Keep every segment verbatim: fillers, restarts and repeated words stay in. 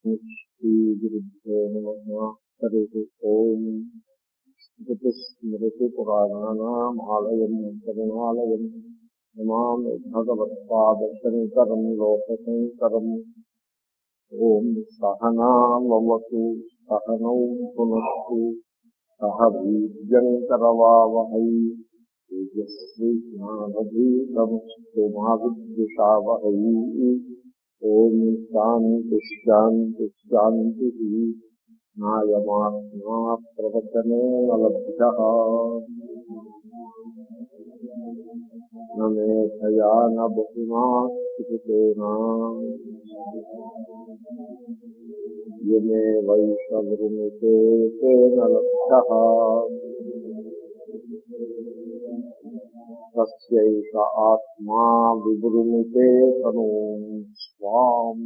श्रीगुरुभ्यो नमः। हरिः ओम्। स्मृतिस्मृतिपुराणानामालयम् करुणालयम् नमामि भगवत्पादशङ्करम् लोकशङ्करम्। ओम् सहनाववतु सहनौ पुनस्तु सह वीर्यङ्करवावहै तेजस्विनावधीतमस्तु मा विद्विषावहै। ओम शांति शांति शांति। नायमात्मा प्रवचनेन लब्धः न मेधया न बहुना स्मृतेन यमेवैष वृणीते तेन लब्धः तस्यैष आत्मा विवृणीते तनूं स्वाम्।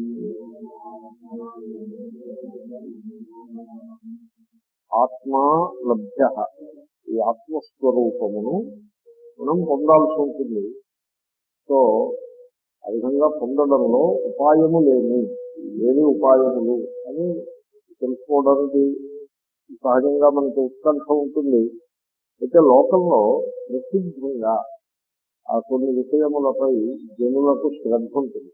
ఆత్మ లభ్య, ఈ ఆత్మస్వరూపమును మనం పొందాల్సి ఉంటుంది. సో ఆ విధంగా పొందడంలో ఉపాయము లేని ఏమి ఉపాయములు అని తెలుసుకోవడానికి సహజంగా మనకు ఉత్కంఠ ఉంటుంది. అయితే లోకంలో ప్రసిద్ధంగా ఆ కొన్ని విషయములపై జనులకు శ్రద్ధ ఉంటుంది.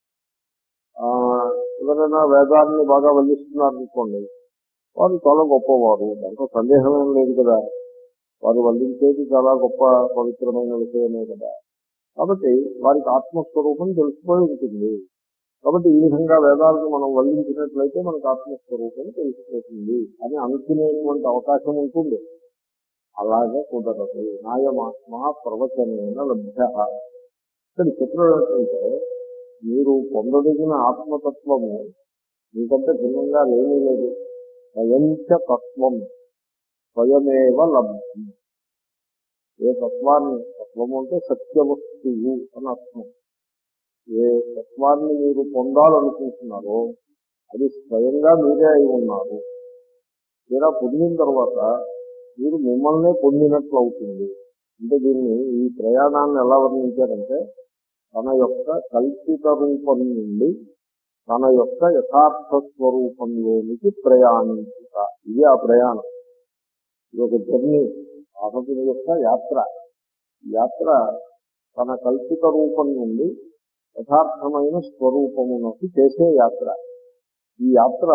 ఆ ఎవరైనా వేదాన్ని బాగా వల్లిస్తున్నారనుకోండి, వారు చాలా గొప్పవారు, దాంట్లో సందేహమేం లేదు కదా. వారు వల్లించేది చాలా గొప్ప పవిత్రమైన విషయమే కదా. కాబట్టి వారికి ఆత్మస్వరూపం తెలిసిపోయి ఉంటుంది. కాబట్టి ఈ విధంగా వేదాలను మనం వల్లించినట్లయితే మనకు ఆత్మస్వరూపం తెలిసిపోతుంది అని అనుకునేటువంటి అవకాశం ఉంటుంది. అలాగే కుదరదు. నాయమాత్మ ప్రవచనేన లభ్య. ఇక్కడ చిత్రం ఏంటంటే, మీరు పొందదగిన ఆత్మతత్వము మీకంటే భిన్నంగా లేనే లేదు. స్వయంచ తత్వం స్వయమేవ లబ్ధం. ఏ తత్వాన్ని, తత్వము అంటే సత్యవస్తువు అని అర్థం. ఏ తత్వాన్ని మీరు పొందాలనుకుంటున్నారో అది స్వయంగా మీరే అయి ఉన్నారు. తీరా పొందిన తర్వాత మీరు మిమ్మల్నే పొందినట్లు అవుతుంది. అంటే దీన్ని, ఈ ప్రయాణాన్ని ఎలా వర్ణించారంటే, తన యొక్క కల్పిత రూపం నుండి తన యొక్క యథార్థ స్వరూపంలోనికి ప్రయాణించుట. ఇది ఆ ప్రయాణం. ఇది ఒక జర్నీ, సాధకుని యొక్క యాత్ర. యాత్ర తన కల్పిత రూపం నుండి యథార్థమైన స్వరూపమునకు చేసే యాత్ర. ఈ యాత్ర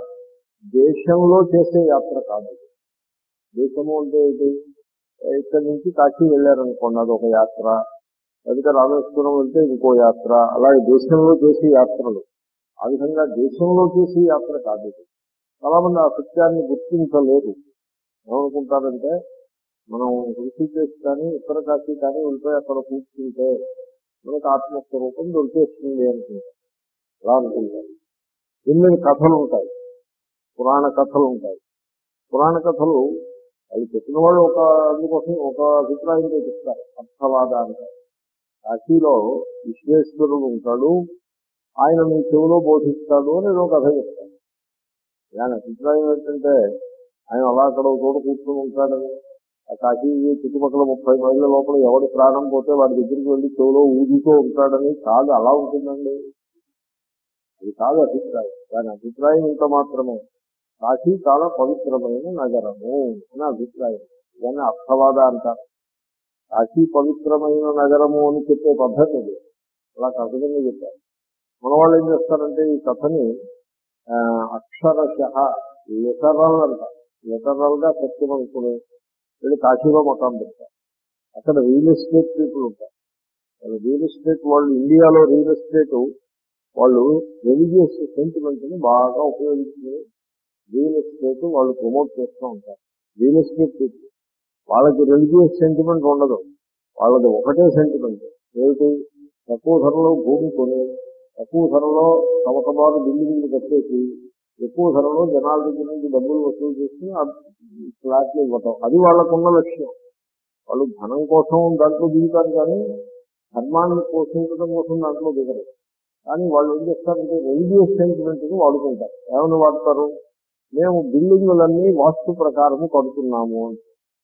దేశంలో చేసే యాత్ర కాదు. దేశము అంటే ఏంటి? ఇక్కడి నుంచి కాశీ వెళ్ళారనుకోండి, అదొక యాత్ర. లేకపోతే రామేశ్వరం వెళ్తే ఇంకో యాత్ర. అలాగే దేశంలో చేసే యాత్రలు. ఆ విధంగా దేశంలో చేసే యాత్ర కాదు. చాలా మంది ఆ సత్యాన్ని గుర్తించలేదు. ఏమనుకుంటారంటే, మనం ఋషికేశ్ కానీ ఉత్తర కాశీ కానీ వెళ్ళిపోయి అక్కడ కూర్చుంటే మనకు ఆత్మస్వరూపం దొరికేస్తుంది అనుకుంటారు. అలా అనుకుంటారు. ఎన్ని కథలు ఉంటాయి, పురాణ కథలు ఉంటాయి. పురాణ కథలు అవి చెప్పిన వాళ్ళు ఒక అందుకోసం ఒక అభిప్రాయంతో చెప్తారు. అర్థవాద అంటారు. కాశీలో విశ్వేశ్వరుడు ఉంటాడు, ఆయన మీ చెవిలో బోధిస్తాడు అని ఏదో కథ చెప్తాడు. దాని అభిప్రాయం ఏంటంటే, ఆయన అలా అక్కడ చోట కూర్చొని ఉంటాడని. ఆ కాశీ చుట్టుపక్కల ముప్పై మైళ్ళ లోపల ఎవడి ప్రాణం పోతే వాడి దగ్గరికి వెళ్ళి చెవిలో ఊదుతూ ఉంటాడని కాదు. అలా ఉంటుందండి, అది కాదు అభిప్రాయం. దాని అభిప్రాయం ఇంత మాత్రమే. కాశీ చాలా పవిత్రమైన నగరము అని అభిప్రాయం. దాన్ని అర్థవాద అంటారు. కాశీ పవిత్రమైన నగరము అని చెప్పే పద్ధతి అది. అలా కథగా చెప్పారు. మన వాళ్ళు ఏం చేస్తారంటే, ఈ కథని అక్షరశ లిటరల్ అంటారు. లిటరల్ గా సత్యం అనుకుని వీళ్ళు కాశీలో మకాం పెడతారు. అక్కడ రియల్ ఎస్టేట్ పీపుల్ ఉంటారు. వాళ్ళు రియల్ ఎస్టేట్ వాళ్ళు, ఇండియాలో రియల్ ఎస్టేట్ వాళ్ళు రిలీజియస్ సెంటిమెంట్ ని బాగా ఉపయోగించుకుని రియల్ ఎస్టేట్ వాళ్ళు ప్రమోట్ చేస్తూ ఉంటారు. రియల్ ఎస్టేట్ పీపుల్ వాళ్ళకి రిలీజియస్ సెంటిమెంట్ ఉండదు. వాళ్ళది ఒకటే సెంటిమెంట్ ఏమిటి? తక్కువ ధరలో భూమి కొని తక్కువ ధరలో సమతబారు బిల్డింగ్లు కట్టేసి ఎక్కువ ధరలో జనాల దగ్గర నుంచి డబ్బులు వసూలు చేసి ఆ ఫ్లాట్లు ఇవ్వటం, అది వాళ్ళకున్న లక్ష్యం. వాళ్ళు ధనం కోసం దాంట్లో దిగుతారు కానీ ధర్మాన్ని పోషించడం కోసం దాంట్లో దిగరు. కానీ వాళ్ళు ఏం చేస్తారంటే రిలీజియస్ సెంటిమెంట్ని వాడుకుంటారు. ఏమని వాడతారు? మేము బిల్డింగులన్నీ వాస్తు ప్రకారము కడుతున్నాము అని.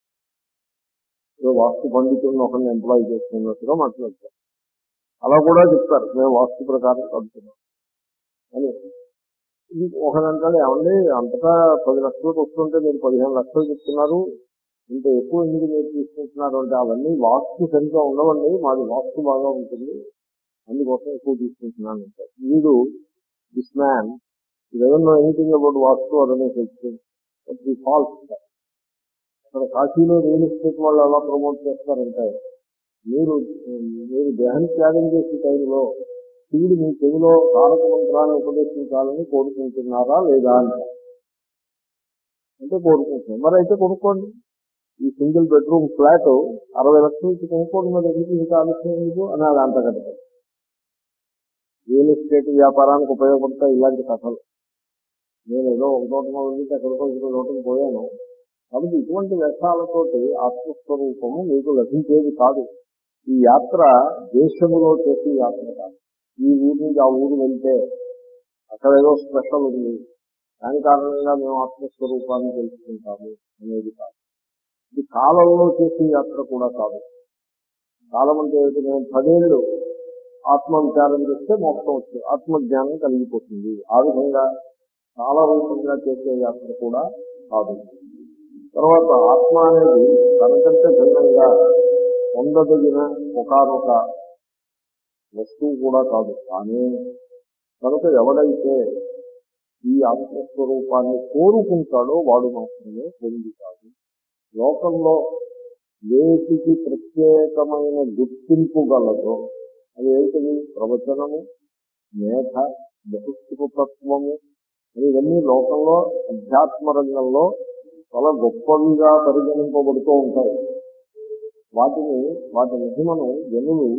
వాస్తు పండితులను ఒకరిని ఎంప్లాయ్ చేసుకున్నట్టుగా మాట్లాడతారు. అలా కూడా చెప్తారు, మేము వాస్తు ప్రకారం కడుతున్నాం అని. ఒకదంటాడు, ఏమండి అంతటా పది లక్షలకు వస్తుంటే మీరు పదిహేను లక్షలు చెప్తున్నారు, ఇంత ఎక్కువ ఎందుకు మీరు తీసుకుంటున్నారు అంటే, అవన్నీ వాస్తు సరిగ్గా ఉండవండి, మాది వాస్తు బాగా ఉంటుంది, అందుకోసం ఎక్కువ తీసుకుంటున్నాను అంటే, వీడు this man doesn't know anything about vastu అదనే ది ఫాల్స్. అక్కడ కాశీలో రియల్ ఎస్టేట్ వాళ్ళు ఎలా ప్రమోట్ చేస్తారంటే, మీరు మీరు దేహం త్యాగం చేసే టైంలో శివుడు మీ చెవిలో తారక మంత్రాన్ని ఉపదేశించాలని కోరుకుంటున్నారా లేదా అంట. అంటే కోరుకుంటున్నాం, మరి అయితే కొనుక్కోండి. ఈ సింగిల్ బెడ్రూమ్ ఫ్లాట్ అరవై లక్షల నుంచి కొనుక్కోండి, మరి ఎందుకు ఇంకా ఆలస్యం ఎందుకు అని అది అంత కట్టారు. రియల్ ఎస్టేట్ వ్యాపారానికి ఉపయోగపడతాయి ఇలాంటి కథలు. నేను ఏదో ఒక చోట నుంచి ఎక్కడికో ఇంకో చోటకి పోయాను. కాబట్టి ఇటువంటి వ్యర్థాలతోటి ఆత్మస్వరూపము మీకు లభించేది కాదు. ఈ యాత్ర దేశములో చేసే యాత్ర కాదు. ఈ ఊరి నుంచి ఆ ఊరు వెళ్తే అక్కడ ఏదో స్పెషల్ ఉంది, దాని కారణంగా మేము ఆత్మస్వరూపాన్ని తెలుసుకుంటాము అనేది కాదు. ఇది కాలంలో చేసే యాత్ర కూడా కాదు. కాలం అంటే ఏమిటి? మేము పదేళ్ళు ఆత్మ విచారం చేస్తే మోక్షం వస్తుంది, ఆత్మజ్ఞానం కలిగిపోతుంది. ఆ విధంగా కాలరూపంగా చేసే యాత్ర కూడా కాదు. తర్వాత ఆత్మ అనేది తనకంటే భిన్నంగా పొందదగిన ఒకనొక వస్తువు కూడా కాదు. కానీ కనుక ఎవడైతే ఈ ఆత్మస్వరూపాన్ని కోరుకుంటాడో వాడు మాత్రమే పొందుతాడు. లోకంలో వేటికి ప్రత్యేకమైన గుర్తింపు గలదో అది ఏంటిది? ప్రవచనము, మేధ, బహుత్వము అని ఇవన్నీ లోకంలో అధ్యాత్మ రంగంలో చాలా గొప్పవిగా పరిగణింపబడుతూ ఉంటాయి. వాటిని వాటి మహిమను జనులు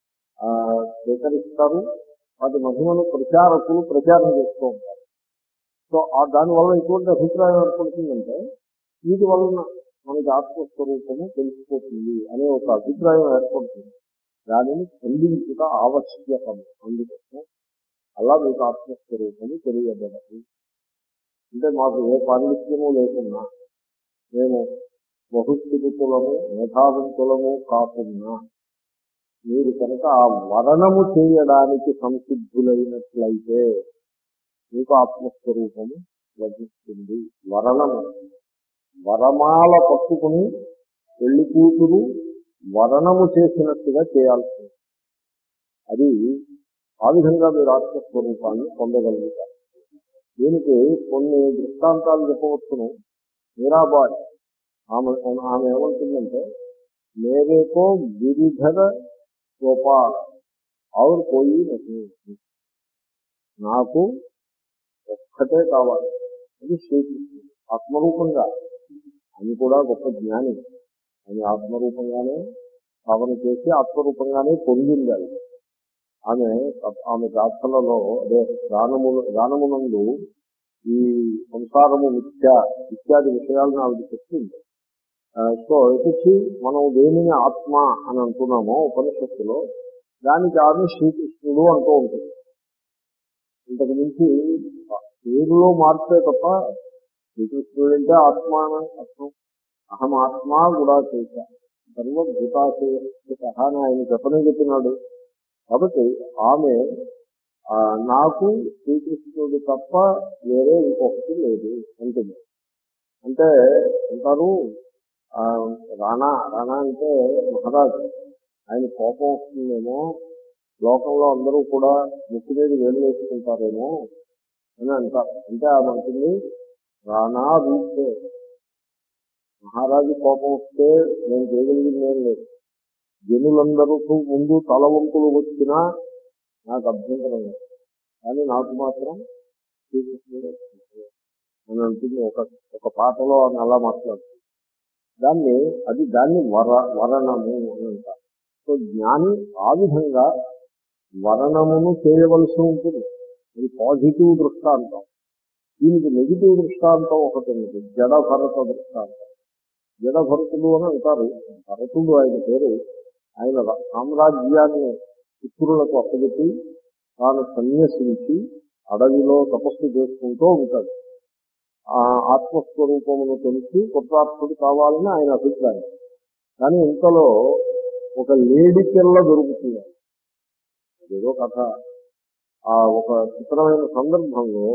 స్వీకరిస్తారు, వాటి మహిమను ప్రచారకులు ప్రచారం చేస్తూ ఉంటారు. సో ఆ దానివల్ల ఎటువంటి అభిప్రాయం ఏర్పడుతుందంటే, వీటి వలన మనకి ఆత్మస్వరూపము తెలిసిపోతుంది అనే ఒక అభిప్రాయం ఏర్పడుతుంది. దానిని ఖండించుట ఆవశ్యకము. అందుకోసం అలా మీకు ఆత్మస్వరూపము తెలియబడదు. అంటే మాకు ఏ పాండిత్యము లేకున్నా, మేము బహుస్థితులము మేధావంతులము కాకున్నా, మీరు కనుక ఆ వరణము చేయడానికి సంసిద్ధులైనట్లయితే మీకు ఆత్మస్వరూపము లభిస్తుంది. వరణము వరమాల పట్టుకుని పెళ్లి కూతురు వరణము చేసినట్టుగా చేయాల్సింది. అది ఆ విధంగా మీరు ఆత్మస్వరూపాన్ని పొందగలుగుతారు. దీనికి కొన్ని దృష్టాంతాలు చెప్పవచ్చును. మీరాబాయి ఆమె ఆమె ఏమంటుందంటే, మేరేకో గిరిధర గోపాల్ ఆవిడ పోయి నాకు ఒక్కటే కావాలి. అది శ్రీకృష్ణుడు ఆత్మరూపంగా. ఆమె కూడా గొప్ప జ్ఞాని. ఆమె ఆత్మరూపంగానే భావన చేసి ఆత్మరూపంగానే పొందింది. అది ఆమె ఆమె గాథలలో అదే గానము గానమునందు ఈ సంసారము మిథ్య ఇత్యాది విషయాలను ఆవిడ చెప్తుంది. సో వచ్చి మనం దేనిని ఆత్మ అని అంటున్నామో ఉపనిషత్తులో, దానికి ఆమె శ్రీకృష్ణుడు అంటూ ఉంటుంది. ఇంతకు మించి పేరులో మార్పే తప్ప శ్రీకృష్ణుడు అంటే ఆత్మ అని అర్థం. అహం ఆత్మ కూడా చేశా సర్వభూతాశయ అని ఆయన చెప్పనే చెప్పినాడు. కాబట్టి ఆమె నాకు శ్రీకృష్ణుడు తప్ప వేరే ఇంకొకటి లేదు అంటుంది. అంటే అంటారు రాణా రాణా అంటే మహారాజు, ఆయన కోపం వస్తుందేమో, లోకంలో అందరూ కూడా ముక్కు మీద వేలు వేసుకుంటారేమో అని అంటారు. అంటే ఆమె అంటుంది, రాణా వీస్తే మహారాజు కోపం వస్తే నేను చేయగలిగింది ఏం లేదు. జనులందరూ ముందు తల వంపులు వచ్చినా నాకు అభ్యంతరం లేదు, కానీ నాకు మాత్రం శ్రీకృష్ణుడు అని అంటుంది. ఒక ఒక పాటలో అని అలా మాట్లాడుతుంది. దాన్ని అది దాన్ని వర వరణము అని అంటారు. సో జ్ఞాని ఆ విధంగా వరణమును చేయవలసి ఉంటుంది. ఇది పాజిటివ్ దృష్టాంతం. దీనికి నెగిటివ్ దృష్టాంతం ఒకటి ఉంది, జడ భరత దృష్టాంతం. జడ భరతుడు అని అంటారు. భరతుడు ఆయన పేరు. ఆయన సామ్రాజ్యాన్ని పుత్రులకు అప్పచెప్పి తాను సన్యసించి అడవిలో తపస్సు చేసుకుంటూ ఉంటాడు. ఆ ఆత్మస్వరూపమును తెలిసి కృతార్థుడు కావాలని ఆయన అభిప్రాయం. కానీ ఇంతలో ఒక లేడి పిల్ల దొరుకుతుంది. ఏదో కథ. ఆ ఒక చిత్రమైన సందర్భంలో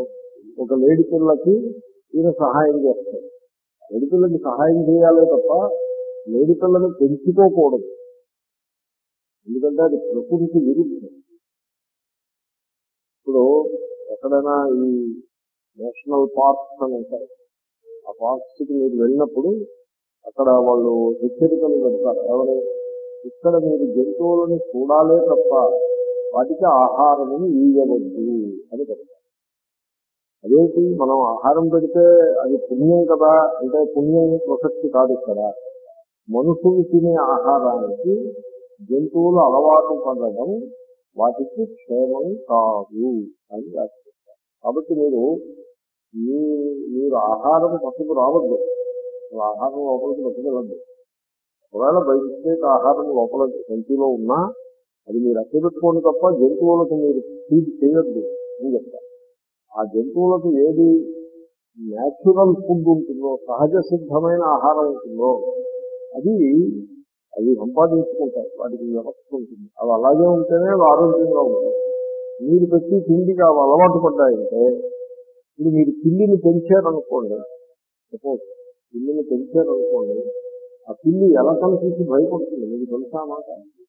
ఒక లేడి పిల్లకి ఈయన సహాయం చేస్తాడు. లేడి పిల్లకి సహాయం చేయాలే తప్ప లేడి పిల్లని పెంచుకోకూడదు. ఎందుకంటే అది ప్రకృతికి విరుద్ధం. ఇప్పుడు ఎక్కడైనా ఈ నేషనల్ పార్క్స్ అని ఉంటాయి. ఆ పార్క్స్కి మీరు వెళ్ళినప్పుడు అక్కడ వాళ్ళు హెచ్చరికలు పెడతారు. ఎవరు ఇక్కడ మీరు జంతువులను చూడాలే తప్ప వాటికి ఆహారము ఇవ్వవద్దు అని పెడతారు. అదేంటి, మనం ఆహారం పెడితే అది పుణ్యం కదా అంటే పుణ్యం ప్రసక్తి కాదు. ఇక్కడ మనుషులు తినే ఆహారానికి జంతువులు అలవాటు పడడం వాటికి క్షేమం కాదు అని రాస్తారు. కాబట్టి మీరు మీ మీరు ఆహారం పట్టుకు రావద్దు, ఆహారం లోపలికి పట్టుకెళ్ళద్దు. ఒకవేళ బయట ఆహారం లోపల సంచిలో ఉన్నా అది మీరు అట్టబెట్టుకోండి తప్ప జంతువులకు మీరు ఫీడ్ చేయొద్దు అని చెప్తారు. ఆ జంతువులకు ఏది న్యాచురల్ ఫుడ్ ఉంటుందో, సహజ సిద్ధమైన ఆహారం ఉంటుందో అది అవి సంపాదించుకుంటాయి. వాటికి వ్యవస్థ ఉంటుంది. అవి అలాగే ఉంటేనే అవి ఆరోగ్యంగా ఉంటాయి. మీరు పెట్టి తిండికి అవి అలవాటు పడ్డాయంటే, ఇప్పుడు మీరు పిల్లిని పెంచారనుకోండి, సపోజ్ పిల్లిని పెంచారనుకోండి, ఆ పిల్లి ఎలకను చూసి భయపడుతుంది. మీకు తెలుసా మాట?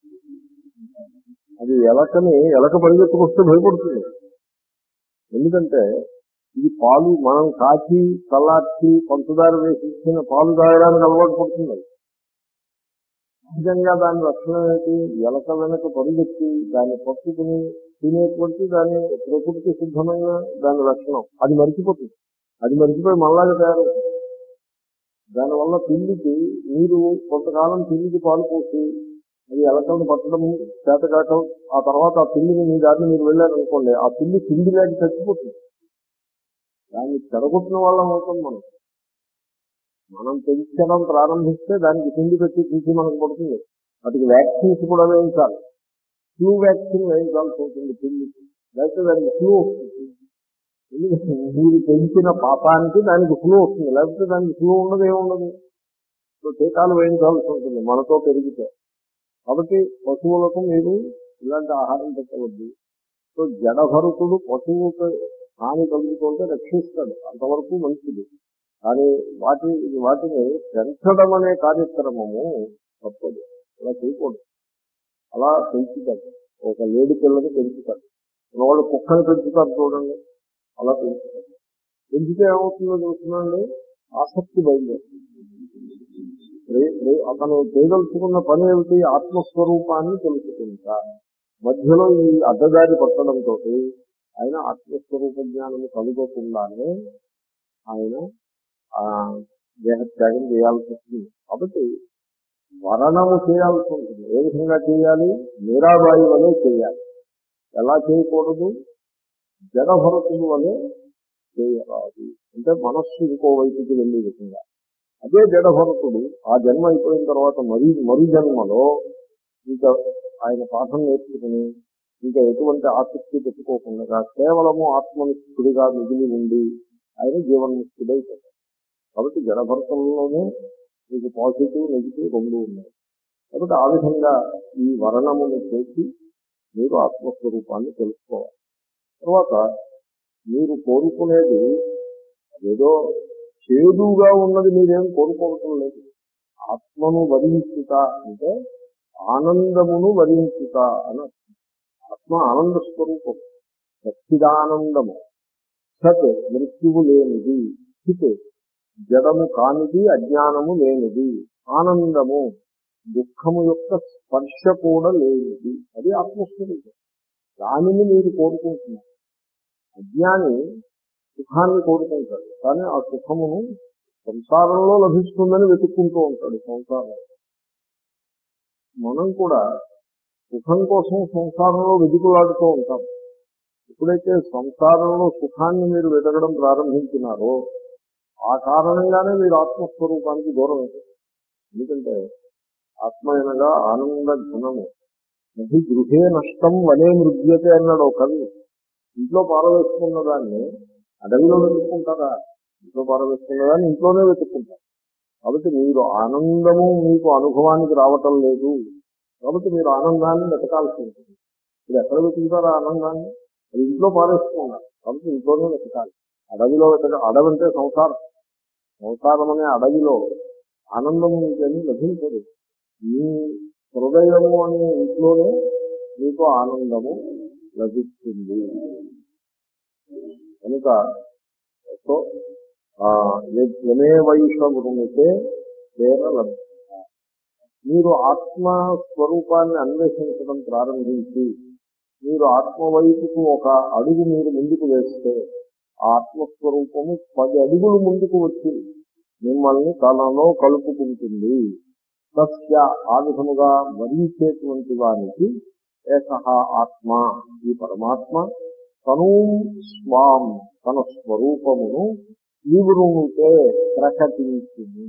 అది ఎలకని ఎలక పరిగెత్తుకొస్తే భయపడుతుంది. ఎందుకంటే ఇది పాలు మనం కాచి చల్లార్చి పంచదార వేసి ఇచ్చిన పాలు తాగడానికి అలవాటు పడుతుంది. నిజంగా దాని లక్షణం ఏంటి? ఎలక వెనక పరుగెత్తి దాన్ని పట్టుకుని తినేటువంటి దాని ప్రకృతి సిద్ధమైన దాని లక్షణం అది మరిచిపోతుంది. అది మరిచిపోయి మళ్ళాగా తయారవుతుంది. దానివల్ల పిల్లికి మీరు కొంతకాలం పిల్లికి పాలు పోసి అది ఎలకలను పట్టడం చేతకాక ఆ తర్వాత ఆ పిల్లిని మీ దాన్ని మీరు వెళ్ళారనుకోండి, ఆ పిల్లి తిండి లేక చచ్చిపోతుంది. దాన్ని చెడగొట్టిన వాళ్ళం అవుతాం మనం. మనం పెంచడం ప్రారంభిస్తే దానికి తిండి పెట్టి తీసి మనకు పడుతుంది. వాటికి వ్యాక్సిన్స్ కూడా వేయించాలి. ఫ్లూ వ్యాక్సిన్ వేయించాల్సి ఉంటుంది పిల్లికి, లేకపోతే దానికి ఫ్లూ వస్తుంది. ఎందుకంటే మీరు పెంచిన పాపానికి దానికి ఫ్లూ వస్తుంది, లేకపోతే దానికి ఫ్లూ ఉండదు, ఏముండదు. సో టీకాలు వేయించాల్సి ఉంటుంది మనతో పెరిగితే. కాబట్టి పశువులకు మీరు ఇలాంటి ఆహారం పెట్టవద్దు. సో జడభరతుడు పశువుకు హాని కలుగుతుంటే రక్షిస్తాడు, అంతవరకు మంచిది. కానీ వాటి వాటిని పెంచడం అనే కార్యక్రమము తప్పదు. అలా చేయకూడదు. అలా పెంచుతాడు. ఒక లేడి పిల్లని పెంచుతాడు. వాళ్ళు కుక్కని పెంచుతారు చూడండి, అలా పెంచుతాడు. పెంచితే ఏమవుతుందో చూస్తున్నాండి, ఆసక్తి బయలుదేరుతుంది. అతను చేయదలుచుకున్న పని ఏమిటి? ఆత్మస్వరూపాన్ని తెలుసుకుంటా. మధ్యలో ఈ అడ్డదారి పట్టడంతో ఆయన ఆత్మస్వరూప జ్ఞానం కలుగకుండానే ఆయన ఆ దేహత్యాగం చేయాల్సి వస్తుంది. కాబట్టి వరణము చేయాల్సి ఉంటుంది. ఏ విధంగా చేయాలి? మీరాబాయి వలె చేయాలి. ఎలా చేయకూడదు? జడభరతుని వలె చేయరాదు. అంటే మనస్సు ఇంకో వైపుకి వెళ్ళే విధంగా. అదే జడభరతుడు ఆ జన్మ అయిపోయిన తర్వాత మరి మరు జన్మలో ఇంకా ఆయన పాఠం నేర్చుకుని ఇంకా ఎటువంటి ఆసక్తి పెట్టుకోకుండా కేవలము ఆత్మనిష్ఠుడిగా మిగిలి ఉండి ఆయన జీవన్ముక్తుడైపోతాడు. కాబట్టి జడభరతంలోనే మీకు పాజిటివ్ నెగిటివ్ రెండు ఉన్నాయి. కాబట్టి ఆ విధంగా ఈ వర్ణమును చేసి మీరు ఆత్మస్వరూపాన్ని తెలుసుకోవాలి. తర్వాత మీరు కోరుకునేది ఏదో చేదుగా ఉన్నది మీరేం కోరుకోవటం లేదు. ఆత్మను వరించుట అంటే ఆనందమును వరించుట అని. ఆత్మ ఆనంద స్వరూపం, సచ్చిదానందము. సత్ మృత్యువు లేనిది, చిత్ జడము కానిది, అజ్ఞానము లేనిది, ఆనందము దుఃఖము యొక్క స్పర్శ కూడా లేనిది. అది ఆత్మస్వరూపం. దానిని మీరు కోరుకుంటున్నారు. అజ్ఞాని సుఖాన్ని కోరుకుంటాడు, కానీ ఆ సుఖమును సంసారంలో లభిస్తుందని వెతుక్కుంటూ ఉంటాడు. సంసారం మనం కూడా సుఖం కోసం సంసారంలో వెతుకులాడుతూ ఉంటాం. ఎప్పుడైతే సంసారంలో సుఖాన్ని మీరు వెతకడం ప్రారంభించినారో ఆ కారణంగానే మీరు ఆత్మస్వరూపానికి దూరం అవుతారు. ఎందుకంటే ఆత్మ అనగా ఆనంద ఘనము. నది గృహే నష్టం వనే మృగ్యతే అన్నాడు ఒక కవి. ఇంట్లో పారవేసుకున్న దాన్ని అడవిలో వెతుక్కుంటారా? ఇంట్లో పారవేసుకున్న దాన్ని ఇంట్లోనే వెతుక్కుంటారు. కాబట్టి మీరు ఆనందము మీకు అనుభవానికి రావటం లేదు. కాబట్టి మీరు ఆనందాన్ని వెతకాల్సి ఉంటుంది. మీరు ఎక్కడ వెతుకుతారా ఆనందాన్ని? అది ఇంట్లో పారేసుకున్నారు కాబట్టి ఇంట్లోనే వెతకాలి. అడవిలో అడవి అంటే సంసారం. సంసారం అనే అడవిలో ఆనందం మీకేమీ లభించదు. మీ హృదయము అనే ఇంట్లోనే మీకు ఆనందము లభిస్తుంది. కనుక సో యమే వైష వృణితే తేన లభ్య. మీరు ఆత్మస్వరూపాన్ని అన్వేషించడం ప్రారంభించి మీరు ఆత్మవైపుకు ఒక అడుగు మీరు ముందుకు వేస్తే ఆత్మస్వరూపము పది అడుగులు ముందుకు వచ్చి మిమ్మల్ని తనలో కలుపుకుంటుంది. సస్య ఆ విధముగా వరించేటువంటి వానికి ఏకహ ఆత్మ ఈ పరమాత్మ తను స్వాం తన స్వరూపమును వివృణుతే ప్రకటించింది.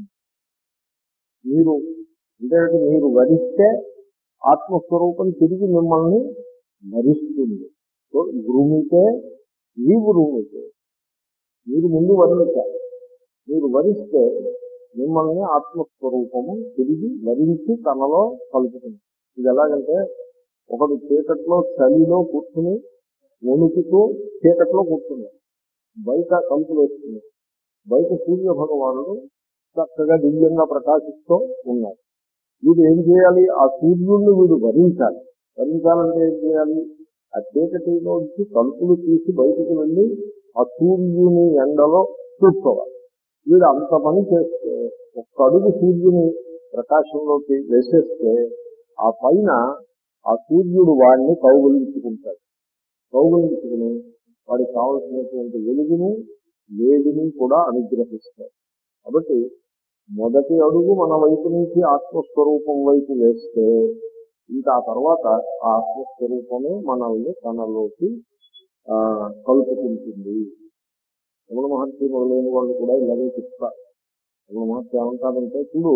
మీరు అంటే మీరు వరిస్తే ఆత్మస్వరూపం తిరిగి మిమ్మల్ని వరిస్తుంది. సో వృణితే వివృణుతే మీరు ముందు వరించాలి. మీరు వరిస్తే మిమ్మల్ని ఆత్మస్వరూపము తిరిగి వరించి తనలో కలుపుతుంది. ఇది ఎలాగంటే ఒకడు చీకట్లో చలిలో కూర్చుని వణుకుతూ చీకట్లో కూర్చున్నాడు. బయట కలుపు వేస్తుంది. బయట సూర్య భగవానుడు చక్కగా దివ్యంగా ప్రకాశిస్తూ ఉన్నాడు. వీడు ఏం చేయాలి? ఆ సూర్యుడిని వీడు వరించాలి. వరించాలంటే ఏం చేయాలి? ఆ చీకటిలోంచి కలుపులు తీసి బయటకు వెళ్ళి ఆ సూర్యుని ఎండలో కూర్చోవాలి. వీడు అంత పని చేస్తే ఒక్క అడుగు సూర్యుని ప్రకాశంలోకి వేసేస్తే ఆ పైన ఆ సూర్యుడు వాడిని కౌగులించుకుంటాడు. కౌగులించుకుని వాడికి కావలసినటువంటి వెలుగును వేడిని కూడా అనుగ్రహిస్తాడు. కాబట్టి మొదటి అడుగు మన వైపు నుంచి ఆత్మస్వరూపం వైపు వేస్తే ఇంకా ఆ తర్వాత ఆ ఆత్మస్వరూపమే మనల్ని తనలోకి ఆ కలుపుకుంటుంది. రమణ మహర్షి మొదలైన వాళ్ళు కూడా ఇలాగే చెప్తారు. రమణ మహర్షి ఏమంటారంటే చూడు,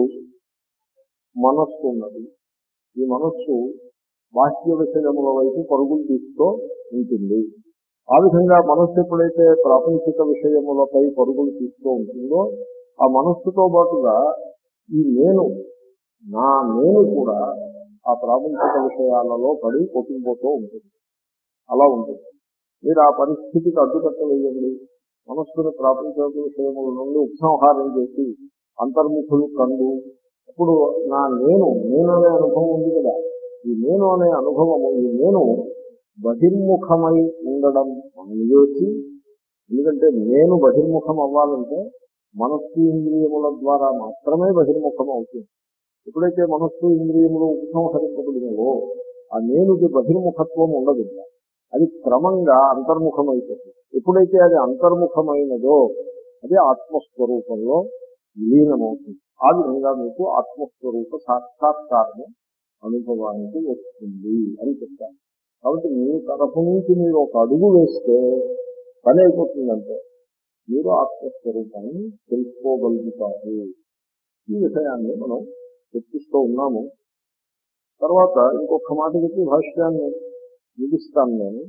మనస్సు ఉన్నది. ఈ మనస్సు బాహ్య విషయముల వైపు పరుగులు తీస్తూ ఉంటుంది. ఆ విధంగా మనస్సు ఎప్పుడైతే ప్రాపంచిక విషయములపై పరుగులు తీస్తూ ఉంటుందో ఆ మనస్సుతో పాటుగా ఈ నేను నా నేను కూడా ఆ ప్రాపంచిక విషయాలలో పడి కొట్టుకుపోతూ ఉంటుంది. అలా ఉంటుంది. మీరు ఆ పరిస్థితికి అడ్డుకట్ట వేయండి. మనస్సును ప్రాపంచిక విషయముల నుండి ఉపసంహారం చేసి అంతర్ముఖులు కండు అప్పుడు నా నేను నేను అనే అనుభవం ఉంది కదా, ఈ నేను అనే అనుభవము ఈ నేను బహిర్ముఖమై ఉండడం అనుయోచి. ఎందుకంటే నేను బహిర్ముఖం అవ్వాలంటే మనస్సు ఇంద్రియముల ద్వారా మాత్రమే బహిర్ముఖం అవుతుంది. ఎప్పుడైతే మనస్సు ఇంద్రియములు ఉపసంహరించబడినవో ఆ నేనుకి బహిర్ముఖత్వం ఉండదు. అది క్రమంగా అంతర్ముఖమైపోతుంది. ఎప్పుడైతే అది అంతర్ముఖమైనదో అది ఆత్మస్వరూపంలో లీనమవుతుంది. ఆ విధంగా మీకు ఆత్మస్వరూప సాక్షాత్కారము అనుభవానికి వస్తుంది అని చెప్తారు. కాబట్టి మీ తరఫు నుంచి మీరు ఒక అడుగు వేస్తే పని అయిపోతుందంటే మీరు ఆత్మస్వరూపాన్ని తెలుసుకోగలుగుతారు. ఈ విషయాన్ని మనం చర్చిస్తూ ఉన్నాము. తర్వాత ఇంకొక మాట చెప్పి భాష్యాన్ని ముగిస్తాను నేను.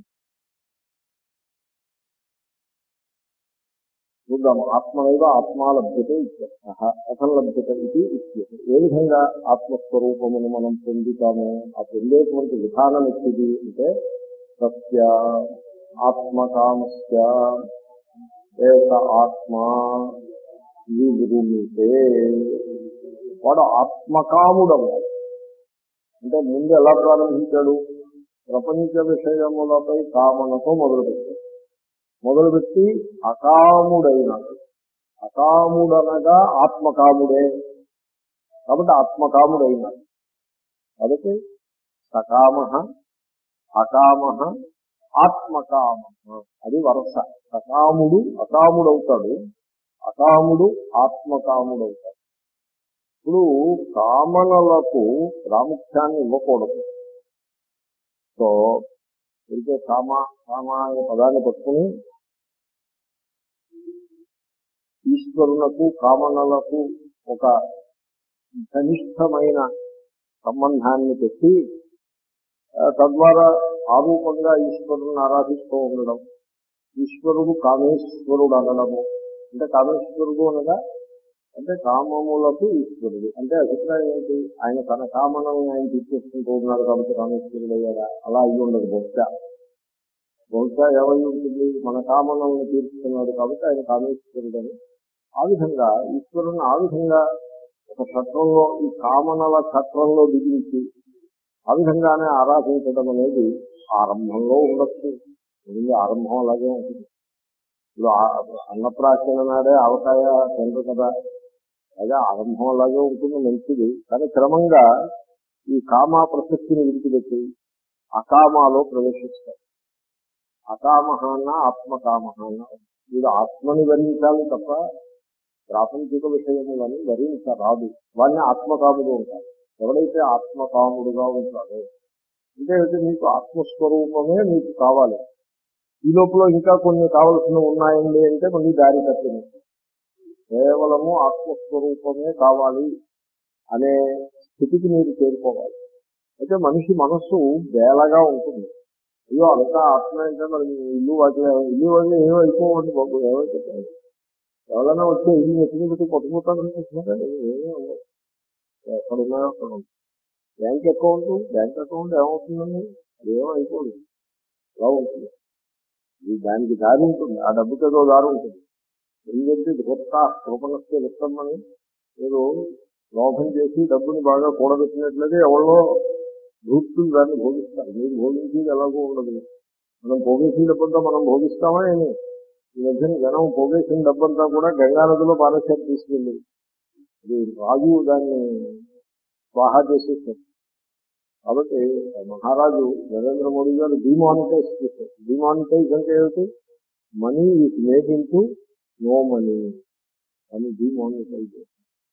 చూద్దాము. ఆత్మనైవ ఆత్మా లభ్యతే ఇత్యర్థః కథం లభ్యత ఇది ఇత్యర్థ. ఏ విధంగా ఆత్మస్వరూపమును మనం పొందుతాము, ఆ పొందేటువంటి విధానం ఎత్తిది అంటే సత్య ఆత్మకామస్య ఏక ఆత్మ వివృణితే. వాడు ఆత్మకాముడము అంటే ముందు ఎలా ప్రారంభించాడు? ప్రపంచ విషయములపై కామనతో మొదలుపెట్టాడు. మొదలుపెట్టి అకాముడైనాడు. అకాముడనగా ఆత్మకాముడే కాబట్టి ఆత్మకాముడైనాడు. కాబట్టి సకామ అకామ ఆత్మకామ అది వరస. సకాముడు అకాముడవుతాడు, అకాముడు ఆత్మకాముడవుతాడు. ఇప్పుడు కామనలకు ప్రాముఖ్యాన్ని ఇవ్వకూడదు. సో ఇంకే కామ కామ అనే పదాన్ని పట్టుకుని ఈశ్వరులకు కామనలకు ఒక ఘనిష్టమైన సంబంధాన్ని పెట్టి తద్వారా ఆరూపంగా ఈశ్వరుని ఆరాధిస్తూ ఉండడం, ఈశ్వరుడు కామేశ్వరుడు అనడము. అంటే కామేశ్వరుడు అనగా అంటే కామములకు ఈశ్వరుడు అంటే అభిప్రాయం ఏంటి? ఆయన తన కామనని ఆయన తీర్చేసుకుంటూ ఉన్నాడు కాబట్టి కామేశ్వరుడు అయ్యాడా? అలా అయ్యి ఉండదు. బహుశా బహుశా ఏమై ఉంటుంది, మన కామనలను తీర్చుకున్నాడు కాబట్టి ఆయన కామేశ్వరుడని. ఆ విధంగా ఈశ్వరుని ఆ విధంగా ఒక చట్రంలో, ఈ కామనల చట్రంలో దిగించి ఆ విధంగానే ఆరాధించడం అనేది ఆరంభంలో ఉండొచ్చు. ఇది ఆరంభం అలాగే ఉంటుంది. ఇప్పుడు అన్నప్రాసన నాడే ఆవకాయ తినరు కదా, అదే ఆరంభం అలాగే ఉంటుంది, మంచిది. కానీ క్రమంగా ఈ కామ ప్రసక్తిని విడిచిపెట్టి అకామాలో ప్రవేశిస్తారు. అకామహ అన్న ఆత్మకామహ అన్న, వీడు ఆత్మని వరించాలి తప్ప ప్రాపంచిక విషయములని వరించరాదు. వాడిని ఆత్మకాముడు ఉంటారు. ఎవడైతే ఆత్మకాముడుగా ఉంటాడో అంటే మీకు ఆత్మస్వరూపమే మీకు కావాలి. ఈ లోపల ఇంకా కొన్ని కావలసినవి ఉన్నాయండి అంటే మళ్ళీ దారి తప్పింది. కేవలము ఆత్మస్వరూపమే కావాలి అనే స్థితికి మీరు చేరుకోవాలి. అయితే మనిషి మనస్సు బేలగా ఉంటుంది. అయ్యో అంతా ఆత్మ అంటే మరి ఇల్లు వాటిలో ఇల్లు వాటిలో ఏమో అయిపోవాలి బాబు, ఏమైతే ఎవరైనా వచ్చే ఇల్లు ఎత్తుని పెట్టి కొట్టుకుంటారనుకుంటున్నారా? ఏమీ ఉండదు. ఎక్కడున్నాయో అక్కడ ఉంది. బ్యాంక్ అకౌంట్ బ్యాంక్ అకౌంట్ ఏమవుతుందండి? అదేమో అయిపోదు, అలా ఉంటుంది. ఈ దానికి దారి ఉంటుంది, ఆ డబ్బుకి ఏదో దారి ఉంటుంది. ఎందుకంటే ధూర్త కృపణస్తే విత్తమని మీరు లోభం చేసి డబ్బుని బాగా కూడబెట్టినట్లయితే ఎవరో ధూర్తులు దాన్ని భోగిస్తారు. మీరు భోగించేది ఎలాగో ఉండదు. మనం భోగించిన డబ్బంతా మనం భోగిస్తామా ఏమి? ఈ మధ్యన జనం భోగేసిన డబ్బంతా కూడా గంగా నదిలో పారసేపు తీసుకెళ్ళి అది రాజు దాన్ని స్వాహా చేసేసారు. కాబట్టి మహారాజు నరేంద్ర మోడీ గారు డిమానిటైజ్ చేశారు. డిమానిటైజ్ అంటే ఏమిటి? Money is made into no money అని డిమానిటైజ్ చేశారు.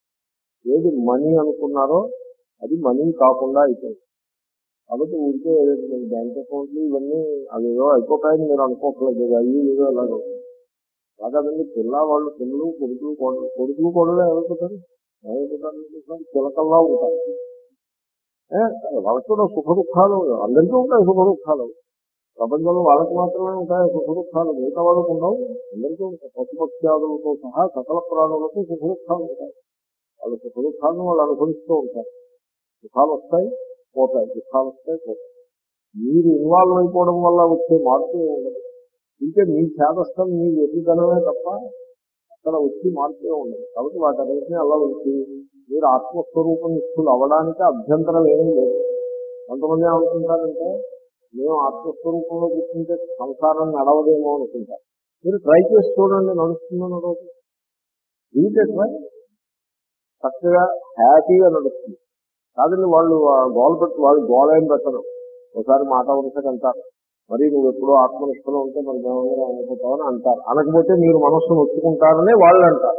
ఏది మనీ అనుకున్నారో అది మనీ కాకుండా అయిపోయింది. కాబట్టి ఊరికే బ్యాంక్ అకౌంట్లు ఇవన్నీ అవి ఏదో అయిపోతాయని మీరు అనుకోకలేదు. అవి ఏదో ఎలాగో అలాగదండి. పిల్ల వాళ్ళు పిల్లలు కొడుకులు కొడుకు కొడుకులు కొడుకులు ఏమైపోతారు ఏమైపోతారు చిలకల్లా ఉంటారు. వాళ్ళకి కూడా సుఖ దుఃఖాలు అందరికీ ఉంటాయి. సుఖ దుఃఖాలు ప్రపంచంలో వాళ్ళకి మాత్రమే ఉంటాయి సుఖ దుఃఖాలు, మిగతా వాళ్ళకు ఉండవు. అందరికీ ఉంటాయి. పశుపక్ష్యాదులతో సహా సకల ప్రాణులకు సుఖ దుఃఖాలు ఉంటాయి. వాళ్ళ సుఖ దుఃఖాలను వాళ్ళు అనుభవిస్తూ ఉంటారు. సుఖాలు వస్తాయి పోతాయి, దుఃఖాలు వస్తాయి పోతాయి. మీరు ఇన్వాల్వ్ అయిపోవడం వల్ల వచ్చే మార్పు ఉండదు. ఇంకే మీ చేదస్థం మీ ఎదుగుదలమే తప్ప అక్కడ వచ్చి మార్పే ఉండదు. కాబట్టి వాటన్నింటినీ అలా వచ్చి మీరు ఆత్మస్వరూపం నిష్ఠులు అవ్వడానికి అభ్యంతరం ఏమీ లేదు. కొంతమంది ఏమనుకుంటారంటే మేము ఆత్మస్వరూపంలో కూర్చుంటే సంసారం నడవదేమో అనుకుంటారు. మీరు ట్రై చేసి చూడండి, నడుస్తుందని రోజు వీటే ట్రై చక్కగా హ్యాపీగా నడుస్తుంది. కాదండి వాళ్ళు గోల్ పెట్టి వాళ్ళు గోల్ ఏం పెట్టరు. ఒకసారి మాట వరుసగా అంటారు, మరి నువ్వు ఎప్పుడో ఆత్మనిష్టలో ఉంటే మరి మేమందరం అనుకుంటామని అంటారు. అనకపోతే మీరు మనస్సును ఒప్పుకుంటారని వాళ్ళు అంటారు.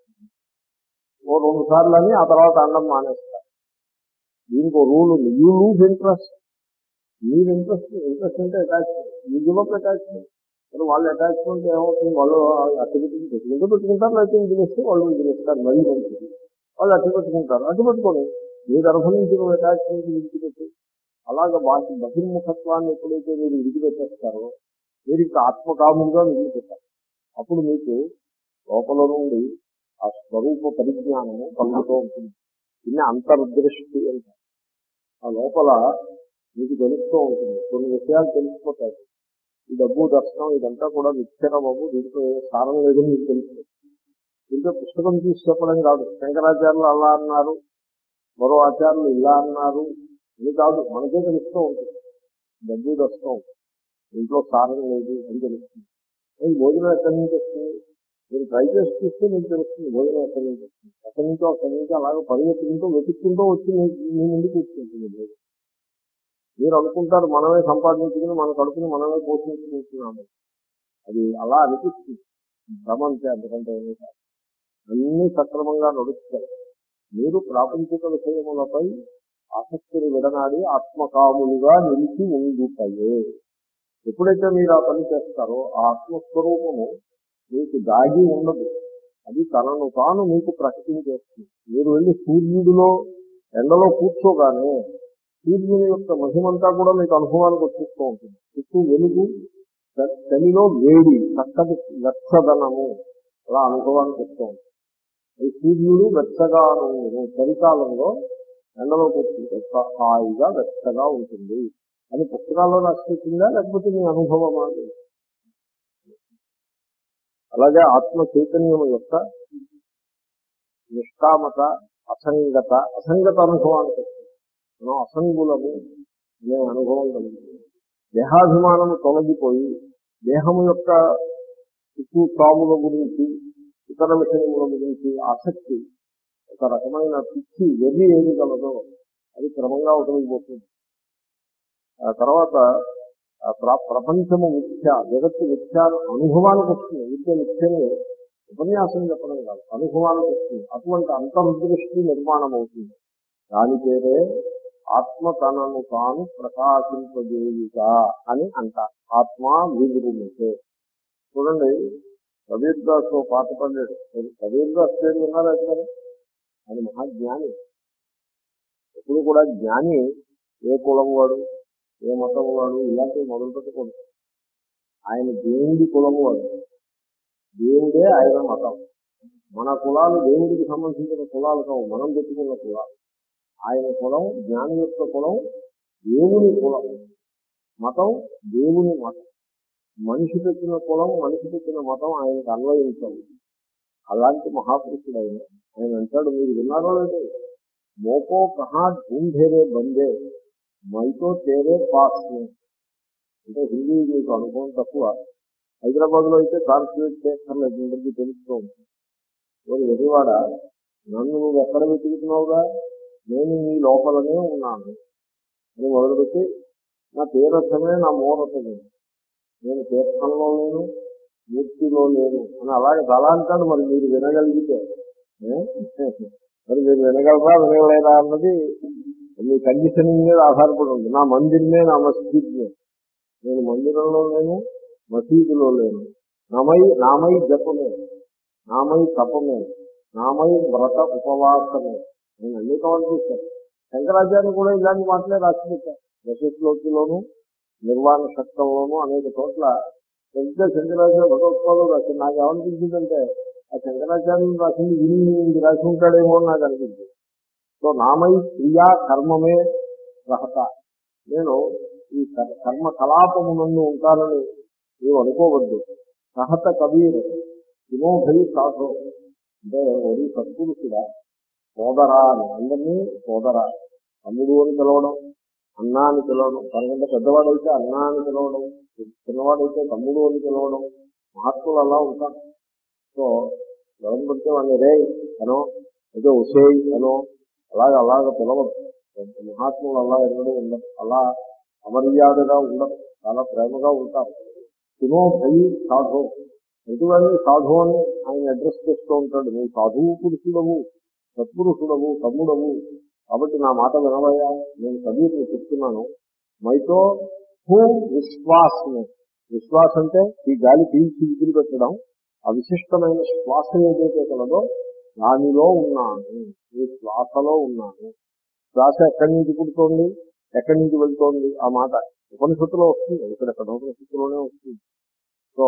ఓ రెండు సార్లు అని ఆ తర్వాత అండం మానేస్తారు. దీనికి ఒక రూల్ ఉంది, యూ లూజ్ ఇంట్రెస్ట్. మీరు ఇంట్రెస్ట్ ఇంట్రెస్ట్ అంటే attachment, you give up attachment. మరి వాళ్ళ అటాచ్మెంట్ ఏమవుతుంది? వాళ్ళు అట్టి పెట్టుకుంటే పెట్టుకుంటారు, లేకపోతే ఇది చేస్తే వాళ్ళు ఇది చేస్తారు. మరీ మంచిది వాళ్ళు అట్టి పెట్టుకుంటారు. అట్టి పెట్టుకొని మీరు అనుభవించిన అటాచ్మెంట్ విడిచిపెట్టి అలాగే వాటి బహిర్ముఖత్వాన్ని ఎప్పుడైతే మీరు విడిచిపెట్టేస్తారో మీరు ఇంకా ఆత్మకాములుగా విడిచిపెట్టారు. అప్పుడు మీకు లోపల నుండి ఆ స్వరూప పరిజ్ఞానము కలుగుతూ ఉంటుంది. దీన్ని అంతర్దృష్టి అంటారు. ఆ లోపల మీకు తెలుస్తూ ఉంటుంది, కొన్ని విషయాలు తెలిసిపోతాయి. ఈ డబ్బు దర్శనం ఇదంతా కూడా మిథ్యన బాబు, దీంట్లో ఏ సారం లేదని మీకు తెలుస్తుంది. దీంట్లో పుస్తకం చూసి చెప్పడం కాదు, శంకరాచార్యులు అలా అన్నారు, మరో ఆచార్యులు ఇలా అన్నారు, ఇది కాదు, మనకే తెలుస్తూ ఉంటుంది. డబ్బు దర్శనం ఇంట్లో సారం లేదు అని తెలుస్తుంది. ఈ భోజనం ఎక్కడి నుంచి వస్తుంది? మీరు ట్రై చేసి చూస్తే మీకు తెలుస్తుంది భోజనం ఎక్కడి నుంచి వస్తుంది. ఎక్కడి నుంచో అక్కడి నుంచి అలాగే పరిగెత్తుకుంటూ వెతుక్కుంటూ వచ్చి మీ ముందు కూర్చుంటుంది భోజనం. మీరు అనుకుంటారు మనమే సంపాదించుకుని మన కడుపుని మనమే పోషించుకుంటున్నాము. అది అలా అనిపిస్తుంది, భ్రమంతే, అంతకంటే ఏమీ కాదు. అన్నీ సక్రమంగా నడుస్తాయి. మీరు ప్రాపంచిక విషయములపై ఆసక్తిని విడనాడి ఆత్మకాములుగా నిలిచి ఉండుతాయే. ఎప్పుడైతే మీరు ఆ పని చేస్తారో ఆ ఆత్మస్వరూపము మీకు దాగి ఉండదు, అది తనను తాను మీకు ప్రకటించేస్తుంది. మీరు వెళ్ళి సూర్యుడిలో ఎండలో కూర్చోగానే సూర్యుని యొక్క మహిమంతా కూడా మీకు అనుభవానికి వచ్చేస్తూ ఉంటుంది. చుట్టూ వెలుగు, చలిలో వేడి, చక్కటి వెచ్చదనము అలా అనుభవానికి వస్తూ ఉంటుంది. ఈ సూర్యుడు వెచ్చగా చలికాలంలో ఎండలో కూర్చుంటే హాయిగా వెచ్చగా ఉంటుంది. అది పుస్తకాల్లో రాసిపెట్టిందా లేకపోతే మీ అనుభవమా? అలాగే ఆత్మ చైతన్యం యొక్క నిష్కామత, అసంగత అసంగత అనుభవానికి వస్తుంది. మనం అసంగులము అనే అనుభవం కలుగుతుంది. దేహాభిమానము తొలగిపోయి దేహము యొక్క చుట్టూ తాముల గురించి, ఇతర విషయముల గురించి ఆసక్తి, ఒక రకమైన పిచ్చి వెర్రి ఏది కలదో అది క్రమంగా వదిలిపోతుంది. ఆ తర్వాత ప్రపంచము మిథ్య, జగత్తు మిథ్య అనుభవానికి వస్తుంది. విద్య మిథ్యని ఉపన్యాసం చెప్పడం కాదు, అనుభవానికి వస్తుంది. అటువంటి అంతర్దృష్టి నిర్మాణం అవుతుంది. దాని పేరే ఆత్మ తనను తాను ప్రకాశింపజేయుట అని అంటారు. ఆత్మ విగురుమితే. చూడండి, కబీర్ దాస్ పాట పడ్డాడు. కబీర్ దాస్ పేరు విన్నారా ఎక్కడ? ఆయన మహాజ్ఞాని. ఎప్పుడు కూడా జ్ఞాని ఏ కులం వాడు, ఏ మతం వాడు ఇలాంటివి మొదలు పెట్టకూడదు. ఆయన దేవుడి కులం వాడు, దేవుడే ఆయన మతం. మన కులాలు దేవుడికి సంబంధించిన కులాలు కావు, మనం పెట్టుకున్న కులాలు. ఆయన కులం, జ్ఞాని యొక్క కులం దేవుని కులం, మతం దేవుని మతం. మనిషి పెట్టిన కులం, మనిషి పెట్టిన మతం ఆయనకు అన్వయించాలి. అలాంటి మహాపురుషుడు ఆయన. ఆయన అంటాడు, మీరు విన్నారో లేదు, మోకో కహా ఢూంఢేరే బందే మైతో తేరే పాస్. అంటే హిందీ మీకు అనుభవం తక్కువ. హైదరాబాద్ లో అయితే కార్పొరేట్ చేస్తాను అందరికీ తెలుస్తూ ఉంటుంది. వెరివాడ, నన్ను నువ్వు ఎక్కడ వెతుకుతున్నావుగా, నేను నీ లోపలనే ఉన్నాను అని మొదలుపెట్టి, నా తీరథమే నా మూరథమే, నేను తీర్థంలో లేను, మూర్తిలో లేను అని అలాగే చాలా అంటాడు. మరి మీరు వినగలిగితే, మరి మీరు వినగలరా వినగలేరా అన్నది మీ కండిషనింగ్ మీద ఆధారపడి ఉంది. నా మందిరమే నా మసీద్నే, నేను మందిరంలో లేను, మసీదులో లేను. నామై నామై జపమే, నామై తపమే, నామై వ్రత ఉపవాసమే. నేను అన్ని కవర్ చేశాను. శంకరాచార్య కూడా ఇలాంటి మాటలే రాసి పెట్టారు. దశశ్లోకిలోను, నిర్వాణ శక్తంలోనూ అనేక చోట్ల పెద్ద శంకరాచార్య భగవత్పాలు రాసి. నాకు ఏమనిపించిందంటే, ఆ శంకరాచార్యులు రాసింది విని రాసి ఉంటాడేమో అని నాకు అనిపించింది. సో నామై క్రియా కర్మమే రహత, నేను ఈ కర్మ కలాపము నుండి ఉంటానని నీవు అనుకోవద్దు. రహత కబీర్ వినోభై సాధు, అంటే వరి సత్పురుషుడా, సోదరా అని అందరినీ సోదరా, తమ్ముడు అని పిలవడం, అన్నా అని పిలవడం, తనకంటే పెద్దవాడైతే అన్నా అని పిలవడం, చిన్నవాడైతే తమ్ముడు అని పిలవడం. మహాత్ములు అలా ఉంటారు. సో ఎవరిని పడితే వాడిని రే అనో, అయితే ఉసేయ్ అనో, అలాగ అలాగ పిలవదు. మహాత్ములు అలా ఎన్నడూ ఉండరు, అలా అమర్యాదగా ఉండరు, చాలా ప్రేమగా ఉంటారు. తినో భయి సాధు, ఎటువంటి సాధు అని ఆయన అడ్రస్ చేస్తూ ఉంటాడు. నువ్వు సాధువు పురుషుడవు, సత్పురుషుడవు, తమ్ముడవు, కాబట్టి నా మాట వినవయ్యా, నేను కబీర్ని చెప్తున్నాను. మైతో హూ విశ్వాసము, విశ్వాస అంటే ఈ గాలి పీల్చి విధులు పెట్టడం, ఆ విశిష్టమైన శ్వాస ఏదైతే కలదో దానిలో ఉన్నాను, ఈ శ్వాసలో ఉన్నాను. శ్వాస ఎక్కడి నుంచి పుడుతోంది, ఎక్కడి నుంచి వెళ్తోంది, ఆ మాట ఉపనిషత్తులో వస్తుంది, ఇక్కడ ఉపనిషత్తులోనే వస్తుంది. సో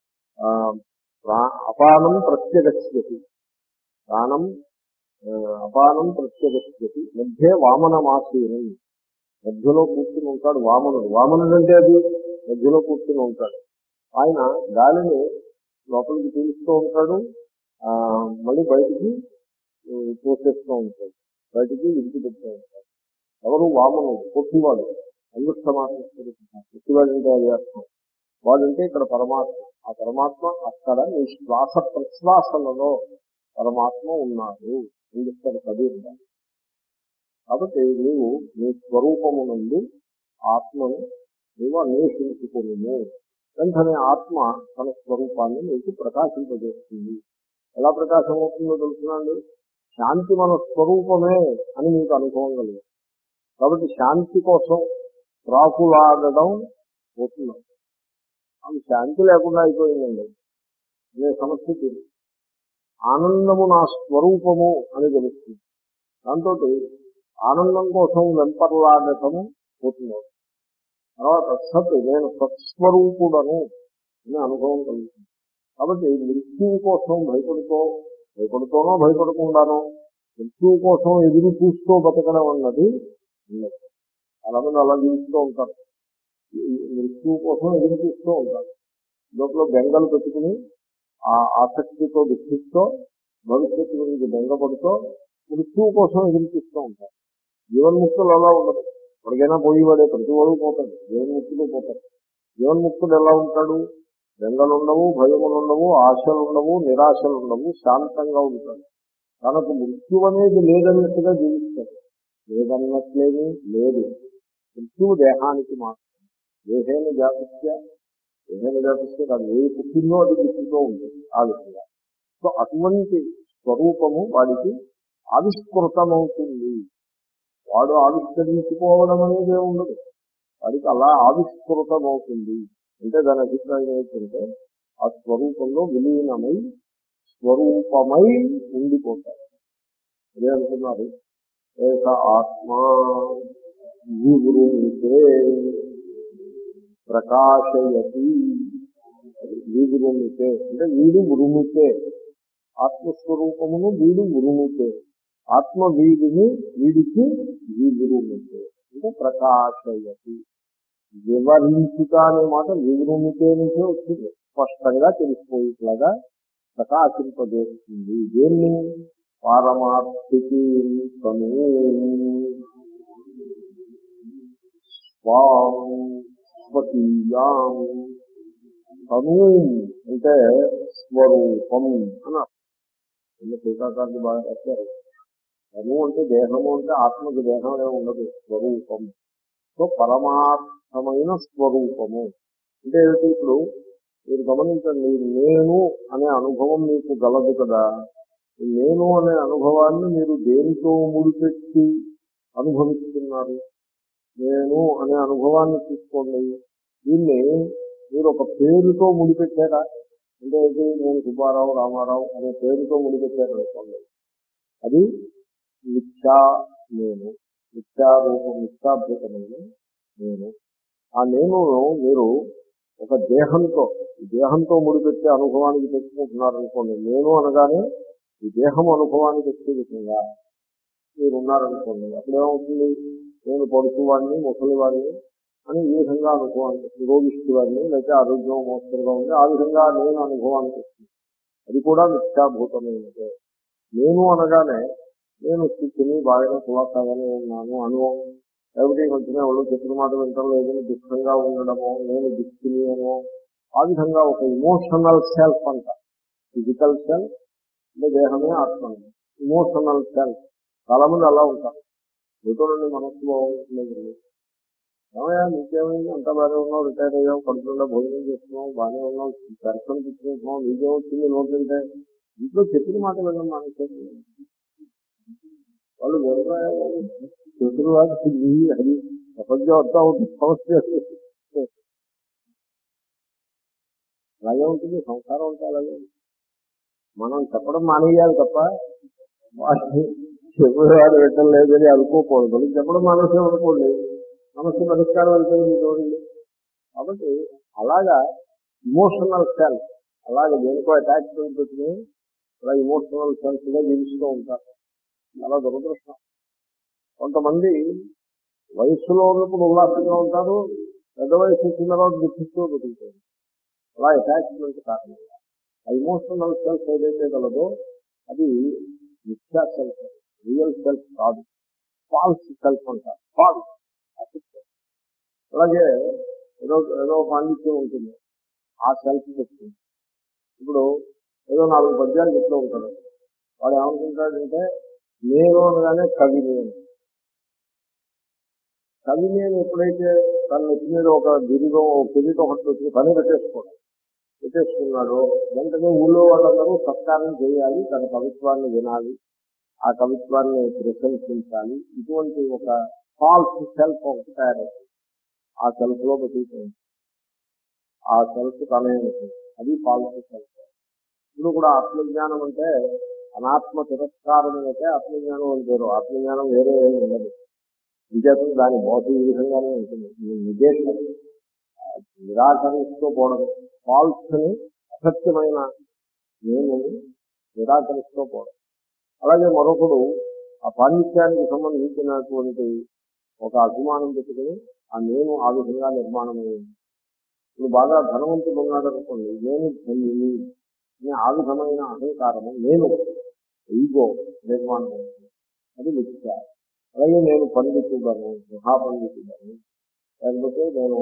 అపానం ప్రత్యగచ్చతి, ప్రాణం అపానం ప్రత్యగచ్చతి, మధ్య వామనమాసీనం, మధ్యలో కూర్చుని ఉంటాడు వామనుడు. వామనుడు అంటే అది మధ్యలో కూర్చుని ఉంటాడు. ఆయన గాలిని లోపలికి పీలుస్తూ ఉంటాడు, ఆ మళ్ళీ బయటికి పోసేస్తూ ఉంటాడు, బయటికి విడిచిపెడుతూ ఉంటాడు. ఎవరు? వామనుడు, పొట్టివాడు, అంగుష్టమాత్మ పొట్టివాడు అంటే అది అర్థం. వాడంటే ఇక్కడ పరమాత్మ. ఆ పరమాత్మ అక్కడ నీ శ్వాస ప్రశ్వాసలలో పరమాత్మ ఉన్నాడు అని చెప్తారు కబీర్. కాబట్టి నీవు నీ స్వరూపము నుండి ఆత్మను నీవు అన్వేషించుకుని వెంటనే ఆత్మ తన స్వరూపాన్ని నీకు ప్రకాశింపజేస్తుంది. ఎలా ప్రకాశం అవుతుందో తెలుసునండి. శాంతి మన స్వరూపమే అని మీకు అనుభవం కలిగింది. కాబట్టి శాంతి కోసం ప్రాకులాడడం పోతున్నాం. అది శాంతి లేకుండా అయిపోయిందండి అనే సమస్య తీరు. ఆనందము నా స్వరూపము అని తెలుస్తుంది. దాంతో ఆనందం కోసం వెంపర్లాడటము పోతున్నాం. తర్వాత సత్, నేను సత్స్వరూపుడను అనే అనుభవం కలుగుతుంది. కాబట్టి మృత్యువు కోసం భయపడుతూ భయపడుతూనో భయపడకుండానో మృత్యువు కోసం ఎదురు చూస్తూ బతకడం అన్నది ఉండదు. చాలా మంది అలా జీవిస్తూ ఉంటారు. మృత్యువు కోసం ఎదురు చూస్తూ ఉంటారు. లోపల బెంగలు పెట్టుకుని ఆ ఆసక్తితో దుఃఖిస్తూ భవిష్యత్తు గురించి బెంగపడుతూ మృత్యువు కోసం ఎదురు చూస్తూ ఉంటారు. జీవన్ముక్తులు అలా ఉండదు. ఎప్పటికైనా పోయేవాడే, ప్రతి వాడు పోతాడు, జీవన్ముక్తులు పోతాడు. జీవన్ముక్తుడు ఎలా ఉంటాడు? బెంగలు ఉండవు, భయములు ఉండవు, ఆశలు ఉండవు, నిరాశలు ఉండవు, శాంతంగా ఉంటాడు. తనకు మృత్యు అనేది లేదన్నట్టుగా జీవిస్తాడు. లేదన్నట్లేమీ లేదు. మృత్యువు దేహానికి మాత్రం. దేహేన జాతస్య దేహేన జాతస్య కాదు, ఏ పుట్టిందో అది పుట్టితో ఉంటుంది ఆ విధంగా. సో అటువంటి స్వరూపము వాడికి ఆవిష్కృతమవుతుంది. వాడు ఆవిష్కరించుకోవడం అనేది ఉండదు, వాడికి అలా ఆవిష్కృతమవుతుంది. అంటే దాని అభిప్రాయం ఏంటంటే ఆ స్వరూపంలో విలీనమై స్వరూపమై ఉండిపోతారు. అదే అంటున్నారు, ఏక ఆత్మా వివృణితే ప్రకాశయతి. వివృణితే అంటే వీడు వృణితే, ఆత్మస్వరూపమును వీడు వృణితే, ఆత్మ వీడిని వీడికి వివృణితే అంటే ప్రకాశయతి. వివరించుట అనే మాట వివృణితే నుంచే వచ్చింది. స్పష్టంగా తెలిసిపోయేట్లాగా ప్రకాశింపజేస్తుంది. దేన్ని? పారమార్థికి తను స్వాం స్వకీయాం. తను అంటే స్వరూపం అని అన్న టీకాకారులు బాగా రాశారు. తను అంటే దేహము, అంటే ఆత్మకి దేహమే ఉండదు, స్వరూపం. సో పరమార్థమైన స్వరూపము అంటే ఏమిటి? ఇప్పుడు మీరు గమనించండి, నేను అనే అనుభవం మీకు గలదు కదా. నేను అనే అనుభవాన్ని మీరు దేనితో ముడిపెట్టి అనుభవిస్తున్నారు? నేను అనే అనుభవాన్ని తీసుకోండి, దీన్ని మీరు ఒక పేరుతో ముడిపెట్టారా? అంటే నేను సుబ్బారావు రామారావు అనే పేరుతో ముడిపెట్టారు అనుకోండి, అది మిథ్యా నేను, మిథ్యారూపం, మిథ్యాభూతమైన నేను. ఆ నేను మీరు ఒక దేహంతో ఈ దేహంతో ముడిపెట్టే అనుభవానికి తెచ్చుకుంటున్నారనుకోండి. నేను అనగానే ఈ దేహం అనుభవానికి వచ్చే విధంగా మీరు ఉన్నారనుకోండి. అప్పుడేమవుతుంది? నేను పడుతువాడిని, ముసలివాడిని అని ఈ విధంగా అనుభవాన్ని, నిరోగిష్టి వాడిని, లేకపోతే ఆరోగ్యం మోస్తరుగా ఉంది, ఆ విధంగా నేను అనుభవానికి వస్తుంది. అది కూడా మిథ్యాభూతమైనదే. నేను అనగానే నేను స్థితిని బాగా కులాసాగానే ఉన్నాను అనుభవం, లేకపోతే మధ్యన వాళ్ళు చెప్పిన మాట వింటాం లేదని దుఃఖంగా ఉండడమో, నేను దుఃఖిని అనో, ఆ విధంగా ఒక ఇమోషనల్ సెల్ఫ్ అంట. ఫిజికల్ సెల్ఫ్ అంటే దేహమే ఆత్మ, ఇమోషనల్ సెల్ఫ్ చాలా మంది అలా ఉంటారు. మీతో నుండి మనస్సు బాగుంటుంది, ఏమయ్యా నీకేమైంది, అంత బాగానే ఉన్నావు, రిటైర్ అయ్యావు, కడుపులో భోజనం చేస్తున్నావు, బాగానే ఉన్నావు, దర్శనం తీసుకుంటున్నావు, నీకేమొచ్చింది నోటింటే ఇంట్లో చెప్పిన మాట వినడం మానేసేది. వాళ్ళు వ్యవసాయం చెతులు అది ప్రపంచం అంతా ఉంటుంది, సమస్య అలాగే ఉంటుంది, సంసారం అంతా అలాగే. మనం చెప్పడం మానేయాలి తప్ప వాటిని చెప్పేవాడు పెట్టడం లేదని అనుకోకూడదు. చెప్పడం మానేసే అనుకోండి, సమస్య పరిష్కారం అయిపోయింది చూడండి. కాబట్టి అలాగా ఇమోషనల్ సెల్ఫ్ అలాగే దేనికో అటాచ్మెంట్ పెట్టుకుని అలా ఇమోషనల్ సెల్ఫ్ గా జీవిస్తూ ఉంటారు. చాలా దురదృష్టం. కొంతమంది వయస్సులో ఉన్నప్పుడు ఉల్లాసంగా ఉంటారు, పెద్ద వయసు వచ్చిన తర్వాత దుఃఖిస్తూ బతుకుతారు. అలా అటాచ్మెంట్ కారణంగా ఆ ఇమోషనల్ సెల్ఫ్ ఏదైతే కలదో అది మిథ్యా సెల్ఫ్, రియల్ సెల్ఫ్ కాదు, ఫాల్స్ సెల్ఫ్ అంటారు. ఫాల్స్. అలాగే ఏదో ఏదో పాండిత్యం ఉంటుంది, ఆ సెల్ఫ్ చెప్తుంది. ఇప్పుడు ఏదో నాలుగు పద్యాలు చెప్తూ ఉంటాడు, వాడు ఏమనుకుంటాడంటే నేను అనగానే కవి నేను. కవి నేను ఎప్పుడైతే తన నెత్తి మీద ఒక గిరిలో కిరీటం ఒకటి వచ్చి పని పెట్టేసుకోవడం పెట్టేసుకున్నాడో వెంటనే ఊళ్ళో వాళ్ళందరూ సత్కారం చేయాలి, తన కవిత్వాన్ని వినాలి, ఆ కవిత్వాన్ని ప్రశంసించాలి. ఇటువంటి ఒక ఫాల్స్ సెల్ఫ్ ఒకటి తయారవుతుంది. ఆ సెల్ఫ్ లో బతుకుతుంది, ఆ సెల్ఫ్ తనే ఉంటుంది, అది ఫాల్స్ సెల్ఫ్. ఇప్పుడు కూడా ఆత్మజ్ఞానం అంటే అనాత్మ తిరస్కారం అయితే ఆత్మజ్ఞానం అని పేరు. ఆత్మజ్ఞానం వేరే ఏమి ఉండదు, విజేతం దాని బోధ ఈ విధంగానే ఉంటుంది. నిజేషం నిరాకరిస్తూ పోవడం, ఫాల్స్ ని అసత్యమైన నేను నిరాకరిస్తూ పోవడం. అలాగే మరొకడు ఆ పాండిత్యానికి సంబంధించినటువంటి ఒక అభిమానం పెట్టుకుని ఆ నేను ఆ విధంగా నిర్మాణం అయింది. ఇప్పుడు బాగా ధనవంతుడు ఉన్నాడు అనుకోండి, నేను ధనిని అనే ఆ విధమైన అహంకారము నేను ఈగో నిర్మాణం అయింది. అది మిథ్య. అలాగే నేను పండితుడను, మహాపండితుడను, లేకపోతే నేను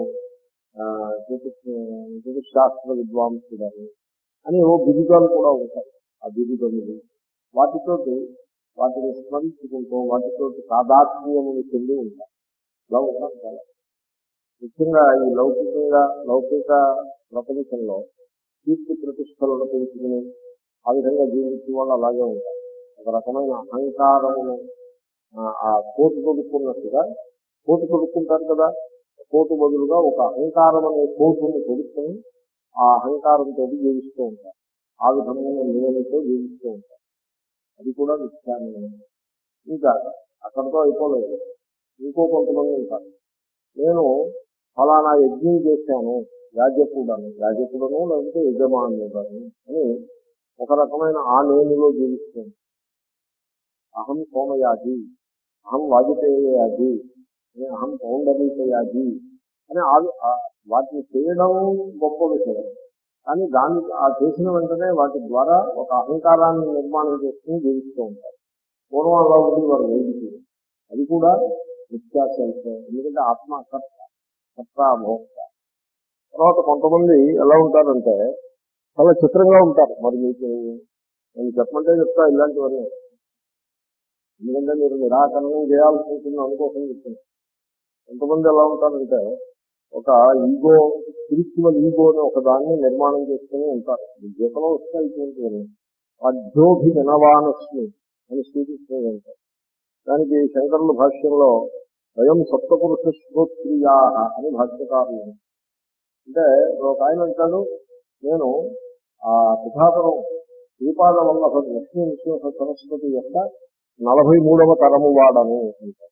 శాస్త్ర విద్వాంసుడని అని ఓ బిరుదాలు కూడా ఉంటాయి. ఆ బిరుదములు వాటితోటి వాటిని స్మరించుకుంటూ వాటితోటి సాదాత్మ్యములు చెంది ఉంటాయి. ఇలా ఉంటారు చాలా. ముఖ్యంగా ఈ లౌకికంగా లౌకిక ప్రపంచంలో కీర్తి ప్రతిష్టలను పెంచుకుని ఆ విధంగా జీవించే వాళ్ళు అలాగే ఉంటారు. ఒక రకమైన అహంకారమును ఆ కోటు కొడుకున్నట్టుగా, కోటు కొడుకుంటారు కదా, కోటు బదులుగా ఒక అహంకారం అనే కోటుని కొడుకుని ఆ అహంకారంతో జీవిస్తూ ఉంటారు. ఆ విధమైన నియమంతో జీవిస్తూ ఉంటారు. అది కూడా మిథ్యాన్ని. ఇంకా అక్కడితో అయిపోలేదు. ఇంకో కొంతమంది ఉంటారు, నేను ఫలానా యజ్ఞం చేశాను, యాజకుడను యాజకుడను లేకపోతే యజమానుడను అని ఒక రకమైన ఆ నేనులో జీవిస్తుంది. అహం సోమయాజి, అహం వాజపేయయాజి, అహం పౌండరీకయాజి అని వాటిని చేయడం గొప్ప విషయం. కానీ దాన్ని ఆ చేసిన వెంటనే వాటి ద్వారా ఒక అహంకారాన్ని నిర్మాణం చేసుకుని జీవిస్తూ ఉంటారు. పూర్వం అలా ఉంది వారు వేదిక. అది కూడా మిథ్యాసంశ. ఎందుకంటే ఆత్మ కర్త కర్త భోక్త. తర్వాత కొంతమంది ఎలా ఉంటారంటే చాలా చిత్రంగా ఉంటారు. మరి మీకు నేను చెప్పమంటే చెప్తా ఇలాంటివన్నీ. ఎందుకంటే మీరు నిరాకరణం చేయాల్సి ఉంటుంది అనుకోసం చెప్తున్నాను. కొంతమంది ఎలా ఉంటారంటే ఒక ఈగో, స్పిరిచువల్ ఈగో అని ఒక దాన్ని నిర్మాణం చేసుకుని ఉంటారు. జీవితంలో వస్తే అయిపోతుంది. అధ్యోభి వినవానస్మి అని శ్రీకృష్ణుడు అంటారు. దానికి శంకరుల భాష్యంలో స్వయం సప్తపురుష శ్రోత్రియా అని భాష్యకారులు. అంటే ఒక ఆయన అంటాడు, నేను ఆ పిఠాపురం శ్రీపాద వల్లభ లక్ష్మీ విశ్వేశ సరస్వతి యొక్క నలభై మూడవ తరము వాడను అంటారు.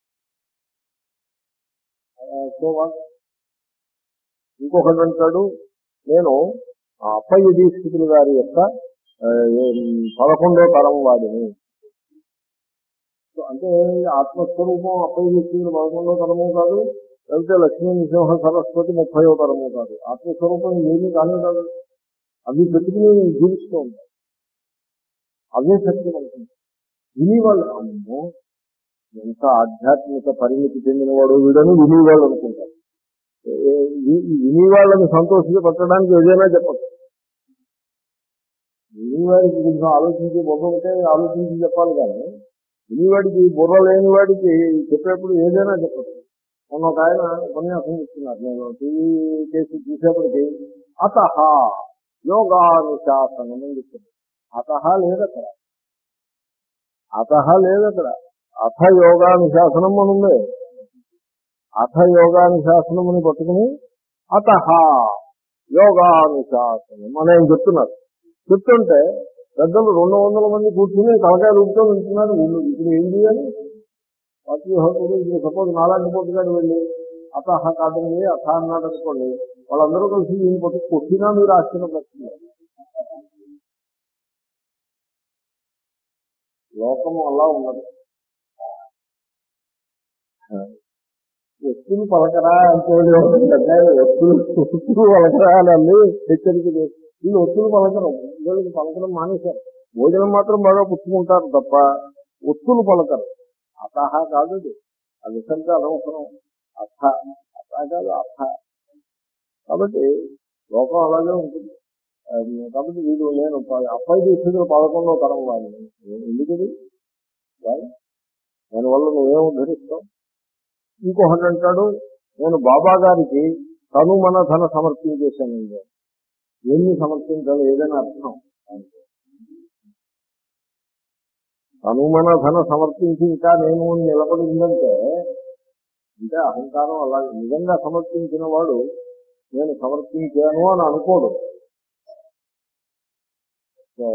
సో ఇంకొకటి అంటాడు, నేను అప్పయ్య దీక్షితులు గారి యొక్క పదకొండవ తరం వాడిని. అంటే ఆత్మస్వరూపం అప్పయ్య దీక్షితులు పదకొండవ తరము కాదు, లేకపోతే లక్ష్మీ నృసింహ సరస్వతి ముప్పైవ తరము కాదు. ఆత్మస్వరూపం ఏమీ కానీ కాదు. అవి పెట్టుకుని జీవిస్తూ ఉంటాయి. అవే సత్యం అనుకుంటారు. వినివాళ్ళు అమ్మో ఎంత ఆధ్యాత్మిక పరిమితి చెందినవాడు వీడని వినివాళ్ళు అనుకుంటారు. వినివాళ్ళని సంతోషపట్టడానికి ఏదైనా చెప్పచ్చు. వినివాడికి కొంచెం ఆలోచించి బుర్ర ఉంటే ఆలోచించి చెప్పాలి. కానీ వినివాడికి బుర్ర లేని వాడికి చెప్పేప్పుడు ఏదైనా చెప్పచ్చు. మొన్న ఒక ఆయన ఉపన్యాసం ఇస్తున్నారు. నేను టీవీ కేసు చూసేప్పటికి అతహ యోగానుశాసనం అని చెప్తున్నాను. అతహ లేదక్కడ, అతహ లేదక్కడ. అథ యోగానుశాసనం అని ఉంది. అథ యోగానుశాసనం అని పట్టుకుని అతహ యోగానుశాసనం అని ఆయన చెప్తున్నారు. చెప్తుంటే పెద్దలు రెండు వందల మంది కూర్చుని తలకాయ రూపుతో వెళ్తున్నారు. వీళ్ళు ఇప్పుడు ఏం చేయాలి? వాటి హక్కులు ఇప్పుడు సపోజ్ నాలాంటి పొట్టుగాడు వెళ్ళి అతహ కాదండి అథ అన్నాడు అనుకోండి, వాళ్ళందరూ కలిసి దీన్ని పట్టు కొట్టినా మీరు ఆశ్చర్యపడుతున్నారు. లోకము అలా ఉన్నది. వస్తువులు పలకరా అంటే వస్తువులు వస్తువులు పలకరా అని హెచ్చరిక చేసి వీళ్ళు వస్తువులు పలకరం. వీళ్ళకి పలకడం మానేశారు. భోజనం మాత్రం బాగా పుచ్చుకుంటారు తప్ప వస్తువులు పలకరు. అతహ కాదు, అది విసర్గ అనవసరం. అథ అథ కాదు అథ. కాబట్టి లోకం అలాగే ఉంటుంది. కాబట్టి వీడు నేను అప్పై తీసుకుని పదకొండవ తరం వాడిని. ఎందుకది దానివల్ల నువ్వేం ఉద్ధరిస్తావు? ఇంకొకటి అంటాడు, నేను బాబా గారికి తను మన ధన సమర్పించేశానండి. ఎన్ని సమర్పించాలి? ఏదైనా అర్థం? తను మన ధన సమర్పించి ఇంకా నేను నిలబడిందంటే అంటే అహంకారం. అలా నిజంగా సమర్పించిన వాడు నేను సమర్పించాను అని అనుకోడు. సో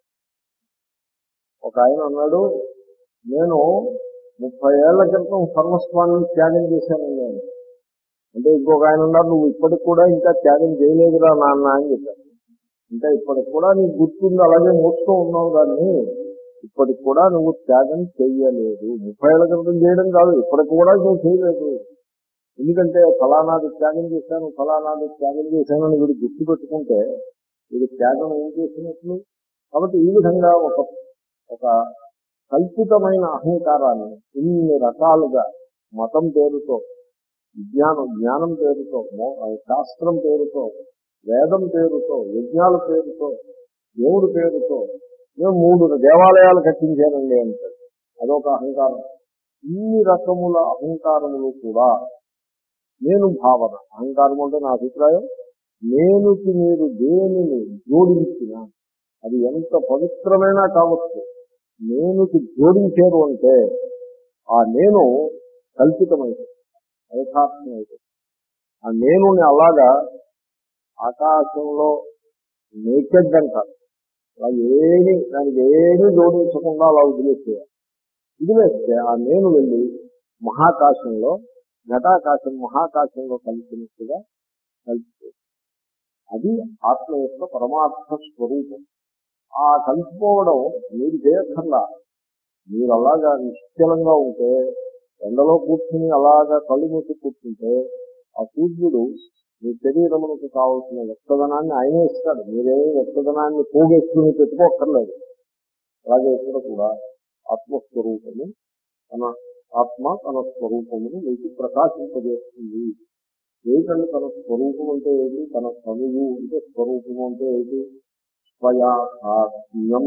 ఒక ఆయన అన్నాడు, నేను ముప్పై ఏళ్ల క్రితం సర్వస్వాన్ని త్యాగం చేశాను నేను అంటే. ఇంకొక ఆయన ఉన్నారు, నువ్వు ఇప్పటికి కూడా ఇంకా త్యాగం చేయలేదురా నాన్న అని చెప్పాను. ఇంకా ఇప్పటికి కూడా నీకు గుర్తుంది, అలాగే మోస్తూ ఉన్నావు, దాన్ని ఇప్పటికి కూడా నువ్వు త్యాగం చేయలేదు. ముప్పై ఏళ్ల క్రితం చేయడం కాదు, ఇప్పటికి కూడా నువ్వు చేయలేదు. ఎందుకంటే ఫలానాది త్యాగం చేశాను ఫలానాది త్యాగం చేశాను అని వీడు గుర్తు పెట్టుకుంటే వీడు త్యాగం ఏం చేసినట్లు. కాబట్టి ఈ విధంగా ఒక ఒక కల్పితమైన అహంకారాన్ని ఇన్ని రకాలుగా మతం పేరుతో, విజ్ఞానం జ్ఞానం పేరుతో, మో- శాస్త్రం పేరుతో, వేదం పేరుతో, యజ్ఞాల పేరుతో, దేవుడి పేరుతో నేను మూడు దేవాలయాలు కట్టించానండి అంటాడు. అదొక అహంకారం. ఇన్ని రకముల అహంకారములు కూడా నేను భావన. అహంకారం అంటే నా అభిప్రాయం, నేనుకి మీరు దేనిని జోడించిన అది ఎంత పవిత్రమైనా కావచ్చు, నేనుకి జోడించారు అంటే ఆ నేను కల్పితమైంది, యథార్థమైంది. ఆ నేను అలాగా ఆకాశంలో నేకెడ్ అంటారు. అలా ఏమి దానికి ఏమీ జోడించకుండా అలా వదిలేసేయాలి. వదిలేస్తే ఆ నేను వెళ్ళి మహాకాశంలో, ఘటాకాశం మహాకాశంలో కలిసినట్టుగా కలిసి, అది ఆత్మ యొక్క పరమార్థ స్వరూపం. ఆ కలిసిపోవడం మీరు చేయక్కర్లా. మీరు అలాగా నిశ్చలంగా ఉంటే, ఎండలో కూర్చుని అలాగా కళ్ళు మూసి కూర్చుంటే ఆ సూర్యుడు మీ శరీరమునకు కావలసిన వెచ్చదనాన్ని ఆయనే ఇస్తాడు. మీరేమీ వెచ్చదనాన్ని పోగేసుకుని పెట్టుకోక్కర్లేదు. అలాగే ఇక్కడ కూడా ఆత్మస్వరూపము తన ఆత్మ తన స్వరూపమును మీకు ప్రకాశింపజేస్తుంది. ఏమిటంటే తన స్వరూపం అంటే ఏంటి? తన తనువు అంటే స్వరూపము అంటే ఏంటి? స్వయాత్మ్యం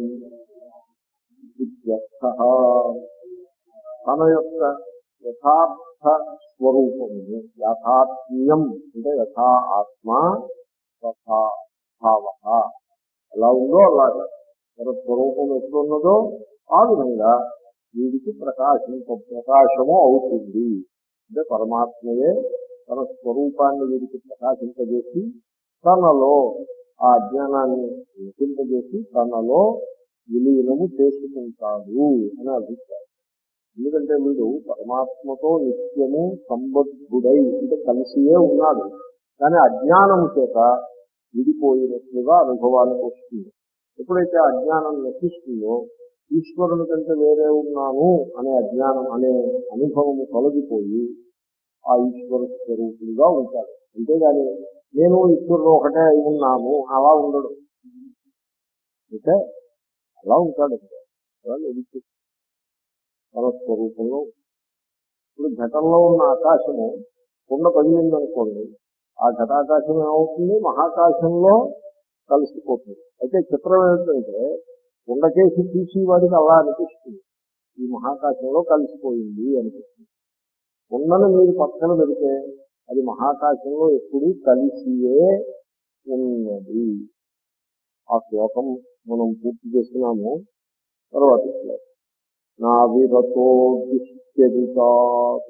ఇత్యర్థః. తన యొక్క యథార్థ స్వరూపమును, యథాత్మ్యం అంటే యథా ఆత్మ తథా భావ, ఎలా ఉందో అలాగా తన స్వరూపం ఎట్లున్నదో ఆ విధంగా వీడికి ప్రకాశింప ప్రకాశము అవుతుంది. అంటే పరమాత్మయే తన స్వరూపాన్ని వీడికి ప్రకాశింపజేసి తనలో ఆ అజ్ఞానాన్ని నశింపజేసి తనలో విలీనము చేసుకుంటాడు అని అభిప్రాయం. ఎందుకంటే వీడు పరమాత్మతో నిత్యము సంబద్ధుడై అంటే కలిసియే ఉన్నాడు, కానీ అజ్ఞానం చేత విడిపోయినట్లుగా అనుభవానికి వస్తుంది. ఎప్పుడైతే అజ్ఞానం నశిస్తుందో ఈశ్వరుని కంటే వేరే ఉన్నాను అనే అజ్ఞానం అనే అనుభవము తొలగిపోయి ఆ ఈశ్వర స్వరూపుడుగా ఉంటాడు. అంతేగాని నేను ఈశ్వరుడు ఒకటే అయి ఉన్నాను అలా ఉండడు. అంటే అలా ఉంటాడు. అలా ఎదుగు తన స్వరూపంలో. ఇప్పుడు ఘటంలో ఉన్న ఆకాశము కుండ పగిలిందనుకోండి, ఆ ఘటాకాశం ఏమవుతుంది? మహాకాశంలో కలిసిపోతుంది. అయితే చిత్రం ఏమిటంటే కుండకేసి తీసి వాడికి అలా అనిపిస్తుంది, ఈ మహాకాశంలో కలిసిపోయింది అనిపిస్తుంది. కుండను మీరు పక్కన పెడితే అది మహాకాశంలో ఎప్పుడూ కలిసియే ఉన్నది. ఆ శ్లోకం మనం పూర్తి చేస్తున్నాము. తర్వాత శ్లోకం నా విరతో దుశ్చరితాత్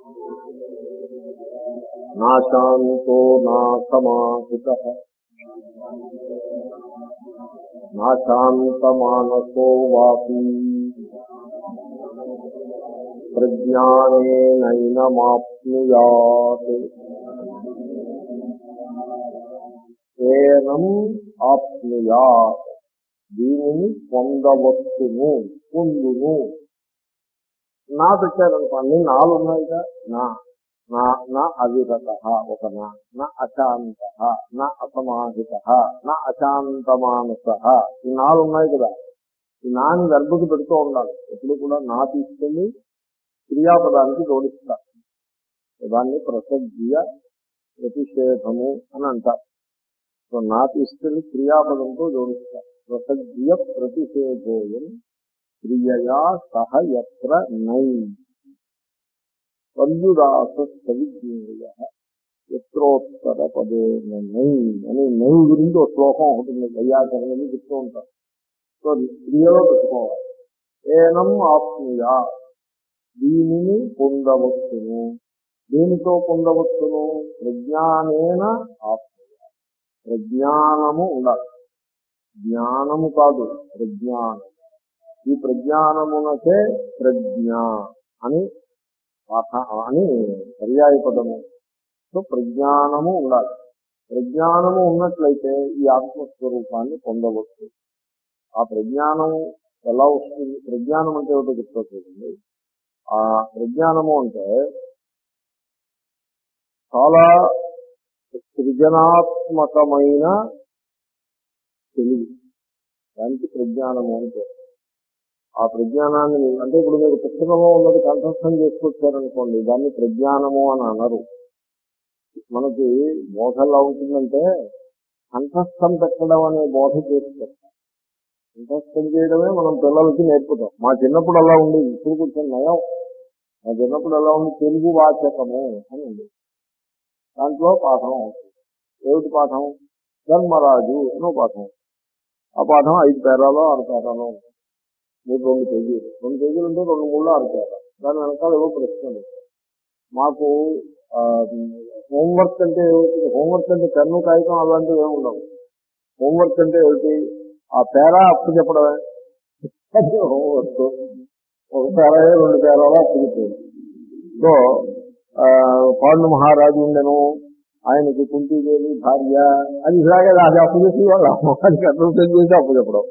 నా శాంతో నా సమాహితః నా శాంతమానసో వాపి ప్రజ్ఞానేనైనమాప్నుయాత్ ఏనం ఆప్నుయాత్. దీనిని పొందవచ్చును, పొందును. నా పెట్టారనుకో, అన్ని నాలు ఉన్నాయిగా. నా నా నా అవిరత ఒక నా, నా అశాంత, నా అసమాహిత, నా అశాంతమానస, ఈ నాలు ఉన్నాయి కదా. ఈ నాని గర్భకు పెడుతూ ఉండాలి. ఎప్పుడు కూడా నా తీసుకెళ్ళి క్రియాపదానికి జోడిస్తారు. దాన్ని ప్రసజ్య ప్రతిషేధము అని అంటారు. సో నా తీసుకెళ్ళి క్రియాపదంతో జోడిస్తారు. ప్రసజ్య ప్రతిషేధోయం క్రియయా సహ యత్ర నై పర్యుదాస సవిజ్ఞేయ ఎత్రోత్తర పదే నై అని నై గురించి ఒక శ్లోకం ఒకటి వైయాకరణని చెప్తూ ఉంటారు. సో క్రియలో పెట్టుకోవాలి. ఏనం ఆప్నుయా, దీనిని పొందవచ్చును. దీనితో పొందవచ్చును ప్రజ్ఞానేన ఆప్నుయా. ప్రజ్ఞానము ఉండాలి, జ్ఞానము కాదు, ప్రజ్ఞానం. ఈ ప్రజ్ఞానమునకే ప్రజ్ఞ అని అని పర్యాయ పదము. సో ప్రజ్ఞానము ఉండాలి. ప్రజ్ఞానము ఉన్నట్లయితే ఈ ఆత్మస్వరూపాన్ని పొందవచ్చు. ఆ ప్రజ్ఞానం ఎలా వస్తుంది? ప్రజ్ఞానం అంటే ఏమిటో చెప్తా చూడండి. ఆ ప్రజ్ఞానము అంటే చాలా సృజనాత్మకమైన తెలివి, దానికి ప్రజ్ఞానము అని పేరు. ఆ ప్రజ్ఞానాన్ని అంటే ఇప్పుడు మీరు పుస్తకంలో ఉన్నది కంఠస్థం చేసుకొచ్చారనుకోండి, దాన్ని ప్రజ్ఞానము అని అనరు. మనకి బోధ ఎలా ఉంటుందంటే కంఠస్థం పెట్టడం అనే బోధ చేస్తారు. కంఠస్థం చేయడమే మనం పిల్లలకి నేర్పుతాం. మా చిన్నప్పుడు అలా ఉండేది, ఇప్పుడు కొంచెం నయం. మా చిన్నప్పుడు ఎలా ఉంది, తెలుగు వాచకము అని ఉంది. దాంట్లో పాఠం ఏమిటి పాఠం, ధర్మరాజు అనో పాఠం. ఆ పాఠం ఐదు పేరాలో ఆరు పేరాలో మూడు రెండు పేజీలు రెండు పేజీలు ఉంటే రెండు మూడు ఆరు పేరాలు. దాని వెనకాల ఏవో ప్రశ్నలు. మాకు హోంవర్క్ అంటే ఏమిటి, హోంవర్క్ అంటే పెన్ను కాగితం అలాంటివి ఏమి ఉండవు. హోంవర్క్ అంటే ఏమిటి, ఆ పేరా అప్పు చెప్పడమే హోంవర్క్. ఒక పేరా రెండు పేరాలో అప్పు చెప్పేది. సో పాండు మహారాజు ఉండెను, ఆయనకి కుంతీదేవి భార్య, అది ఇలాగే అది అప్పు చేసి వాళ్ళ అది అర్థం చేసి అప్పు చెప్పడం.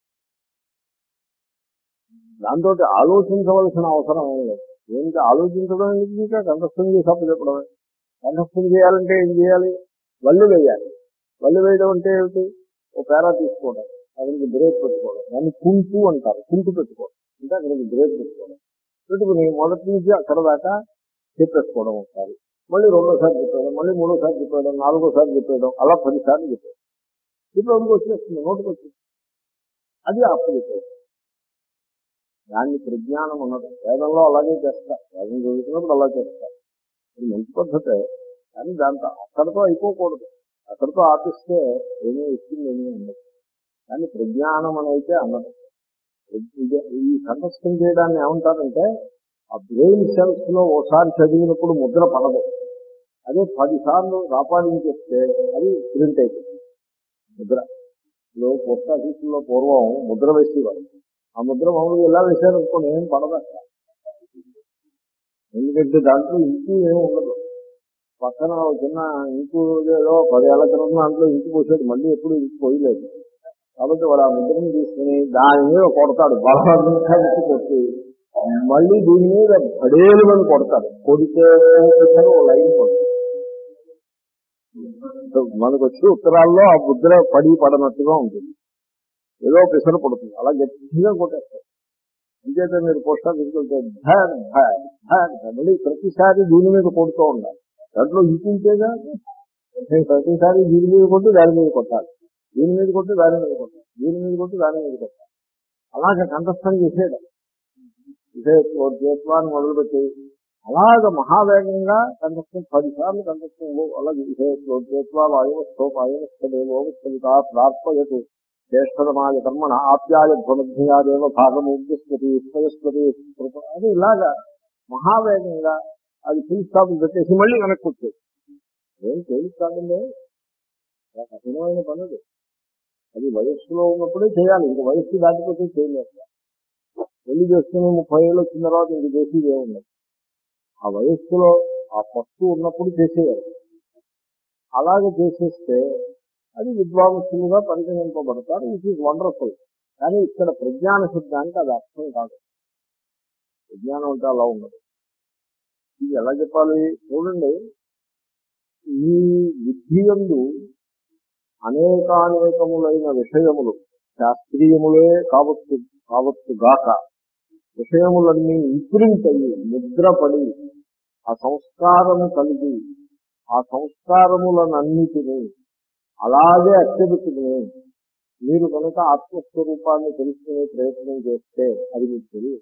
దాంతో ఆలోచించవలసిన అవసరం ఏం లేదు. ఏంటి ఆలోచించడం ఎందుకు, ఇంకా కంఠస్థం చేసి అప్పు చెప్పడమే. కంఠస్థం చేయాలంటే ఏం చేయాలి, వల్లి వేయాలి. వల్లి వేయడం అంటే ఏమిటి, ఒక పేరా తీసుకోవడం, అక్కడికి బ్రేక్ పెట్టుకోవడం, దాన్ని కుంటు అంటారు. కుంటు పెట్టుకోవడం అంటే అక్కడికి బ్రేక్ పెట్టుకోవడం. పెట్టుకుని మొదటి నుంచి అక్కడ దాకా చెప్పేసుకోవడం ఒకసారి, మళ్ళీ రెండోసారి చెప్పేయడం, మళ్ళీ మూడోసారి చెప్పేయడం, నాలుగోసారి చెప్పేయడం, అలా పదిసార్లు చెప్పేయడం. ఇప్పుడు అందుకు వచ్చేస్తుంది, నోటికి వచ్చింది, అది అప్పు చెప్పేది. దాన్ని ప్రజ్ఞానం ఉన్నది. వేదంలో అలాగే చేస్తారు, వేదం చదువుతున్నప్పుడు అలా చేస్తారు. ఇది మంచి పద్ధతే, కానీ దాంతో అక్కడితో అయిపోకూడదు. అక్కడితో ఆపిస్తే ఏమీ ఇచ్చింది ఏమీ ఉండదు. కానీ ప్రజ్ఞానం అనైతే అన్నది. ఈ కంఠస్థం చేయడాన్ని ఏమంటారంటే, ఆ బ్రెయిన్ సెల్స్ లో ఓసారి చదివినప్పుడు ముద్ర పడదు. అదే పదిసార్లు రాపాడించేస్తే అది ప్రింట్ అయిపోతుంది ముద్ర. ఇప్పుడు పోస్ట్ ఆఫీసుల్లో పూర్వం ముద్ర వేసేవారు. ఆ ముద్ర మామూలుగా ఎలా వేశారనుకోండి ఏం పడదు. ఎందుకంటే దాంట్లో ఇంకు ఏమి ఉండదు. పక్కన చిన్న ఇంకు ఏదో పదేళ్ల క్రితం దాంట్లో ఇంకు పోసాడు, మళ్ళీ ఎప్పుడు ఇంకు పోయలేదు. కాబట్టి వాడు ఆ ముద్రను తీసుకుని దాని మీద కొడతాడు, బలవంతంగా కొట్టి మళ్ళీ దీని మీద పడేలు అని కొడతాడు. కొడితే ఓ లైన్ కొడతాడు. మనకు వచ్చి ఉత్తరాల్లో ఆ ముద్ర పడి పడనట్టుగా ఉంటుంది, ఏదో పిసరు పడుతుంది, అలా గట్టిగా కొట్టేస్తారు. అంచేత మీరు పోస్ట్ ఆఫీస్కి వెళ్తే భయాడ్ భయాడ్ భయాడ్ మళ్ళీ ప్రతిసారి దీని మీద కొడుతూ ఉండాలి. దాంట్లో ఇంకుంటేగా ప్రతిసారి దీని మీద కొట్టి దాని మీద కొట్టాలి, దీని మీద కొట్టి దాని మీద కొట్టాలి, దీని మీద కొట్టి దాని మీద కొట్టాలి. అలాగే కంఠస్థం చేసేయడం, విషయత్వాన్ని మొదలుపెట్టి అలాగ మహావేగంగా కంఠస్థం పదిసార్లు కంఠస్థం అలాగే విషయత్వా వాయువస్థోపాయవస్థదేవోస్థితా ప్రార్పయతు జ్యేష్ఠతమాయ కర్మణ ఆప్యాయ ధ్వనధ్యాదేవ భాగముస్మతి స్మతి అది ఇలాగా మహావేగంగా అది ఫుల్ స్టాప్ పెట్టేసి మళ్ళీ వెనక్కి వచ్చేది. ఏం తేలిక కాదండి, కఠినమైన పనులు. అది వయస్సులో ఉన్నప్పుడే చేయాలి, ఇంక వయస్సు దాటిపోతే చేయలేదు. పెళ్లి చేసుకుని ముప్పై ఏళ్ళు వచ్చిన తర్వాత ఇంక చేసేది ఏముండదు. ఆ వయస్సులో ఆ పట్టు ఉన్నప్పుడు చేసేయాలి. అలాగే చేసేస్తే అది విద్వాంసులుగా పరిగణింపబడతారు. It is wonderful. కానీ ఇక్కడ ప్రజ్ఞాన శబ్దానికి అది అర్థం కాదు. విజ్ఞానం అంటే అలా ఉండదు. ఇది ఎలా చెప్పాలి చూడండి, ఈ బుద్ధి యందు అనేకానేకములైన విషయములు, శాస్త్రీయములే కావచ్చు కావచ్చు గాక విషయములన్నీ ఇంప్రింట్ అయ్యి ముద్రపడి ఆ సంస్కారము కలిగి ఆ సంస్కారములనన్నిటినీ అలాగే అట్టబెట్టుకుని మీరు కనుక ఆత్మస్వరూపాన్ని తెలుసుకునే ప్రయత్నం చేస్తే అది మీకు తెలియదు,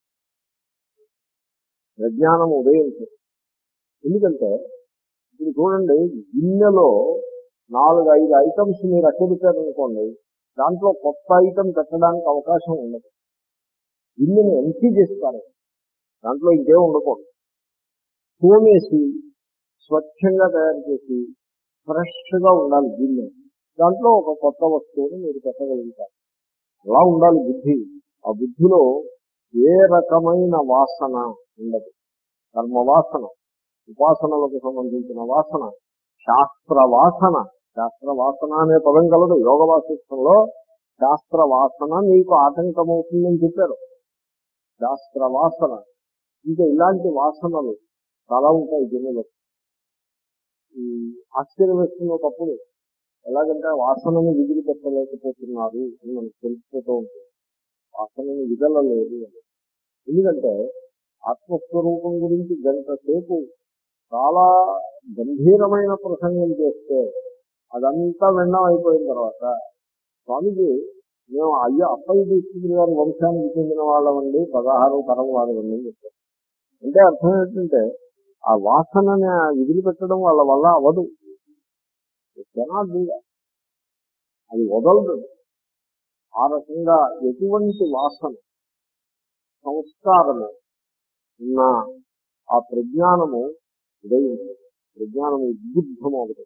ప్రజ్ఞానం ఉదయించదు. ఎందుకంటే ఇప్పుడు చూడండి, గిన్నెలో నాలుగు ఐదు ఐటమ్స్ మీరు అట్టబెట్టారనుకోండి, దాంట్లో కొత్త ఐటమ్ పెట్టడానికి అవకాశం ఉండదు. గిన్నెని ఎంటీ చేస్తారు, దాంట్లో ఇంకేం ఉండకూడదు. తోమేసి స్వచ్ఛంగా తయారు చేసి ఫ్రెష్గా ఉండాలి గిన్నె, దాంట్లో ఒక కొత్త వస్తువుని మీరు పెట్టగలుగుతారు. అలా ఉండాలి బుద్ధి. ఆ బుద్ధిలో ఏ రకమైన వాసన ఉండదు. కర్మవాసన, ఉపాసనలకు సంబంధించిన వాసన, శాస్త్ర వాసన. శాస్త్ర వాసన అనే పదం కలదు యోగ వాసిష్టంలో. శాస్త్ర వాసన మీకు ఆటంకమవుతుందని చెప్పారు. శాస్త్ర వాసన, ఇంకా ఇలాంటి వాసనలు చాలా ఉంటాయి గిన్నెలో. ఈ ఆశ్చర్యం వేస్తున్న ఒకప్పుడు ఎలాగంటే వాసనని విధులు పెట్టలేకపోతున్నారు అని మనకు తెలిసిపోతూ ఉంటుంది. వాసనని విదలలేదు అని. ఎందుకంటే ఆత్మస్వరూపం గురించి గంట సేపు చాలా గంభీరమైన ప్రసంగం చేస్తే అదంతా విన్నం అయిపోయిన తర్వాత స్వామిజీ మేము అయ్యో అప్పయ్య దీక్షితులు గారి వంశానికి చెందిన వాళ్ళమండి, పదహారు తరం వాళ్ళమండి అని చెప్పారు. అంటే అర్థం ఏంటంటే ఆ వాసనని విదిలిపెట్టడం వాళ్ళ వల్ల అవ్వదు. Cannot do that. అది వదలదు. ఆ రకంగా ఎటువంటి వాసన సంస్కారము ఉన్న ఆ ప్రజ్ఞానము ఉదయించదు, ప్రజ్ఞానము ఉద్బుద్ధం అవుతుంది.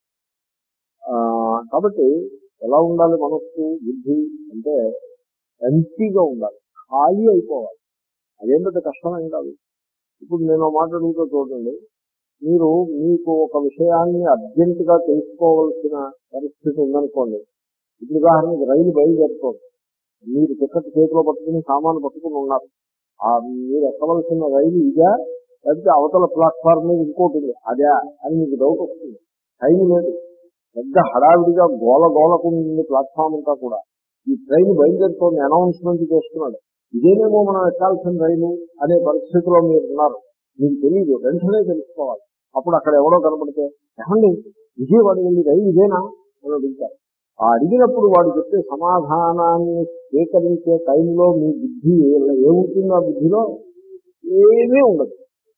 కాబట్టి ఎలా ఉండాలి మనస్సు బుద్ధి అంటే ఎంటీగా ఉండాలి, ఖాళీ అయిపోవాలి. అదేం పెద్ద కష్టమేం కాదు. ఇప్పుడు నేను మాట అడుగుతూ చూడండి, మీరు మీకు ఒక విషయాన్ని అర్జెంటుగా తెలుసుకోవాల్సిన పరిస్థితి ఉందనుకోండి. ఇప్పుడు ఉదాహరణకి రైలు బయలుదేరుతోంది, మీరు టికెట్ చేతిలో పట్టుకుని సామాను పట్టుకుని ఉన్నారు. ఆ మీరు ఎక్కవలసిన రైలు ఇదా లేకపోతే అవతల ప్లాట్ఫామ్ మీద ఇంకోటి ఉంది అదే అని మీకు డౌట్ వస్తుంది. టైం లేదు, పెద్ద హడావిడిగా గోల గోలకుంది ప్లాట్ఫామ్ అంతా కూడా. ఈ ట్రైన్ బయలుదేరుతోంది, అనౌన్స్మెంట్ చేస్తున్నాడు, ఇదేనేమో మనం ఎక్కాల్సిన రైలు అనే పరిస్థితిలో మీరు ఉన్నారు. మీకు తెలియదు, వెంటనే తెలుసుకోవాలి. అప్పుడు అక్కడ ఎవడో కనపడితే ఏమండి విజయవాడ వెళ్ళి రైలు ఇదేనా అని అడుగుతారు. ఆ అడిగినప్పుడు వాడు చెప్పే సమాధానాన్ని స్వీకరించే టైంలో మీ బుద్ధి ఏముంటుంది? ఆ బుద్ధిలో ఏమీ ఉండదు,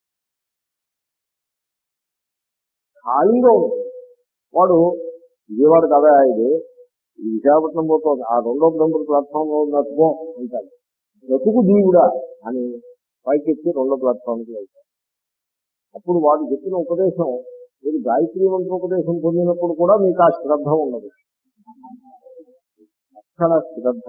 ఖాళీగా ఉంటుంది. వాడు విజయవాడ కదా ఇది విశాఖపట్నం పోతుంది, ఆ రెండో నెంబర్ ప్లాట్ఫామ్ లో ఉన్నట్టుకో అంటాడు. బ్రతుకు జీవుడా అని పైకెత్తి రెండో ప్లాట్ఫామ్కి వెళ్తాడు. అప్పుడు వాడు చెప్పిన ఉపదేశం మీరు గాయత్రి మంత్రోపదేశం పొందినప్పుడు కూడా మీకు ఆ శ్రద్ధ ఉండదు. అక్కడ శ్రద్ధ